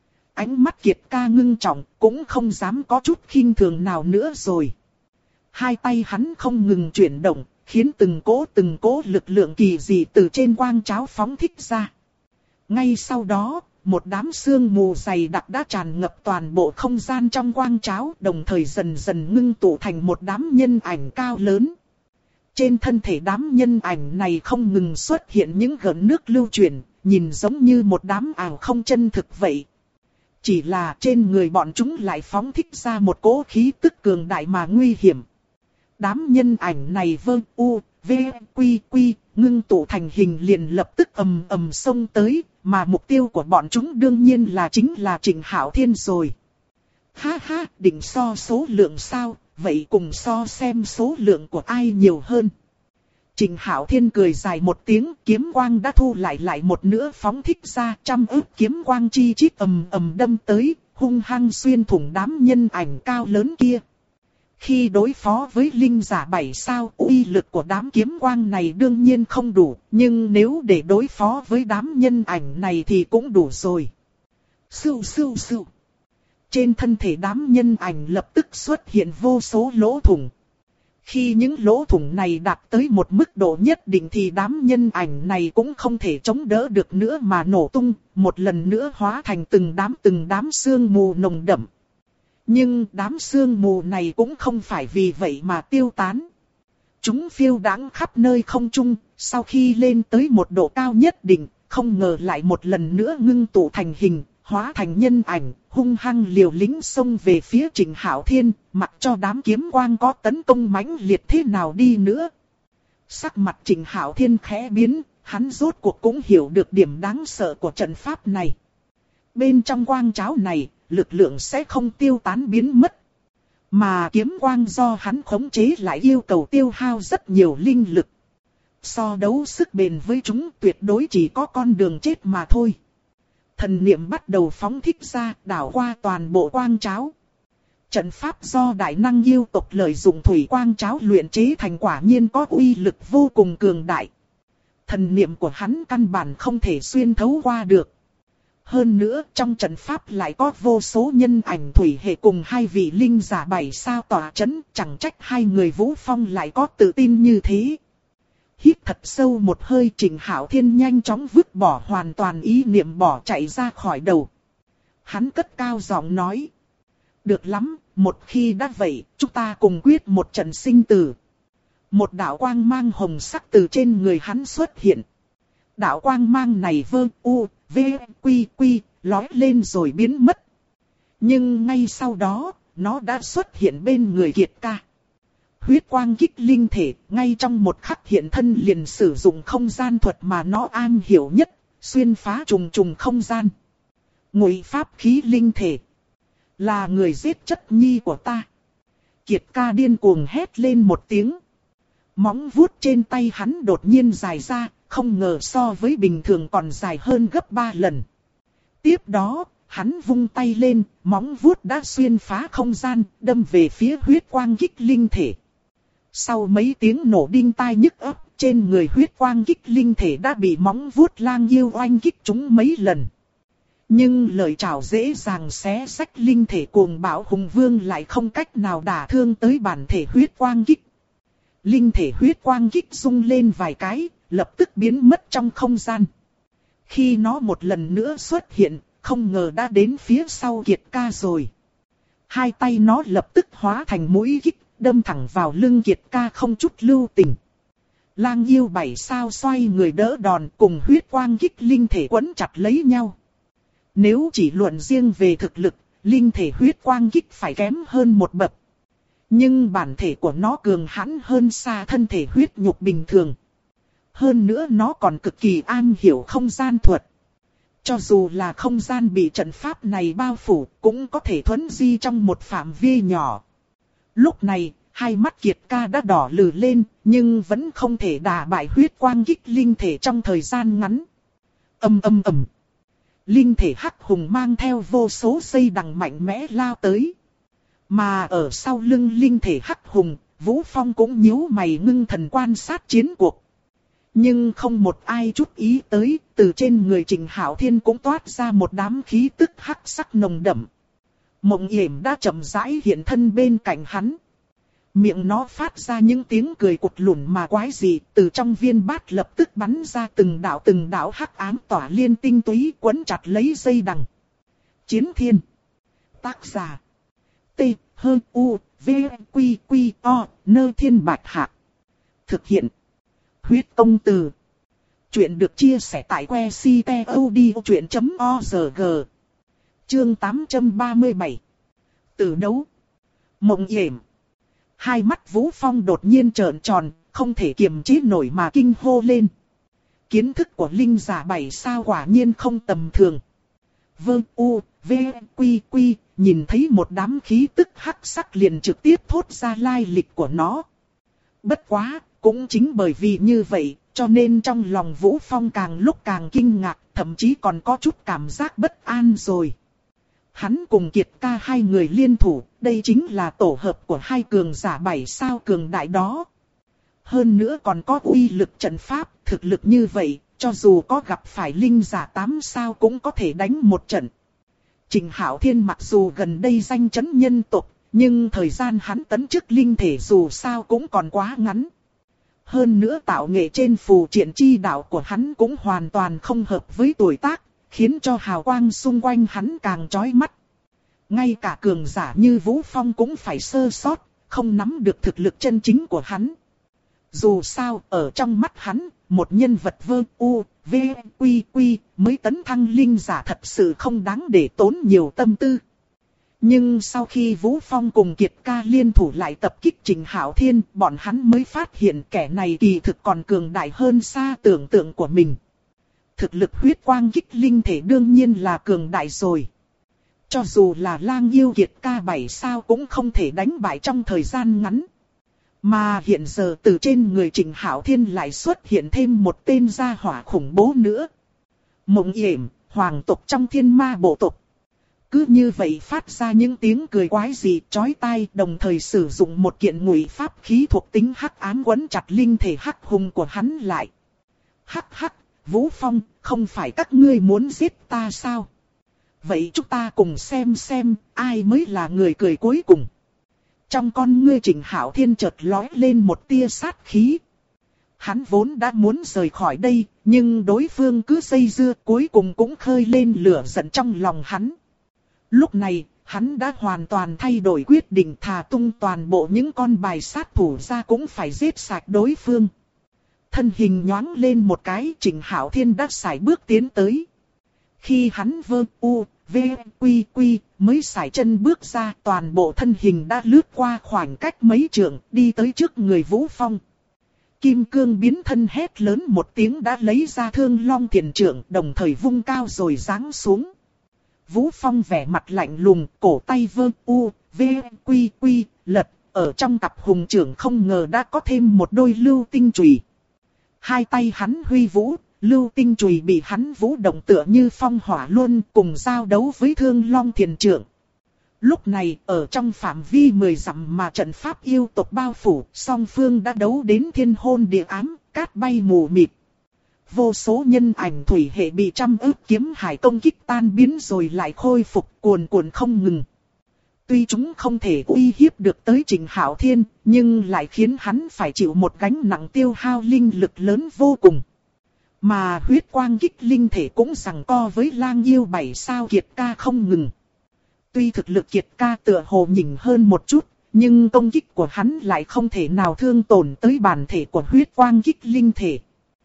Ánh mắt Kiệt ca ngưng trọng, cũng không dám có chút khinh thường nào nữa rồi. Hai tay hắn không ngừng chuyển động, khiến từng cỗ lực lượng kỳ dị từ trên quang cháo phóng thích ra. Ngay sau đó, một đám sương mù dày đặc đã tràn ngập toàn bộ không gian trong quang cháo, đồng thời dần dần ngưng tụ thành một đám nhân ảnh cao lớn. Trên thân thể đám nhân ảnh này không ngừng xuất hiện những gợn nước lưu chuyển, nhìn giống như một đám ảo không chân thực vậy. Chỉ là trên người bọn chúng lại phóng thích ra một cỗ khí tức cường đại mà nguy hiểm. Đám nhân ảnh này ngưng tụ thành hình liền lập tức ầm ầm xông tới, mà mục tiêu của bọn chúng đương nhiên chính là Trịnh Hạo Thiên rồi. Ha ha, định so số lượng sao, vậy cùng so xem số lượng của ai nhiều hơn. Trịnh Hạo Thiên cười dài một tiếng, kiếm quang đã thu lại một nữa phóng thích ra, 100 ức kiếm quang chi chít ầm ầm đâm tới, hung hăng xuyên thủng đám nhân ảnh cao lớn kia. Khi đối phó với linh giả 7 sao, uy lực của đám kiếm quang này đương nhiên không đủ, nhưng nếu để đối phó với đám nhân ảnh này thì cũng đủ rồi. Sưu sưu sưu. Trên thân thể đám nhân ảnh lập tức xuất hiện vô số lỗ thủng. Khi những lỗ thủng này đạt tới một mức độ nhất định thì đám nhân ảnh này cũng không thể chống đỡ được nữa mà nổ tung, một lần nữa hóa thành từng đám sương mù nồng đậm. Nhưng đám sương mù này cũng không phải vì vậy mà tiêu tán. Chúng phiêu đãng khắp nơi không trung, sau khi lên tới một độ cao nhất định, không ngờ lại một lần nữa ngưng tụ thành hình, hóa thành nhân ảnh, hung hăng liều lĩnh xông về phía Trịnh Hạo Thiên, mặc cho đám kiếm quang có tấn công mãnh liệt thế nào đi nữa. Sắc mặt Trịnh Hạo Thiên khẽ biến, hắn rốt cuộc cũng hiểu được điểm đáng sợ của trận pháp này. Bên trong quang cháo này, lực lượng sẽ không tiêu tán biến mất. Mà kiếm quang do hắn khống chế lại yêu cầu tiêu hao rất nhiều linh lực. So đấu sức bền với chúng tuyệt đối chỉ có con đường chết mà thôi. Thần niệm bắt đầu phóng thích ra, đảo qua toàn bộ quang cháo. Trận pháp do đại năng yêu tộc lợi dụng thủy quang cháo luyện chế thành quả nhiên có uy lực vô cùng cường đại. Thần niệm của hắn căn bản không thể xuyên thấu qua được. Hơn nữa trong trận pháp lại có vô số nhân ảnh thủy hệ cùng hai vị linh giả 7 sao tỏa chấn, chẳng trách hai người Vũ Phong lại có tự tin như thế. Hít thật sâu một hơi, Trịnh Hạo Thiên nhanh chóng vứt bỏ hoàn toàn ý niệm bỏ chạy ra khỏi đầu. Hắn cất cao giọng nói. Được lắm, một khi đã vậy, chúng ta cùng quyết một trận sinh tử. Một đạo quang mang hồng sắc từ trên người hắn xuất hiện. Đạo quang mang này quy lói lên rồi biến mất. Nhưng ngay sau đó, nó đã xuất hiện bên người Kiệt Ca. Huyết quang kích linh thể, ngay trong một khắc hiện thân liền sử dụng không gian thuật mà nó am hiểu nhất, xuyên phá trùng trùng không gian. Ngụy pháp khí linh thể. Là người giết chất nhi của ta. Kiệt Ca điên cuồng hét lên một tiếng. Móng vuốt trên tay hắn đột nhiên dài ra, không ngờ so với bình thường còn dài hơn gấp 3 lần. Tiếp đó, hắn vung tay lên, móng vuốt đã xuyên phá không gian, đâm về phía huyết quang kích linh thể. Sau mấy tiếng nổ đinh tai nhức óc, trên người huyết quang kích linh thể đã bị móng vuốt lang yêu oanh kích trúng mấy lần. Nhưng lời chào dễ dàng xé xách linh thể cuồng bạo hùng vương lại không cách nào đả thương tới bản thể huyết quang kích. Linh thể huyết quang kích rung lên vài cái, lập tức biến mất trong không gian. Khi nó một lần nữa xuất hiện, không ngờ đã đến phía sau Kiệt Ca rồi. Hai tay nó lập tức hóa thành mũi kích, đâm thẳng vào lưng Kiệt Ca không chút lưu tình. Lang yêu 7 sao xoay người đỡ đòn, cùng huyết quang kích linh thể quấn chặt lấy nhau. Nếu chỉ luận riêng về thực lực, linh thể huyết quang kích phải kém hơn một bậc. Nhưng bản thể của nó cường hãn hơn xa thân thể huyết nhục bình thường. Hơn nữa nó còn cực kỳ am hiểu không gian thuật. Cho dù là không gian bị trận pháp này bao phủ, cũng có thể thuấn di trong một phạm vi nhỏ. Lúc này, hai mắt Kiệt Ca đã đỏ lừ lên, nhưng vẫn không thể đả bại huyết quang kích linh thể trong thời gian ngắn. Ầm. Linh thể hắc hùng mang theo vô số dây đằng mạnh mẽ lao tới. Mà ở sau lưng linh thể hắc hùng, Vũ Phong cũng nhíu mày ngưng thần quan sát chiến cuộc. Nhưng không một ai chút ý tới, từ trên người Trịnh Hạo Thiên cũng toát ra một đám khí tức hắc sắc nồng đậm. Mộng Yểm đã chậm rãi hiện thân bên cạnh hắn. Miệng nó phát ra những tiếng cười cụt lủn mà quái dị, từ trong viên bát lập tức bắn ra từng đạo hắc ám tỏa liên tinh túy quấn chặt lấy dây đằng. Chiến Thiên. Tác giả. T-H-U-V-Q-Q-O, Nơ Thiên Bạch Hạc. Thực hiện. Huyết Công Từ. Chuyện được chia sẻ tại website.odchuyện.org. Chương 837. Tử đấu. Mộng Yểm. Hai mắt Vũ Phong đột nhiên trợn tròn, không thể kiềm chế nổi mà kinh hô lên. Kiến thức của linh giả 7 sao quả nhiên không tầm thường. Quy, nhìn thấy một đám khí tức hắc sắc liền trực tiếp thốt ra lai lịch của nó. Bất quá, Cũng chính bởi vì như vậy, cho nên trong lòng Vũ Phong càng lúc càng kinh ngạc, thậm chí còn có chút cảm giác bất an rồi. Hắn cùng Kiệt ca hai người liên thủ, đây chính là tổ hợp của hai cường giả 7 sao cường đại đó. Hơn nữa còn có uy lực trận pháp, thực lực như vậy, cho dù có gặp phải linh giả 8 sao cũng có thể đánh một trận. Trình Hạo Thiên mặc dù gần đây danh chấn nhân tộc, nhưng thời gian hắn tấn chức linh thể dù sao cũng còn quá ngắn. Hơn nữa tạo nghệ trên phù triện chi đạo của hắn cũng hoàn toàn không hợp với tuổi tác, khiến cho hào quang xung quanh hắn càng chói mắt. Ngay cả cường giả như Vũ Phong cũng phải sơ sót, không nắm được thực lực chân chính của hắn. Dù sao, ở trong mắt hắn, một nhân vật vơ u, v, quy quy, mới tấn thăng linh giả thật sự không đáng để tốn nhiều tâm tư. Nhưng sau khi Vũ Phong cùng Kiệt ca liên thủ lại tập kích Trình Hạo Thiên, bọn hắn mới phát hiện kẻ này kỳ thực còn cường đại hơn xa tưởng tượng của mình. Thực lực huyết quang kích linh thể đương nhiên là cường đại rồi. Cho dù là Lang Yêu Kiệt ca 7 sao cũng không thể đánh bại trong thời gian ngắn. Mà hiện giờ từ trên người Trình Hạo Thiên lại xuất hiện thêm một tên gia hỏa khủng bố nữa. Mộng Yểm, hoàng tộc trong Thiên Ma bộ tộc. Cứ như vậy phát ra những tiếng cười quái dị chói tai, đồng thời sử dụng một kiện ngụy pháp khí thuộc tính hắc ám quấn chặt linh thể hắc hùng của hắn lại. Hắc hắc, Vũ Phong, không phải các ngươi muốn giết ta sao? Vậy chúng ta cùng xem ai mới là người cười cuối cùng. Trong con ngươi Trình Hạo Thiên chợt lóe lên một tia sát khí. Hắn vốn đã muốn rời khỏi đây, nhưng đối phương cứ dây dưa, cuối cùng cũng khơi lên lửa giận trong lòng hắn. Lúc này, hắn đã hoàn toàn thay đổi quyết định, thà tung toàn bộ những con bài sát thủ ra cũng phải giết sạch đối phương. Thân hình nhoáng lên một cái, Trình Hạo Thiên đã sải bước tiến tới. Khi hắn vơ u, v, quy quy, mới sải chân bước ra, toàn bộ thân hình đã lướt qua khoảng cách mấy trượng, đi tới trước người Vũ Phong. Kim cương biến thân hét lớn một tiếng đã lấy ra Thương Long Thiền Trượng, đồng thời vung cao rồi giáng xuống. Vũ Phong vẻ mặt lạnh lùng, cổ tay vơ u, v, quy quy, lật, ở trong cặp hùng trưởng không ngờ đã có thêm một đôi lưu tinh chùy. Hai tay hắn huy vũ, lưu tinh chùy bị hắn vũ động tựa như phong hỏa luôn, cùng giao đấu với Thương Long Thiền Trượng. Lúc này, ở trong phạm vi 10 dặm mà trận pháp yêu tộc bao phủ, song phương đã đấu đến thiên hôn địa ám, cát bay mù mịt. Vô số nhân ảnh thủy hệ bị trăm ức kiếm hải công kích tan biến rồi lại khôi phục cuồn cuộn không ngừng. Tuy chúng không thể uy hiếp được tới Trình Hạo Thiên, nhưng lại khiến hắn phải chịu một gánh nặng tiêu hao linh lực lớn vô cùng. Mà huyết quang kích linh thể cũng giằng co với Lang Yêu 7 sao Kiệt ca không ngừng. Tuy thực lực Kiệt ca tựa hồ nhỉnh hơn một chút, nhưng công kích của hắn lại không thể nào thương tổn tới bản thể của huyết quang kích linh thể.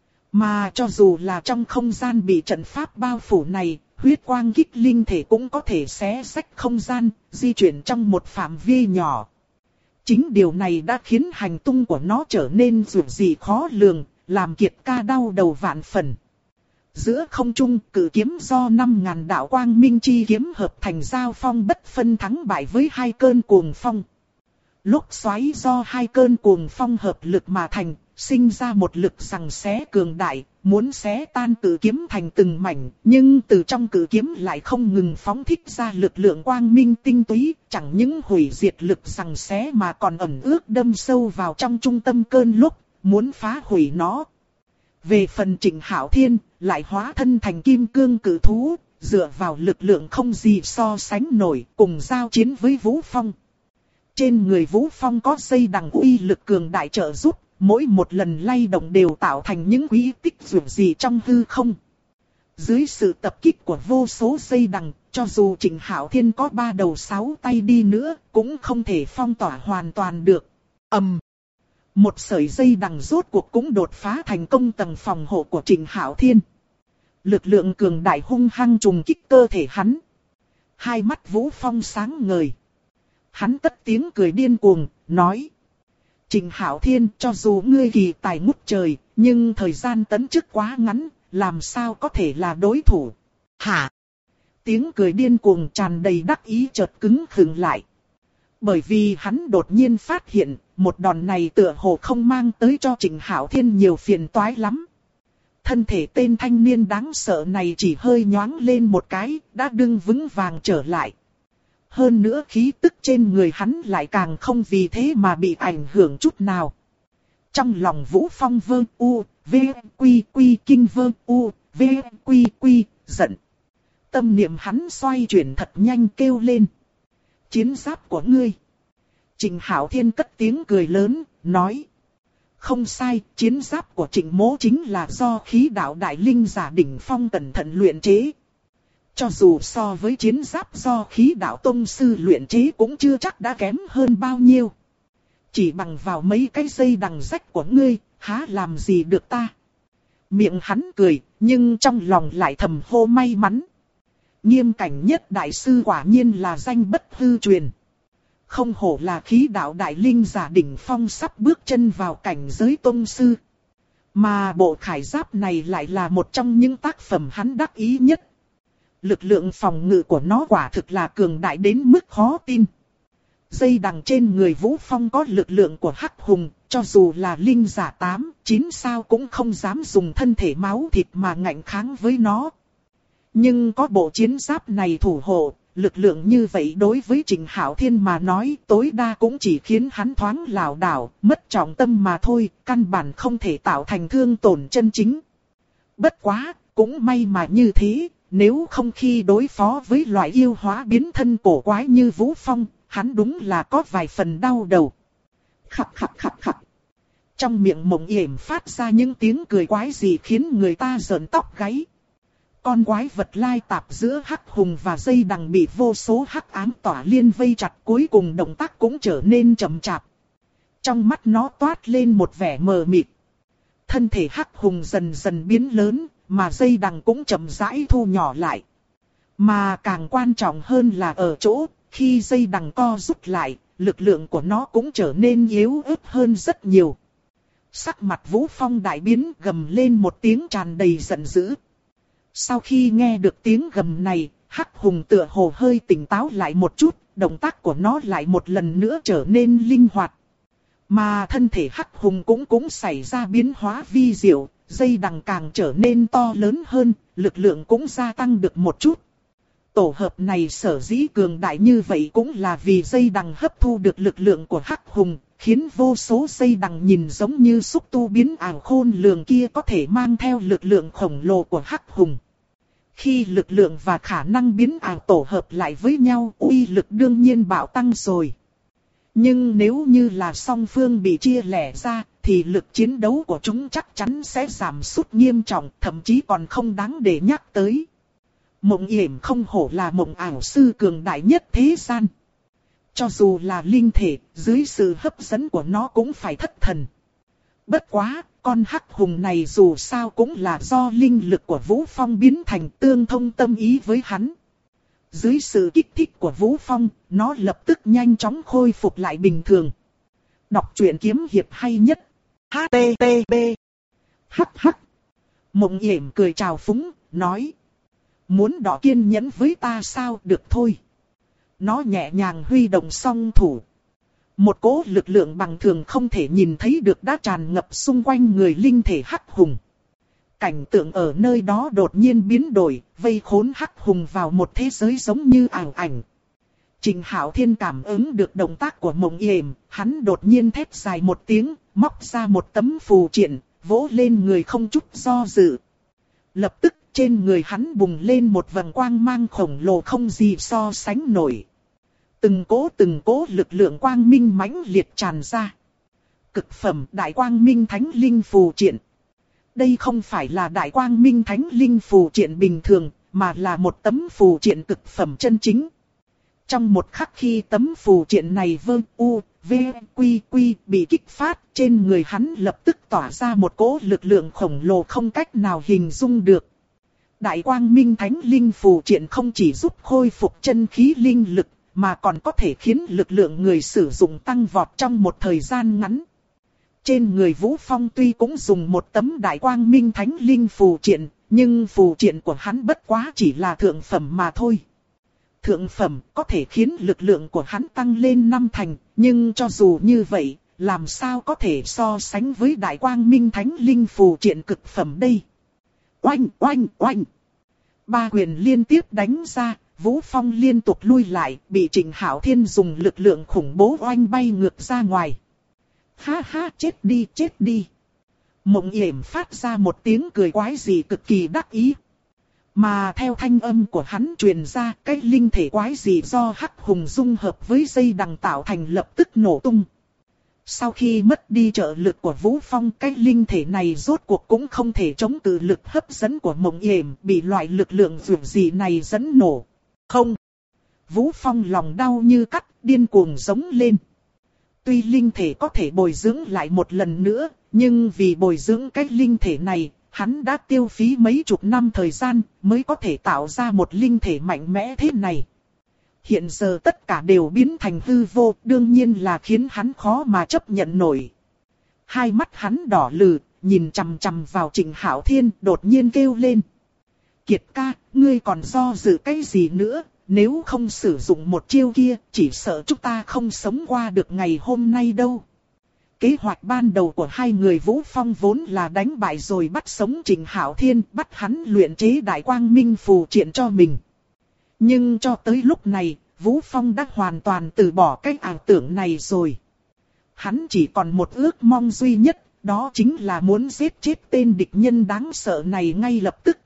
Mà cho dù là trong không gian bị trận pháp bao phủ này, huyết quang kích linh thể cũng có thể xé rách không gian, di chuyển trong một phạm vi nhỏ. Chính điều này đã khiến hành tung của nó trở nên dù gì khó lường, làm Kiệt ca đau đầu vạn phần. Giữa không trung, cự kiếm do 5.000 đạo quang minh chi kiếm hợp thành giao phong bất phân thắng bại với hai cơn cuồng phong. Lúc xoáy do hai cơn cuồng phong hợp lực mà thành, sinh ra một lực giằng xé cường đại, muốn xé tan cự kiếm thành từng mảnh, nhưng từ trong cự kiếm lại không ngừng phóng thích ra lực lượng quang minh tinh túy, chẳng những hủy diệt lực giằng xé mà còn ẩn ước đâm sâu vào trong trung tâm cơn lốc, muốn phá hủy nó. Về phần Trình Hạo Thiên, lại hóa thân thành kim cương cự thú, dựa vào lực lượng không gì so sánh nổi, cùng giao chiến với Vũ Phong. Trên người Vũ Phong có dây đằng uy lực cường đại trợ giúp, mỗi một lần lay động đều tạo thành những quỹ tích dù gì trong hư không. Dưới sự tập kích của vô số dây đằng, cho dù Trình Hạo Thiên có 3 đầu 6 tay đi nữa, cũng không thể phong tỏa hoàn toàn được. Một sợi dây đằng rốt cuộc cũng đột phá thành công tầng phòng hộ của Trình Hạo Thiên. Lực lượng cường đại hung hăng trùng kích cơ thể hắn. Hai mắt Vũ Phong sáng ngời. Hắn cất tiếng cười điên cuồng, nói: Trình Hạo Thiên, cho dù ngươi kỳ tài ngút trời, nhưng thời gian tấn chức quá ngắn, làm sao có thể là đối thủ? Hả? Tiếng cười điên cuồng tràn đầy đắc ý chợt cứng khựng lại. Bởi vì hắn đột nhiên phát hiện, một đòn này tựa hồ không mang tới cho Trịnh Hạo Thiên nhiều phiền toái lắm. Thân thể tên thanh niên đáng sợ này chỉ hơi nhoáng lên một cái, đã đứng vững vàng trở lại. Hơn nữa khí tức trên người hắn lại càng không vì thế mà bị ảnh hưởng chút nào. Trong lòng Vũ Phong vơ u, v, quy quy kinh vơ u, v, quy quy, giận. Tâm niệm hắn xoay chuyển thật nhanh kêu lên. Chiến giáp của ngươi. Trịnh Hạo Thiên cất tiếng cười lớn, nói. Không sai, chiến giáp của Trịnh Mỗ chính là do khí đạo đại linh giả đỉnh phong cẩn thận luyện chế. Cho dù so với chiến giáp do khí đạo tông sư luyện chế cũng chưa chắc đã kém hơn bao nhiêu. Chỉ bằng vào mấy cái dây đằng rách của ngươi, há làm gì được ta. Miệng hắn cười, nhưng trong lòng lại thầm hô may mắn. Nghiêm Cảnh Nhất đại sư quả nhiên là danh bất hư truyền. Không hổ là khí đạo đại linh giả đỉnh phong sắp bước chân vào cảnh giới tông sư. Mà bộ khải giáp này lại là một trong những tác phẩm hắn đắc ý nhất. Lực lượng phòng ngự của nó quả thực là cường đại đến mức khó tin. Dây đằng trên người Vũ Phong có lực lượng của Hắc Hùng, cho dù là linh giả 8, 9 sao cũng không dám dùng thân thể máu thịt mà ngạnh kháng với nó. Nhưng có bộ chiến giáp này thủ hộ, lực lượng như vậy đối với Trịnh Hạo Thiên mà nói tối đa cũng chỉ khiến hắn thoáng lảo đảo, mất trọng tâm mà thôi, căn bản không thể tạo thành thương tổn chân chính. Bất quá, cũng may mà như thế, nếu không khi đối phó với loại yêu hóa biến thân cổ quái như Vũ Phong, hắn đúng là có vài phần đau đầu. Khập khập khập khập. Trong miệng Mộng Yểm phát ra những tiếng cười quái gì khiến người ta rợn tóc gáy. Con quái vật lai tạp giữa Hắc Hùng và dây đằng bị vô số hắc ám tỏa liên vây chặt, cuối cùng động tác cũng trở nên chậm chạp. Trong mắt nó toát lên một vẻ mờ mịt. Thân thể Hắc Hùng dần dần biến lớn, mà dây đằng cũng chậm rãi thu nhỏ lại. Mà càng quan trọng hơn là ở chỗ, khi dây đằng co rút lại, lực lượng của nó cũng trở nên yếu ớt hơn rất nhiều. Sắc mặt Vũ Phong đại biến, gầm lên một tiếng tràn đầy giận dữ. Sau khi nghe được tiếng gầm này, Hắc Hùng tựa hồ hơi tỉnh táo lại một chút, động tác của nó lại một lần nữa trở nên linh hoạt. Mà thân thể Hắc Hùng cũng xảy ra biến hóa vi diệu, dây đằng càng trở nên to lớn hơn, lực lượng cũng gia tăng được một chút. Tổ hợp này sở dĩ cường đại như vậy cũng là vì dây đằng hấp thu được lực lượng của Hắc Hùng, khiến vô số dây đằng nhìn giống như xúc tu biến ảo khôn lường kia có thể mang theo lực lượng khổng lồ của Hắc Hùng. Khi lực lượng và khả năng biến ảo tổ hợp lại với nhau, uy lực đương nhiên bạo tăng rồi. Nhưng nếu như là song phương bị chia lẻ ra, thì lực chiến đấu của chúng chắc chắn sẽ giảm sút nghiêm trọng, thậm chí còn không đáng để nhắc tới. Mộng Yểm không hổ là mộng ảo sư cường đại nhất thế gian. Cho dù là linh thể, dưới sự hấp dẫn của nó cũng phải thất thần. Bất quá, con Hắc Hùng này dù sao cũng là do linh lực của Vũ Phong biến thành, tương thông tâm ý với hắn. Dưới sự kích thích của Vũ Phong, nó lập tức nhanh chóng khôi phục lại bình thường. Đọc truyện kiếm hiệp hay nhất. HTTP. Hắc hắc. Mộng Yểm cười chào phúng, nói. Muốn đọ kiên nhẫn với ta sao, được thôi. Nó nhẹ nhàng huy động song thủ. Một cỗ lực lượng bằng thường không thể nhìn thấy được đã tràn ngập xung quanh người linh thể Hắc Hùng. Cảnh tượng ở nơi đó đột nhiên biến đổi, vây khốn Hắc Hùng vào một thế giới giống như ảo ảnh. Trịnh Hạo Thiên cảm ứng được động tác của Mộng Yểm, hắn đột nhiên thét dài một tiếng, móc ra một tấm phù triện, vỗ lên người không chút do dự. Lập tức trên người hắn bùng lên một vầng quang mang khổng lồ không gì so sánh nổi. Từng cỗ lực lượng quang minh mãnh liệt tràn ra. Cực phẩm Đại Quang Minh Thánh Linh Phù Triện. Đây không phải là Đại Quang Minh Thánh Linh Phù Triện bình thường, mà là một tấm phù triện cực phẩm chân chính. Trong một khắc khi tấm phù triện này bị kích phát, trên người hắn lập tức tỏa ra một cỗ lực lượng khổng lồ không cách nào hình dung được. Đại Quang Minh Thánh Linh Phù Triện không chỉ giúp khôi phục chân khí linh lực, mà còn có thể khiến lực lượng người sử dụng tăng vọt trong một thời gian ngắn. Trên người Vũ Phong tuy cũng dùng một tấm Đại Quang Minh Thánh Linh Phù Triện, nhưng phù triện của hắn bất quá chỉ là thượng phẩm mà thôi. Thượng phẩm có thể khiến lực lượng của hắn tăng lên 5 thành, nhưng cho dù như vậy, làm sao có thể so sánh với Đại Quang Minh Thánh Linh phù triện cực phẩm đây. Oanh oanh oanh. 3 quyền liên tiếp đánh ra, Vũ Phong liên tục lui lại, bị Trịnh Hạo Thiên dùng lực lượng khủng bố oanh bay ngược ra ngoài. Ha ha, chết đi, chết đi. Mộng Yểm phát ra một tiếng cười quái dị cực kỳ đắc ý. Mà theo thanh âm của hắn truyền ra, cái linh thể quái dị do Hắc Hùng dung hợp với dây đằng tạo thành lập tức nổ tung. Sau khi mất đi trợ lực của Vũ Phong, cái linh thể này rốt cuộc cũng không thể chống cự lực hấp dẫn của Mộng Yểm, bị loại lực lượng dường dị này dẫn nổ. Không! Vũ Phong lòng đau như cắt, điên cuồng giống lên. Tuy linh thể có thể bồi dưỡng lại một lần nữa, nhưng vì bồi dưỡng cái linh thể này, hắn đã tiêu phí mấy chục năm thời gian mới có thể tạo ra một linh thể mạnh mẽ thế này. Hiện giờ tất cả đều biến thành hư vô, đương nhiên là khiến hắn khó mà chấp nhận nổi. Hai mắt hắn đỏ lừ, nhìn chằm chằm vào Trịnh Hạo Thiên, đột nhiên kêu lên. Kiệt ca, ngươi còn do dự cái gì nữa, nếu không sử dụng một chiêu kia, chỉ sợ chúng ta không sống qua được ngày hôm nay đâu. Kế hoạch ban đầu của hai người Vũ Phong vốn là đánh bại rồi bắt sống Trịnh Hạo Thiên, bắt hắn luyện chế Đại Quang Minh phù triện cho mình. Nhưng cho tới lúc này, Vũ Phong đã hoàn toàn từ bỏ cái ảo tưởng này rồi. Hắn chỉ còn một ước mong duy nhất, đó chính là muốn giết chết tên địch nhân đáng sợ này ngay lập tức.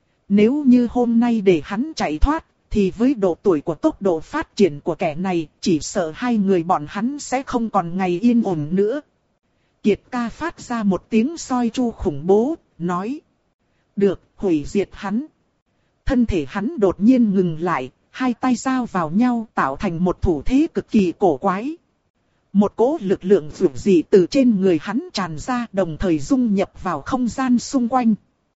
Nếu như hôm nay để hắn chạy thoát, thì với độ tuổi của tốc độ phát triển của kẻ này, chỉ sợ hai người bọn hắn sẽ không còn ngày yên ổn nữa. Kiệt ca phát ra một tiếng soi chu khủng bố, nói. Được, hủy diệt hắn. Thân thể hắn đột nhiên ngừng lại, hai tay giao vào nhau tạo thành một thủ thế cực kỳ cổ quái. Một cỗ lực lượng dữ dị từ trên người hắn tràn ra, đồng thời dung nhập vào không gian xung quanh.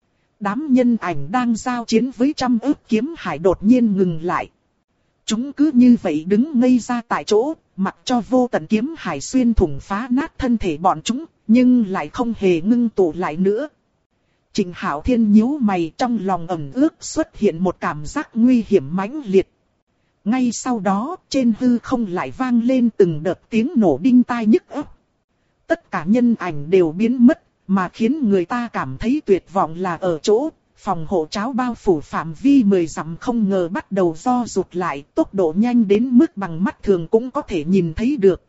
Đám nhân ảnh đang giao chiến với trăm ức kiếm hải đột nhiên ngừng lại. Chúng cứ như vậy đứng ngây ra tại chỗ, mặc cho vô tận kiếm hải xuyên thủng phá nát thân thể bọn chúng, nhưng lại không hề ngưng tụ lại nữa. Trịnh Hạo Thiên nhíu mày, trong lòng ẩn ước xuất hiện một cảm giác nguy hiểm mãnh liệt. Ngay sau đó, trên hư không lại vang lên từng đợt tiếng nổ đinh tai nhức óc. Tất cả nhân ảnh đều biến mất, mà khiến người ta cảm thấy tuyệt vọng là ở chỗ, phòng hộ cháo bao phủ phạm vi 10 dặm không ngờ bắt đầu do rụt lại, tốc độ nhanh đến mức bằng mắt thường cũng có thể nhìn thấy được.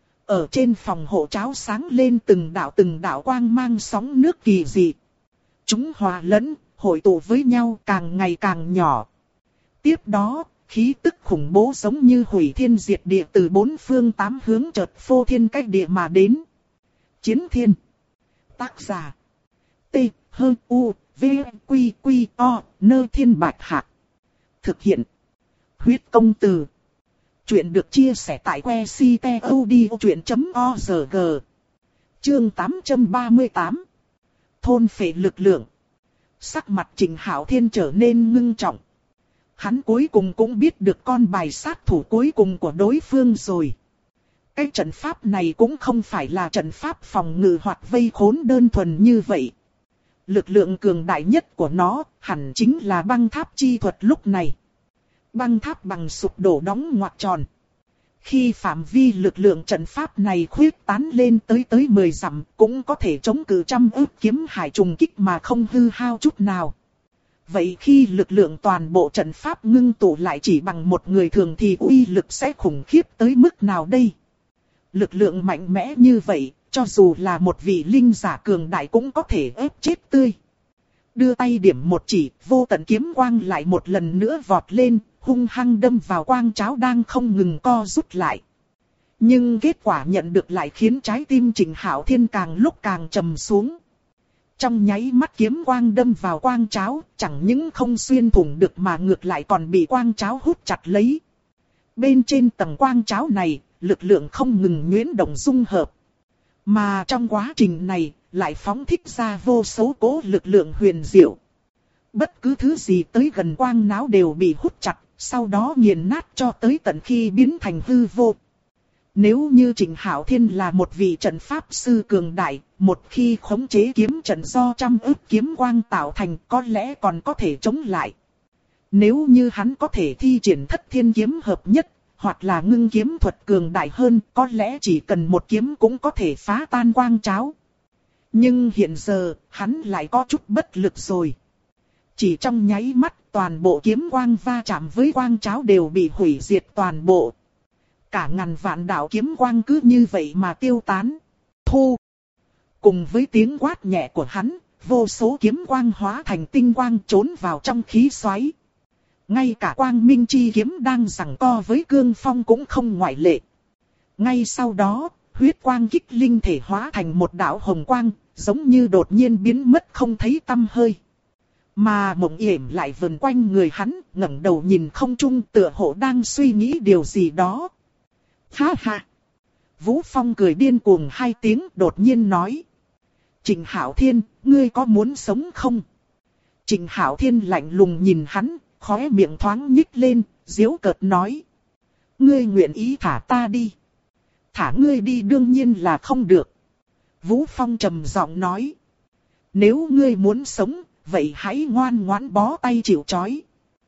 Ở trên phòng hộ cháo sáng lên từng đạo quang mang sóng nước kỳ dị. Chúng hòa lẫn, hội tụ với nhau càng ngày càng nhỏ. Tiếp đó, khí tức khủng bố giống như hủy thiên diệt địa từ bốn phương tám hướng chợt phô thiên cách địa mà đến. Chiến Thiên. Tác giả. T. H. U. V. Quy. Quy. O. Nơ Thiên Bạch Hạc. Thực hiện. Huyết Công Từ. Chuyện được chia sẻ tại que ctod.org. Chương 838. Thôn phệ lực lượng. Sắc mặt Trịnh Hạo Thiên trở nên ngưng trọng. Hắn cuối cùng cũng biết được con bài sát thủ cuối cùng của đối phương rồi. Cái trận pháp này cũng không phải là trận pháp phòng ngự hoặc vây khốn đơn thuần như vậy. Lực lượng cường đại nhất của nó hẳn chính là băng tháp chi thuật lúc này. Băng tháp bằng sụp đổ đóng ngoặc tròn. Khi phạm vi lực lượng trận pháp này khuyết tán lên tới 10 dặm, cũng có thể chống cự trăm ức kiếm hải trùng kích mà không hư hao chút nào. Vậy khi lực lượng toàn bộ trận pháp ngưng tụ lại chỉ bằng một người thường thì uy lực sẽ khủng khiếp tới mức nào đây? Lực lượng mạnh mẽ như vậy, cho dù là một vị linh giả cường đại cũng có thể ép chết tươi. Đưa tay điểm một chỉ, vô tận kiếm quang lại một lần nữa vọt lên, hung hăng đâm vào quang cháo đang không ngừng co rút lại. Nhưng kết quả nhận được lại khiến trái tim Trịnh Hạo Thiên càng lúc càng trầm xuống. Trong nháy mắt kiếm quang đâm vào quang cháo, chẳng những không xuyên thủng được mà ngược lại còn bị quang cháo hút chặt lấy. Bên trên tầng quang cháo này, lực lượng không ngừng nhuyễn động dung hợp. Mà trong quá trình này, lại phóng thích ra vô số cố lực lượng huyền diệu. Bất cứ thứ gì tới gần quang náo đều bị hút chặt, sau đó nghiền nát cho tới tận khi biến thành hư vô. Nếu như Trịnh Hạo Thiên là một vị trận pháp sư cường đại, một khi khống chế kiếm trận do trăm ức kiếm quang tạo thành có lẽ còn có thể chống lại. Nếu như hắn có thể thi triển thất thiên kiếm hợp nhất, hoặc là ngưng kiếm thuật cường đại hơn, có lẽ chỉ cần một kiếm cũng có thể phá tan quang cháo. Nhưng hiện giờ, hắn lại có chút bất lực rồi. Chỉ trong nháy mắt, toàn bộ kiếm quang va chạm với quang cháo đều bị hủy diệt toàn bộ. Cả ngàn vạn đạo kiếm quang cứ như vậy mà tiêu tán. Thu! Cùng với tiếng quát nhẹ của hắn, vô số kiếm quang hóa thành tinh quang trốn vào trong khí xoáy. Ngay cả quang minh chi kiếm đang giằng co với cương phong cũng không ngoại lệ. Ngay sau đó, huyết quang kích linh thể hóa thành một đạo hồng quang, giống như đột nhiên biến mất không thấy tăm hơi. Mà Mộng Yểm lại vần quanh người hắn, ngẩng đầu nhìn không trung tựa hồ đang suy nghĩ điều gì đó. Ha ha! Vũ Phong cười điên cuồng hai tiếng đột nhiên nói. Trịnh Hạo Thiên, ngươi có muốn sống không? Trịnh Hạo Thiên lạnh lùng nhìn hắn, khóe miệng thoáng nhích lên, giễu cợt nói. Ngươi nguyện ý thả ta đi. Thả ngươi đi đương nhiên là không được. Vũ Phong trầm giọng nói. Nếu ngươi muốn sống, vậy hãy ngoan ngoãn bó tay chịu trói.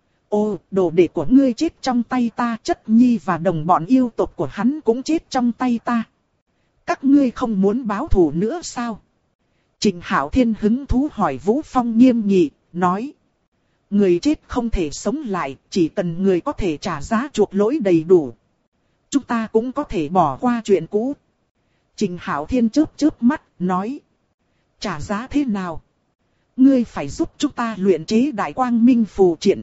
Ô, đồ đệ của ngươi chết trong tay ta, Chất Nhi và đồng bọn yêu tộc của hắn cũng chết trong tay ta. Các ngươi không muốn báo thù nữa sao? Trịnh Hạo Thiên hứng thú hỏi Vũ Phong nghiêm nghị, nói. Người chết không thể sống lại, chỉ cần người có thể trả giá chuộc lỗi đầy đủ. Chúng ta cũng có thể bỏ qua chuyện cũ. Trịnh Hạo Thiên chớp chớp mắt, nói. Trả giá thế nào? Ngươi phải giúp chúng ta luyện chế đại quang minh phù triện.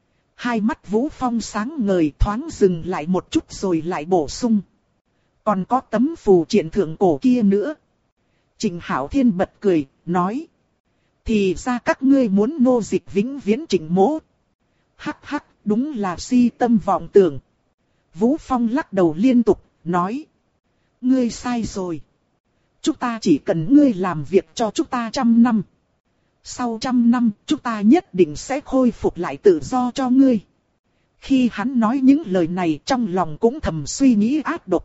Hai mắt Vũ Phong sáng ngời thoáng dừng lại một chút rồi lại bổ sung. Còn có tấm phù triện thượng cổ kia nữa. Trịnh Hạo Thiên bật cười, nói. Thì ra các ngươi muốn nô dịch vĩnh viễn Trịnh mỗ. Hắc hắc, đúng là si tâm vọng tưởng. Vũ Phong lắc đầu liên tục, nói. Ngươi sai rồi. Chúng ta chỉ cần ngươi làm việc cho chúng ta 100 năm. Sau 100 năm, chúng ta nhất định sẽ khôi phục lại tự do cho ngươi. Khi hắn nói những lời này trong lòng cũng thầm suy nghĩ ác độc.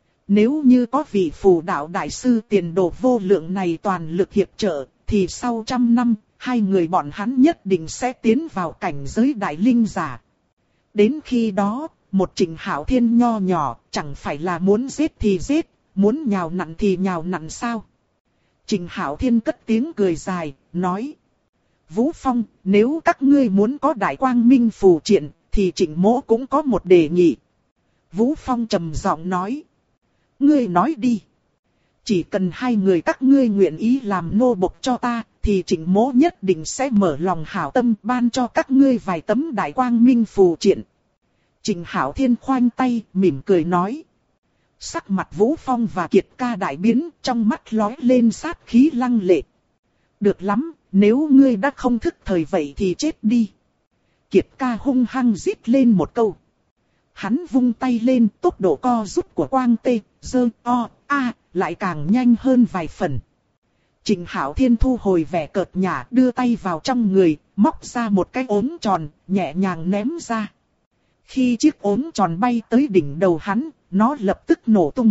Nếu như có vị phù đạo đại sư tiền đồ vô lượng này toàn lực hiệp trợ, thì sau 100 năm, hai người bọn hắn nhất định sẽ tiến vào cảnh giới đại linh giả. Đến khi đó, một Trịnh Hạo Thiên nho nhỏ, chẳng phải là muốn giết thì giết, muốn nhào nặn thì nhào nặn sao? Trịnh Hạo Thiên cất tiếng cười dài, nói. Vũ Phong, nếu các ngươi muốn có đại quang minh phù triện, thì Trịnh mỗ cũng có một đề nghị. Vũ Phong trầm giọng nói. Ngươi nói đi. Chỉ cần hai người các ngươi nguyện ý làm nô bộc cho ta, thì Trịnh mỗ nhất định sẽ mở lòng hảo tâm ban cho các ngươi vài tấm đại quang minh phù triện. Trịnh Hạo Thiên khoanh tay, mỉm cười nói. Sắc mặt Vũ Phong và Kiệt Ca đại biến, trong mắt lóe lên sát khí lăng lệ. Được lắm, nếu ngươi đã không thức thời vậy thì chết đi. Kiệt Ca hung hăng rít lên một câu. Hắn vung tay lên, tốc độ co rút của quang tê, dơ, o, a, lại càng nhanh hơn vài phần. Trịnh Hạo Thiên thu hồi vẻ cợt nhả, đưa tay vào trong người, móc ra một cái ốm tròn, nhẹ nhàng ném ra. Khi chiếc ốm tròn bay tới đỉnh đầu hắn, nó lập tức nổ tung.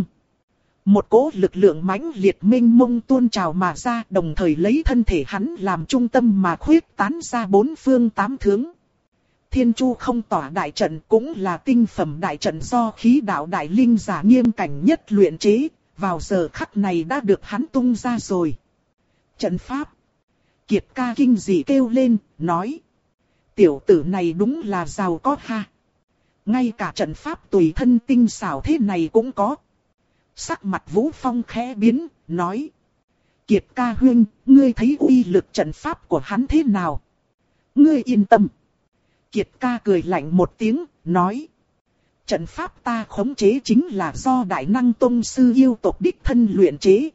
Một cỗ lực lượng mãnh liệt mênh mông tuôn trào mà ra, đồng thời lấy thân thể hắn làm trung tâm mà khuyết tán ra bốn phương tám hướng. Thiên Chu không tỏa đại trận cũng là tinh phẩm đại trận do khí đạo đại linh giả nghiêm cảnh nhất luyện chế, vào giờ khắc này đã được hắn tung ra rồi. Trận pháp. Kiệt Ca kinh dị kêu lên, nói. Tiểu tử này đúng là giàu có ha. Ngay cả trận pháp tùy thân tinh xảo thế này cũng có. Sắc mặt Vũ Phong khẽ biến, nói. Kiệt Ca huynh, ngươi thấy uy lực trận pháp của hắn thế nào? Ngươi yên tâm. Kiệt Ca cười lạnh một tiếng, nói. Trận pháp ta khống chế chính là do đại năng tông sư yêu tộc đích thân luyện chế.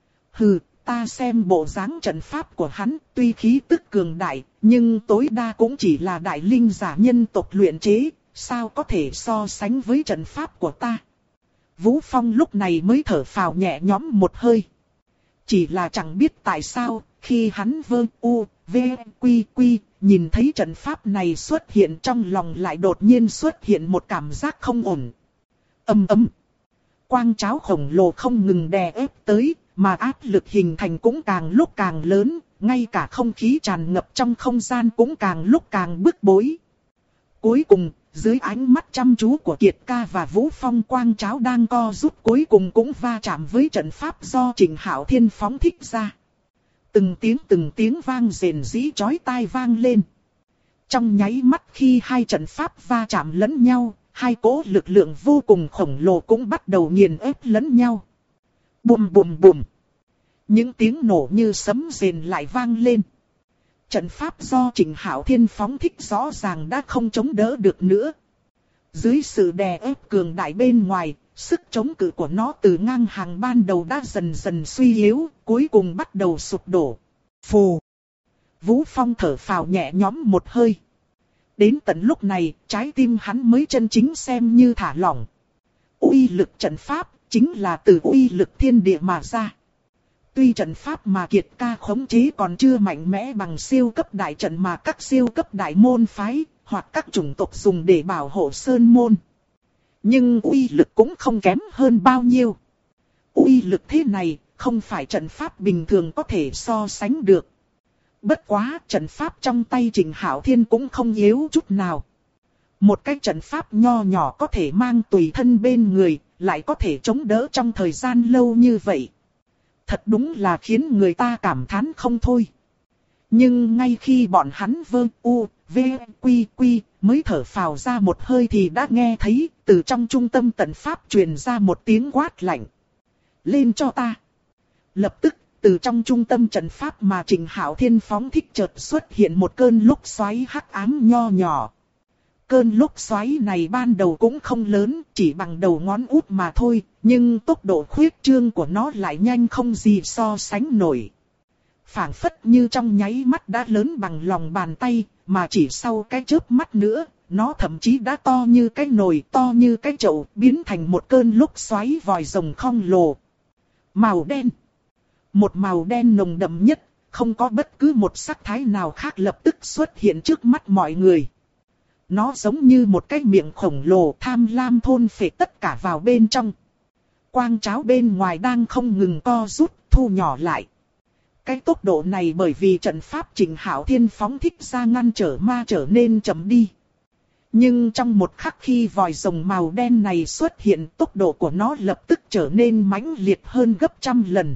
Hừ, ta xem bộ dáng trận pháp của hắn tuy khí tức cường đại, nhưng tối đa cũng chỉ là đại linh giả nhân tộc luyện chế, sao có thể so sánh với trận pháp của ta. Vũ Phong lúc này mới thở phào nhẹ nhõm một hơi. Chỉ là chẳng biết tại sao, khi hắn nhìn thấy trận pháp này xuất hiện trong lòng lại đột nhiên xuất hiện một cảm giác không ổn. Ầm ầm. Quang cháo khổng lồ không ngừng đè ép tới, mà áp lực hình thành cũng càng lúc càng lớn, ngay cả không khí tràn ngập trong không gian cũng càng lúc càng bức bối. Cuối cùng, dưới ánh mắt chăm chú của Kiệt Ca và Vũ Phong, quang cháo đang co rút cuối cùng cũng va chạm với trận pháp do Trình Hạo Thiên phóng thích ra. Từng tiếng vang rền rĩ chói tai vang lên. Trong nháy mắt khi hai trận pháp va chạm lẫn nhau, hai cỗ lực lượng vô cùng khổng lồ cũng bắt đầu nghiền ép lẫn nhau. Bùm bùm bùm. Những tiếng nổ như sấm rền lại vang lên. Trận pháp do Trình Hạo Thiên phóng thích rõ ràng đã không chống đỡ được nữa. Dưới sự đè ép cường đại bên ngoài, sức chống cự của nó từ ngang hàng ban đầu đã dần dần suy yếu, cuối cùng bắt đầu sụp đổ. Phù! Vũ Phong thở phào nhẹ nhõm một hơi. Đến tận lúc này, trái tim hắn mới chân chính xem như thả lỏng. Uy lực trận pháp chính là từ uy lực thiên địa mà ra. Tuy trận pháp mà Kiệt Ca khống chế còn chưa mạnh mẽ bằng siêu cấp đại trận mà các siêu cấp đại môn phái, hoặc các chủng tộc dùng để bảo hộ sơn môn. Nhưng uy lực cũng không kém hơn bao nhiêu. Uy lực thế này, không phải trận pháp bình thường có thể so sánh được. Bất quá, trận pháp trong tay Trình Hạo Thiên cũng không yếu chút nào. Một cái trận pháp nho nhỏ có thể mang tùy thân bên người, lại có thể chống đỡ trong thời gian lâu như vậy. Thật đúng là khiến người ta cảm thán không thôi. Nhưng ngay khi bọn hắn mới thở phào ra một hơi thì đã nghe thấy từ trong trung tâm trận pháp truyền ra một tiếng quát lạnh. Lên cho ta! Lập tức, từ trong trung tâm trận pháp mà Trình Hạo Thiên phóng thích chợt xuất hiện một cơn lốc xoáy hắc ám nho nhỏ. Cơn lốc xoáy này ban đầu cũng không lớn, chỉ bằng đầu ngón út mà thôi, nhưng tốc độ khuyết trương của nó lại nhanh không gì so sánh nổi. Phảng phất như trong nháy mắt đã lớn bằng lòng bàn tay, mà chỉ sau cái chớp mắt nữa, nó thậm chí đã to như cái nồi, to như cái chậu, biến thành một cơn lốc xoáy vòi rồng khổng lồ. Màu đen. Một màu đen nồng đậm nhất, không có bất cứ một sắc thái nào khác lập tức xuất hiện trước mắt mọi người. Nó giống như một cái miệng khổng lồ tham lam thôn phệ tất cả vào bên trong. Quang cháo bên ngoài đang không ngừng co rút, thu nhỏ lại. Cái tốc độ này bởi vì trận pháp Trình Hạo Thiên phóng thích ra ngăn trở ma trở nên chậm đi. Nhưng trong một khắc khi vòi rồng màu đen này xuất hiện, tốc độ của nó lập tức trở nên mãnh liệt hơn gấp trăm lần.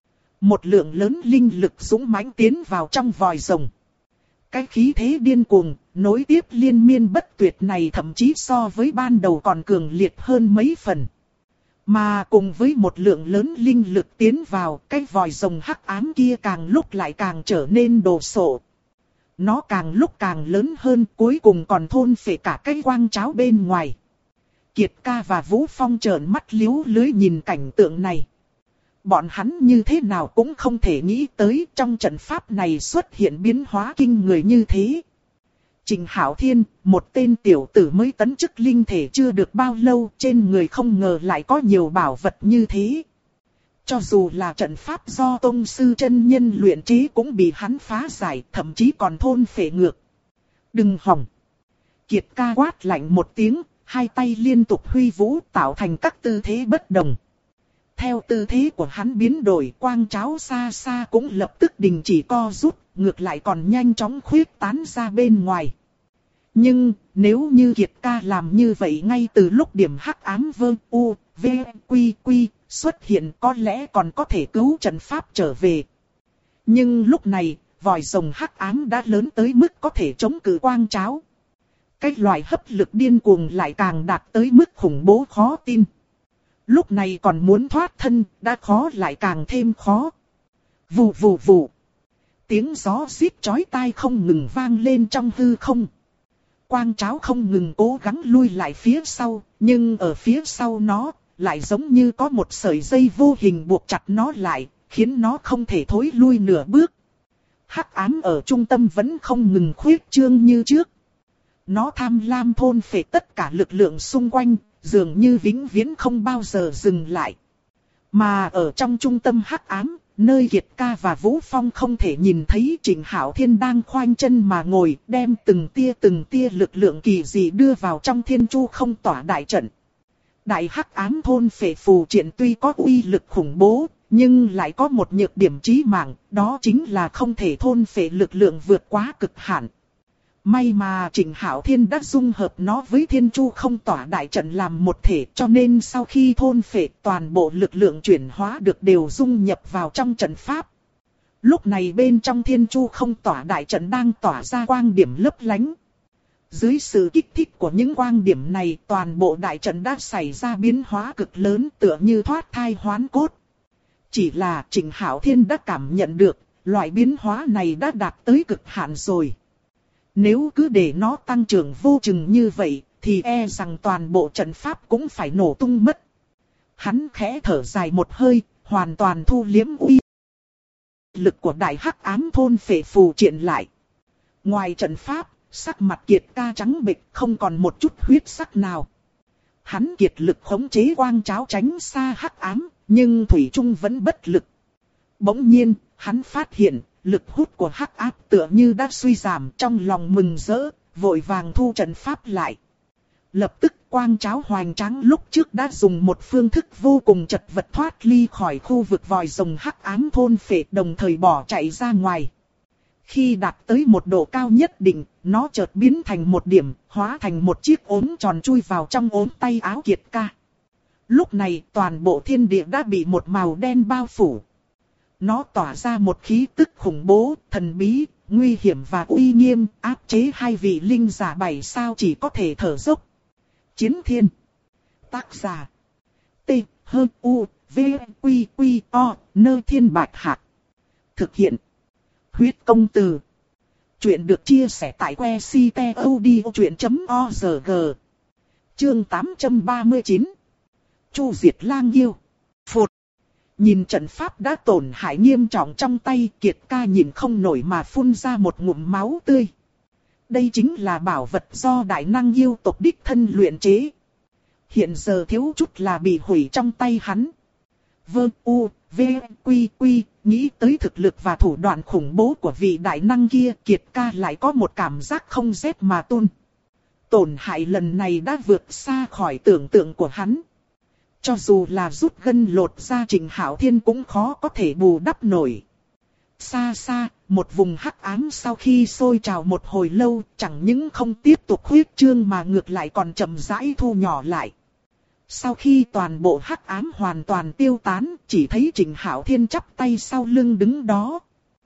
Một lượng lớn linh lực dũng mãnh tiến vào trong vòi rồng. Cái khí thế điên cuồng, nối tiếp liên miên bất tuyệt này thậm chí so với ban đầu còn cường liệt hơn mấy phần. Mà cùng với một lượng lớn linh lực tiến vào, cái vòi rồng hắc ám kia càng lúc lại càng trở nên đồ sộ. Nó càng lúc càng lớn hơn, cuối cùng còn thôn phệ cả cái quang cháo bên ngoài. Kiệt Ca và Vũ Phong trợn mắt liếu lưới nhìn cảnh tượng này. Bọn hắn như thế nào cũng không thể nghĩ tới trong trận pháp này xuất hiện biến hóa kinh người như thế. Trình Hạo Thiên, một tên tiểu tử mới tấn chức linh thể chưa được bao lâu, trên người không ngờ lại có nhiều bảo vật như thế. Cho dù là trận pháp do tông sư chân nhân luyện chế cũng bị hắn phá giải, thậm chí còn thôn phệ ngược. Đừng hòng! Kiệt Ca quát lạnh một tiếng, hai tay liên tục huy vũ tạo thành các tư thế bất đồng. Theo tư thế của hắn biến đổi, quang cháo xa xa cũng lập tức đình chỉ co rút, ngược lại còn nhanh chóng khuyết tán ra bên ngoài. Nhưng, nếu như Kiệt Ca làm như vậy ngay từ lúc điểm hắc ám xuất hiện có lẽ còn có thể cứu trận pháp trở về. Nhưng lúc này, vòi rồng hắc ám đã lớn tới mức có thể chống cự quang cháo. Cái loại hấp lực điên cuồng lại càng đạt tới mức khủng bố khó tin. Lúc này còn muốn thoát thân, đã khó lại càng thêm khó. Vù vù vù. Tiếng gió rít chói tai không ngừng vang lên trong hư không. Quang cháo không ngừng cố gắng lui lại phía sau, nhưng ở phía sau nó, lại giống như có một sợi dây vô hình buộc chặt nó lại, khiến nó không thể thối lui nửa bước. Hắc ám ở trung tâm vẫn không ngừng khuyết trương như trước. Nó tham lam thôn phệ tất cả lực lượng xung quanh, dường như vĩnh viễn không bao giờ dừng lại. Mà ở trong trung tâm hắc ám, nơi Kiệt Ca và Vũ Phong không thể nhìn thấy, Trình Hạo Thiên đang khoanh chân mà ngồi, đem từng tia lực lượng kỳ dị đưa vào trong thiên chu không tỏa đại trận. Đại hắc ám thôn phệ phù triện tuy có uy lực khủng bố, nhưng lại có một nhược điểm chí mạng, đó chính là không thể thôn phệ lực lượng vượt quá cực hạn. May mà Trịnh Hạo Thiên đã dung hợp nó với Thiên Chu Không Tỏa đại trận làm một thể, cho nên sau khi thôn phệ toàn bộ lực lượng chuyển hóa được đều dung nhập vào trong trận pháp. Lúc này bên trong Thiên Chu Không Tỏa đại trận đang tỏa ra quang điểm lấp lánh. Dưới sự kích thích của những quang điểm này, toàn bộ đại trận đã xảy ra biến hóa cực lớn, tựa như thoát thai hoán cốt. Chỉ là Trịnh Hạo Thiên đã cảm nhận được, loại biến hóa này đã đạt tới cực hạn rồi. Nếu cứ để nó tăng trưởng vô chừng như vậy, thì e rằng toàn bộ trận pháp cũng phải nổ tung mất. Hắn khẽ thở dài một hơi, hoàn toàn thu liếm uy lực của đại hắc ám thôn phệ phù triện lại. Ngoài trận pháp, sắc mặt Kiệt Ca trắng bệch, không còn một chút huyết sắc nào. Hắn kiệt lực khống chế quang cháo tránh xa hắc ám, nhưng thủy chung vẫn bất lực. Bỗng nhiên, hắn phát hiện, lực hút của hắc áp tựa như đã suy giảm, trong lòng mừng rỡ, vội vàng thu trận pháp lại. Lập tức quang cháo hoành tráng lúc trước đã dùng một phương thức vô cùng chật vật thoát ly khỏi khu vực vòi rồng hắc ám thôn phệ, đồng thời bỏ chạy ra ngoài. Khi đạt tới một độ cao nhất định, nó chợt biến thành một điểm, hóa thành một chiếc ốm tròn chui vào trong ốm tay áo Kiệt Ca. Lúc này toàn bộ thiên địa đã bị một màu đen bao phủ. Nó tỏa ra một khí tức khủng bố, thần bí, nguy hiểm và uy nghiêm, áp chế hai vị linh giả 7 sao chỉ có thể thở dốc. Chiến Thiên. Tác giả. T, H, U, V, Quy, Quy, O, Nơ Thiên Bạch Hạc. Thực hiện. Huyết Công Từ. Chuyện được chia sẻ tại que ctod.org. Chương 839. Chu diệt lang yêu. Phụt. Nhìn trận pháp đã tổn hại nghiêm trọng trong tay, Kiệt Ca nhìn không nổi mà phun ra một ngụm máu tươi. Đây chính là bảo vật do đại năng yêu tộc đích thân luyện chế. Hiện giờ thiếu chút là bị hủy trong tay hắn. Vơ U, V, Quy, Quy, nghĩ tới thực lực và thủ đoạn khủng bố của vị đại năng kia, Kiệt Ca lại có một cảm giác không rét mà run. Tổn hại lần này đã vượt xa khỏi tưởng tượng của hắn. Cho dù là rút gân lột ra, Trịnh Hạo Thiên cũng khó có thể bù đắp nổi. Xa xa, một vùng hắc ám sau khi sôi trào một hồi lâu, chẳng những không tiếp tục huyết trương mà ngược lại còn chậm rãi thu nhỏ lại. Sau khi toàn bộ hắc ám hoàn toàn tiêu tán, chỉ thấy Trịnh Hạo Thiên chắp tay sau lưng đứng đó.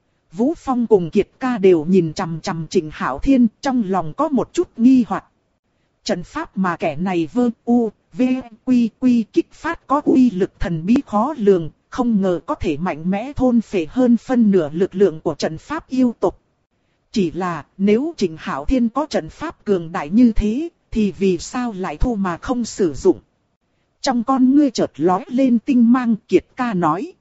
Vũ Phong cùng Kiệt Ca đều nhìn chằm chằm Trịnh Hạo Thiên, trong lòng có một chút nghi hoặc. Trận pháp mà kẻ này Vơ U, V, Quy, Quy kích phát có uy lực thần bí khó lường, không ngờ có thể mạnh mẽ thôn phệ hơn phân nửa lực lượng của trận pháp yêu tộc. Chỉ là nếu Trịnh Hạo Thiên có trận pháp cường đại như thế, thì vì sao lại thu mà không sử dụng? Trong con ngươi chợt lóe lên tinh mang, Kiệt Ca nói.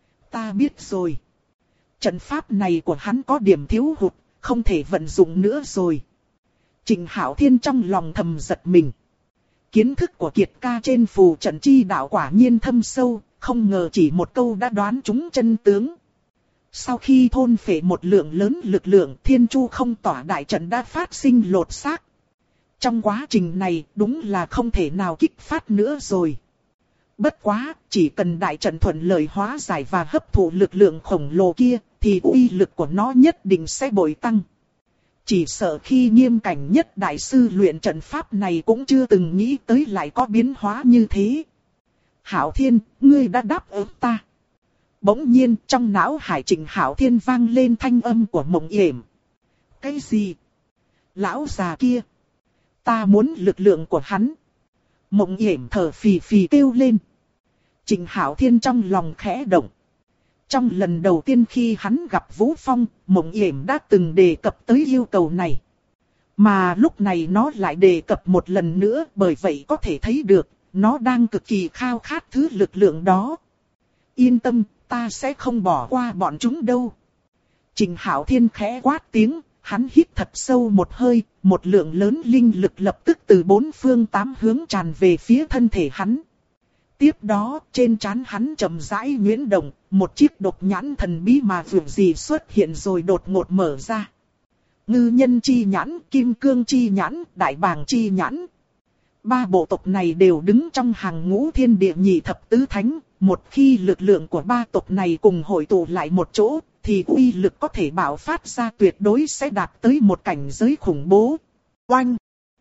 Ta biết rồi. Trận pháp này của hắn có điểm thiếu hụt, không thể vận dụng nữa rồi. Trịnh Hạo Thiên trong lòng thầm giật mình. Kiến thức của Kiệt Ca trên phù trận chi đạo quả nhiên thâm sâu, không ngờ chỉ một câu đã đoán trúng chân tướng. Sau khi thôn phệ một lượng lớn lực lượng, Thiên Chu Không Tỏa đại trận đã phát sinh lột xác. Trong quá trình này đúng là không thể nào kích phát nữa rồi. Bất quá, chỉ cần đại trận thuận lợi hóa giải và hấp thụ lực lượng khổng lồ kia, thì uy lực của nó nhất định sẽ bội tăng. Chỉ sợ khi Nghiêm Cảnh Nhất đại sư luyện trận pháp này cũng chưa từng nghĩ tới lại có biến hóa như thế. Hạo Thiên, ngươi đã đáp ứng ta. Bỗng nhiên trong não hải Trịnh Hạo Thiên vang lên thanh âm của Mộng Yểm. Cái gì? Lão già kia. Ta muốn lực lượng của hắn. Mộng Yểm thở phì phì kêu lên. Trịnh Hạo Thiên trong lòng khẽ động. Trong lần đầu tiên khi hắn gặp Vũ Phong, Mộng Yểm đã từng đề cập tới yêu cầu này. Mà lúc này nó lại đề cập một lần nữa, bởi vậy có thể thấy được, nó đang cực kỳ khao khát thứ lực lượng đó. Yên tâm, ta sẽ không bỏ qua bọn chúng đâu. Trịnh Hạo Thiên khẽ quát tiếng, hắn hít thật sâu một hơi, một lượng lớn linh lực lập tức từ bốn phương tám hướng tràn về phía thân thể hắn. Tiếp đó, trên trán hắn chậm rãi nhuyễn động, một chiếc độc nhãn thần bí mà vượt gì xuất hiện rồi đột ngột mở ra. Ngư nhân chi nhãn, kim cương chi nhãn, đại bàng chi nhãn. Ba bộ tộc này đều đứng trong hàng ngũ thiên địa nhị thập tứ thánh. Một khi lực lượng của ba tộc này cùng hội tụ lại một chỗ, thì uy lực có thể bạo phát ra tuyệt đối sẽ đạt tới một cảnh giới khủng bố. Oanh!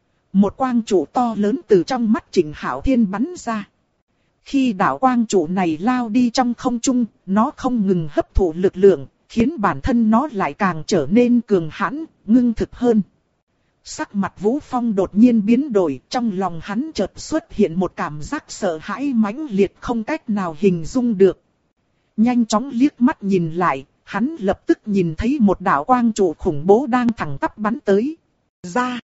Một quang trụ to lớn từ trong mắt Trịnh Hạo Thiên bắn ra. Khi đạo quang trụ này lao đi trong không trung, nó không ngừng hấp thụ lực lượng, khiến bản thân nó lại càng trở nên cường hãn, ngưng thực hơn. Sắc mặt Vũ Phong đột nhiên biến đổi, trong lòng hắn chợt xuất hiện một cảm giác sợ hãi mãnh liệt không cách nào hình dung được. Nhanh chóng liếc mắt nhìn lại, hắn lập tức nhìn thấy một đạo quang trụ khủng bố đang thẳng tắp bắn tới. Ra!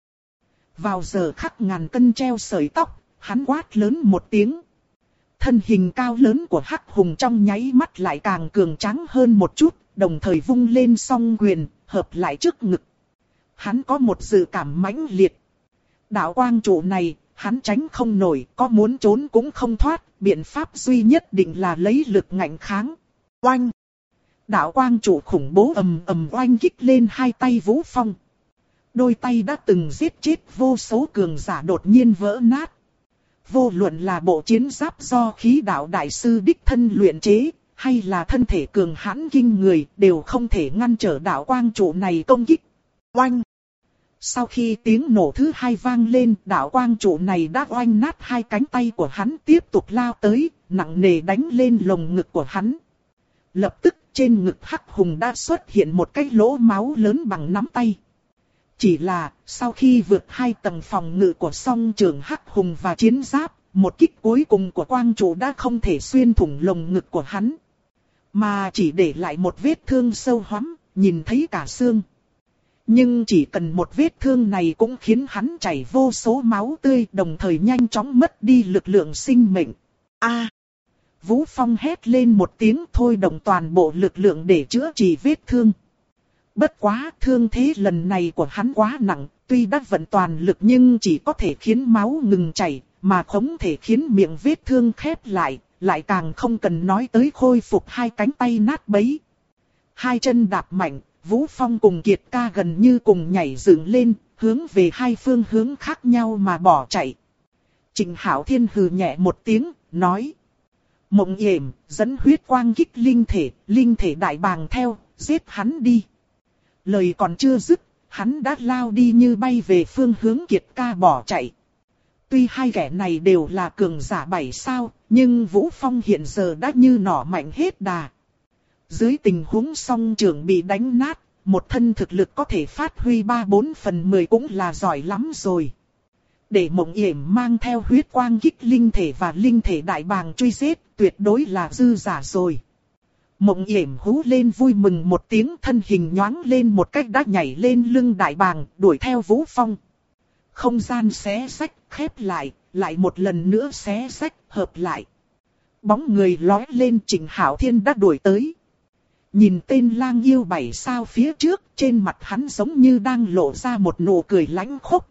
Vào giờ khắc ngàn cân treo sợi tóc, hắn quát lớn một tiếng. Thân hình cao lớn của Hắc Hùng trong nháy mắt lại càng cường tráng hơn một chút, đồng thời vung lên song quyền, hợp lại trước ngực. Hắn có một dự cảm mãnh liệt. Đạo quang trụ này, hắn tránh không nổi, có muốn trốn cũng không thoát, biện pháp duy nhất định là lấy lực ngạnh kháng. Oanh! Đạo quang trụ khủng bố ầm ầm oanh kích lên hai tay Vũ Phong. Đôi tay đã từng giết chết vô số cường giả đột nhiên vỡ nát. Vô luận là bộ chiến giáp do khí đạo đại sư đích thân luyện chế, hay là thân thể cường hãn kinh người, đều không thể ngăn trở đạo quang trụ này công kích. Oanh! Sau khi tiếng nổ thứ hai vang lên, đạo quang trụ này đã oanh nát hai cánh tay của hắn, tiếp tục lao tới, nặng nề đánh lên lồng ngực của hắn. Lập tức trên ngực Hắc Hùng đã xuất hiện một cái lỗ máu lớn bằng nắm tay. Chỉ là, sau khi vượt hai tầng phòng ngự của song trường Hắc Hùng và chiến giáp, một kích cuối cùng của quang trụ đã không thể xuyên thủng lồng ngực của hắn. Mà chỉ để lại một vết thương sâu hoắm, nhìn thấy cả xương. Nhưng chỉ cần một vết thương này cũng khiến hắn chảy vô số máu tươi, đồng thời nhanh chóng mất đi lực lượng sinh mệnh. A! Vũ Phong hét lên một tiếng, thôi động toàn bộ lực lượng để chữa trị vết thương. Bất quá, thương thế lần này của hắn quá nặng, tuy đã vận toàn lực nhưng chỉ có thể khiến máu ngừng chảy, mà không thể khiến miệng vết thương khép lại càng không cần nói tới khôi phục hai cánh tay nát bấy. Hai chân đạp mạnh, Vũ Phong cùng Kiệt Ca gần như cùng nhảy dựng lên, hướng về hai phương hướng khác nhau mà bỏ chạy. Trịnh Hạo Thiên hừ nhẹ một tiếng, nói. Mộng Yểm, dẫn huyết quang kích linh thể đại bàng theo, giết hắn đi. Lời còn chưa dứt, hắn đã lao đi như bay về phương hướng Kiệt Ca bỏ chạy. Tuy hai kẻ này đều là cường giả 7 sao, nhưng Vũ Phong hiện giờ đã như nỏ mạnh hết đà. Dưới tình huống song trưởng bị đánh nát, một thân thực lực có thể phát huy 3-4 phần 10 cũng là giỏi lắm rồi. Để Mộng Yểm mang theo huyết quang kích linh thể và linh thể đại bàng truy giết, tuyệt đối là dư giả rồi. Mộng Yểm hú lên vui mừng một tiếng, thân hình nhoáng lên một cách đã nhảy lên lưng đại bàng, đuổi theo Vũ Phong. Không gian xé xách, khép lại một lần nữa xé xách, hợp lại. Bóng người lói lên, Trịnh Hạo Thiên đã đuổi tới. Nhìn tên lang yêu 7 sao phía trước, trên mặt hắn giống như đang lộ ra một nụ cười lãnh khốc.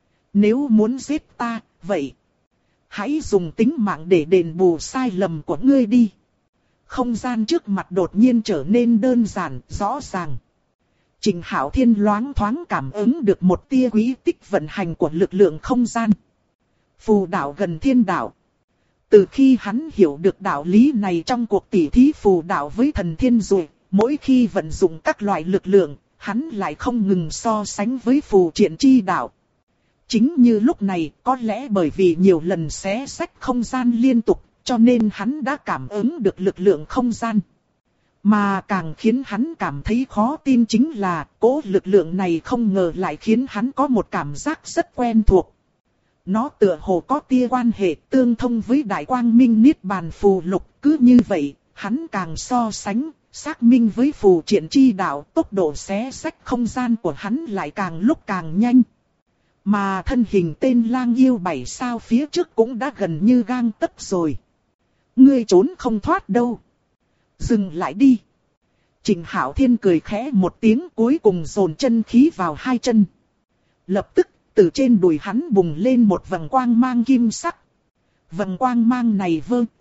Nếu muốn giết ta, vậy hãy dùng tính mạng để đền bù sai lầm của ngươi đi. Không gian trước mặt đột nhiên trở nên đơn giản, rõ ràng. Trịnh Hạo Thiên loáng thoáng cảm ứng được một tia quý tích vận hành của lực lượng không gian. Phù đạo gần thiên đạo. Từ khi hắn hiểu được đạo lý này trong cuộc tỉ thí phù đạo với thần thiên rồi, mỗi khi vận dụng các loại lực lượng, hắn lại không ngừng so sánh với phù triện chi đạo. Chính như lúc này, có lẽ bởi vì nhiều lần xé xách không gian liên tục, cho nên hắn đã cảm ứng được lực lượng không gian. Mà càng khiến hắn cảm thấy khó tin chính là, cỗ lực lượng này không ngờ lại khiến hắn có một cảm giác rất quen thuộc. Nó tựa hồ có tia quan hệ tương thông với Đại Quang Minh Niết Bàn phù lục, cứ như vậy, hắn càng so sánh, xác minh với phù triện chi đạo, tốc độ xé xách không gian của hắn lại càng lúc càng nhanh. Mà thân hình tên lang yêu 7 sao phía trước cũng đã gần như gang tấc rồi. Ngươi trốn không thoát đâu. Dừng lại đi. Trịnh Hạo Thiên cười khẽ một tiếng, cuối cùng dồn chân khí vào hai chân. Lập tức, từ trên đùi hắn bùng lên một vầng quang mang kim sắc. Vầng quang mang này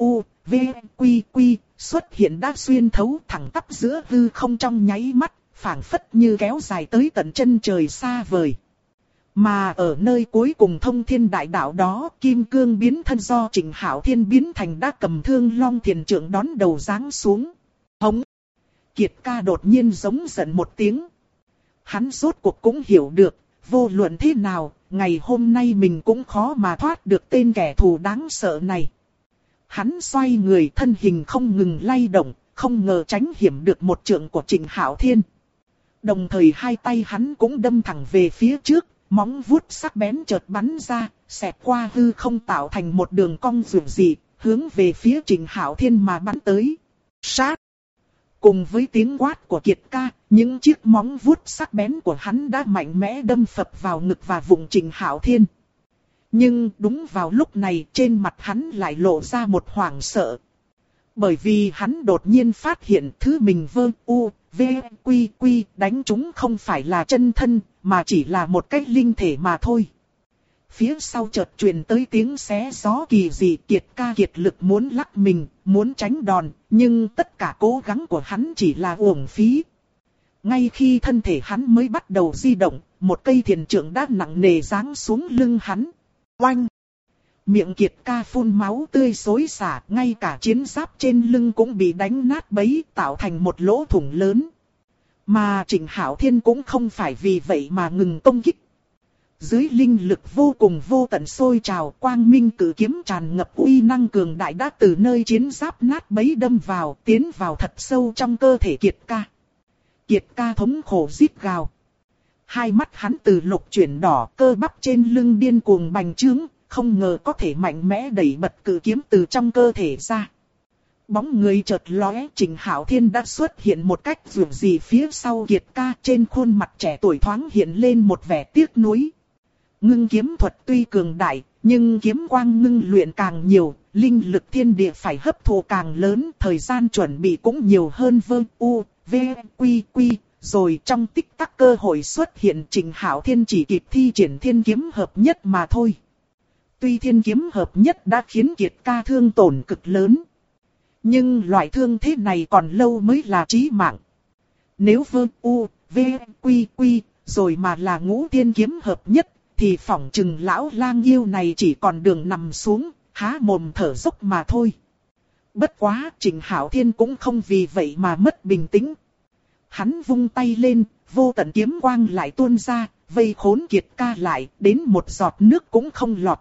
xuất hiện đã xuyên thấu thẳng tắp giữa hư không trong nháy mắt, phảng phất như kéo dài tới tận chân trời xa vời. Mà ở nơi cuối cùng thông thiên đại đạo đó, kim cương biến thân do Trịnh Hạo Thiên biến thành đã cầm thương long thiền trượng đón đầu giáng xuống. Hống! Kiệt ca đột nhiên giống giận một tiếng. Hắn rốt cuộc cũng hiểu được, vô luận thế nào, ngày hôm nay mình cũng khó mà thoát được tên kẻ thù đáng sợ này. Hắn xoay người, thân hình không ngừng lay động, không ngờ tránh hiểm được một trượng của Trịnh Hạo Thiên. Đồng thời hai tay hắn cũng đâm thẳng về phía trước, móng vuốt sắc bén chợt bắn ra, xẹt qua hư không tạo thành một đường cong rườm rì, hướng về phía Trịnh Hạo Thiên mà bắn tới. Sát! Cùng với tiếng quát của Kiệt ca, những chiếc móng vuốt sắc bén của hắn đã mạnh mẽ đâm phập vào ngực và vùng Trịnh Hạo Thiên. Nhưng đúng vào lúc này trên mặt hắn lại lộ ra một hoảng sợ. Bởi vì hắn đột nhiên phát hiện thứ mình đánh chúng không phải là chân thân, mà chỉ là một cái linh thể mà thôi. Phía sau chợt truyền tới tiếng xé gió kỳ dị, Kiệt ca kiệt lực muốn lắc mình, muốn tránh đòn, nhưng tất cả cố gắng của hắn chỉ là uổng phí. Ngay khi thân thể hắn mới bắt đầu di động, một cây thiền trượng đã nặng nề giáng xuống lưng hắn. Oanh! Miệng Kiệt ca phun máu tươi xối xả, ngay cả chiến giáp trên lưng cũng bị đánh nát bấy, tạo thành một lỗ thủng lớn. Mà Trịnh Hạo Thiên cũng không phải vì vậy mà ngừng công kích. Dưới linh lực vô cùng vô tận sôi trào, quang minh cử kiếm tràn ngập uy năng cường đại đã từ nơi chiến giáp nát bấy đâm vào, tiến vào thật sâu trong cơ thể Kiệt ca. Kiệt ca thống khổ rít gào. Hai mắt hắn từ lục chuyển đỏ, cơ bắp trên lưng điên cuồng bành trướng, không ngờ có thể mạnh mẽ đẩy bật cử kiếm từ trong cơ thể ra. Bóng người chợt lóe, Trịnh Hạo Thiên đã xuất hiện một cách dường gì phía sau Kiệt ca, trên khuôn mặt trẻ tuổi thoáng hiện lên một vẻ tiếc nuối. Ngưng kiếm thuật tuy cường đại, nhưng kiếm quang ngưng luyện càng nhiều, linh lực thiên địa phải hấp thụ càng lớn, thời gian chuẩn bị cũng nhiều hơn rồi trong tích tắc cơ hội xuất hiện Trịnh Hạo Thiên chỉ kịp thi triển thiên kiếm hợp nhất mà thôi. Tuy thiên kiếm hợp nhất đã khiến Kiệt ca thương tổn cực lớn, nhưng loại thương thế này còn lâu mới là chí mạng. Nếu rồi mà là ngũ thiên kiếm hợp nhất, thì phỏng chừng lão lang yêu này chỉ còn đường nằm xuống, há mồm thở dốc mà thôi. Bất quá, Trịnh Hạo Thiên cũng không vì vậy mà mất bình tĩnh. Hắn vung tay lên, vô tận kiếm quang lại tuôn ra, vây khốn Kiệt ca lại, đến một giọt nước cũng không lọt.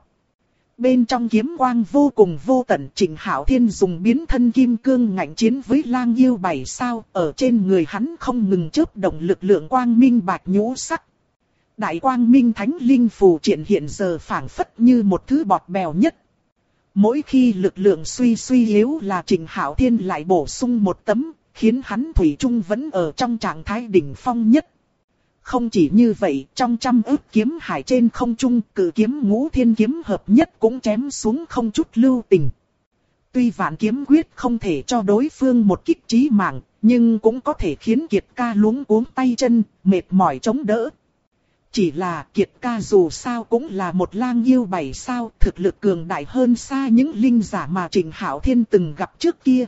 Bên trong kiếm quang vô cùng vô tận, Trịnh Hạo Thiên dùng biến thân kim cương ngạnh chiến với lang yêu 7 sao, ở trên người hắn không ngừng chớp động lực lượng quang minh bạch nhũ sắc. Đại quang minh thánh linh phù triện hiện giờ phảng phất như một thứ bọt bèo nhất. Mỗi khi lực lượng suy yếu là Trịnh Hạo Thiên lại bổ sung một tấm, khiến hắn thủy chung vẫn ở trong trạng thái đỉnh phong nhất. Không chỉ như vậy, trong trăm ức kiếm hải trên không trung, cử kiếm ngũ thiên kiếm hợp nhất cũng chém xuống không chút lưu tình. Tuy vạn kiếm quyết không thể cho đối phương một kích chí mạng, nhưng cũng có thể khiến Kiệt ca luống cuống tay chân, mệt mỏi chống đỡ. Chỉ là Kiệt ca dù sao cũng là một lang yêu 7 sao, thực lực cường đại hơn xa những linh giả mà Trịnh Hạo Thiên từng gặp trước kia.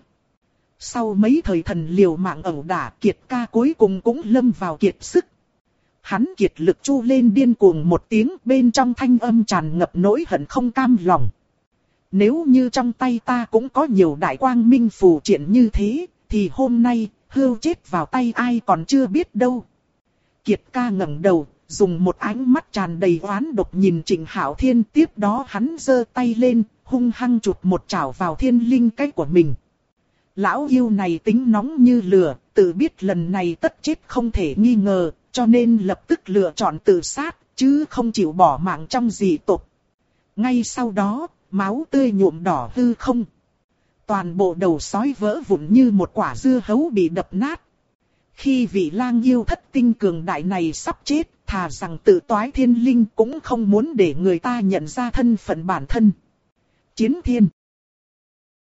Sau mấy thời thần liều mạng ẩu đả, Kiệt ca cuối cùng cũng lâm vào kiệt sức. Hắn kiệt lực chu lên điên cuồng một tiếng, bên trong thanh âm tràn ngập nỗi hận không cam lòng. Nếu như trong tay ta cũng có nhiều đại quang minh phù triện như thế, thì hôm nay, hươu chết vào tay ai còn chưa biết đâu. Kiệt ca ngẩng đầu, dùng một ánh mắt tràn đầy oán độc nhìn Trịnh Hạo Thiên, tiếp đó hắn giơ tay lên, hung hăng chụp một chảo vào thiên linh cái của mình. Lão yêu này tính nóng như lửa, tự biết lần này tất chết không thể nghi ngờ, cho nên lập tức lựa chọn tự sát, chứ không chịu bỏ mạng trong dị tộc. Ngay sau đó, máu tươi nhuộm đỏ hư không. Toàn bộ đầu sói vỡ vụn như một quả dưa hấu bị đập nát. Khi vị lang yêu thất tinh cường đại này sắp chết, thà rằng tự toái thiên linh cũng không muốn để người ta nhận ra thân phận bản thân. Chiến thiên.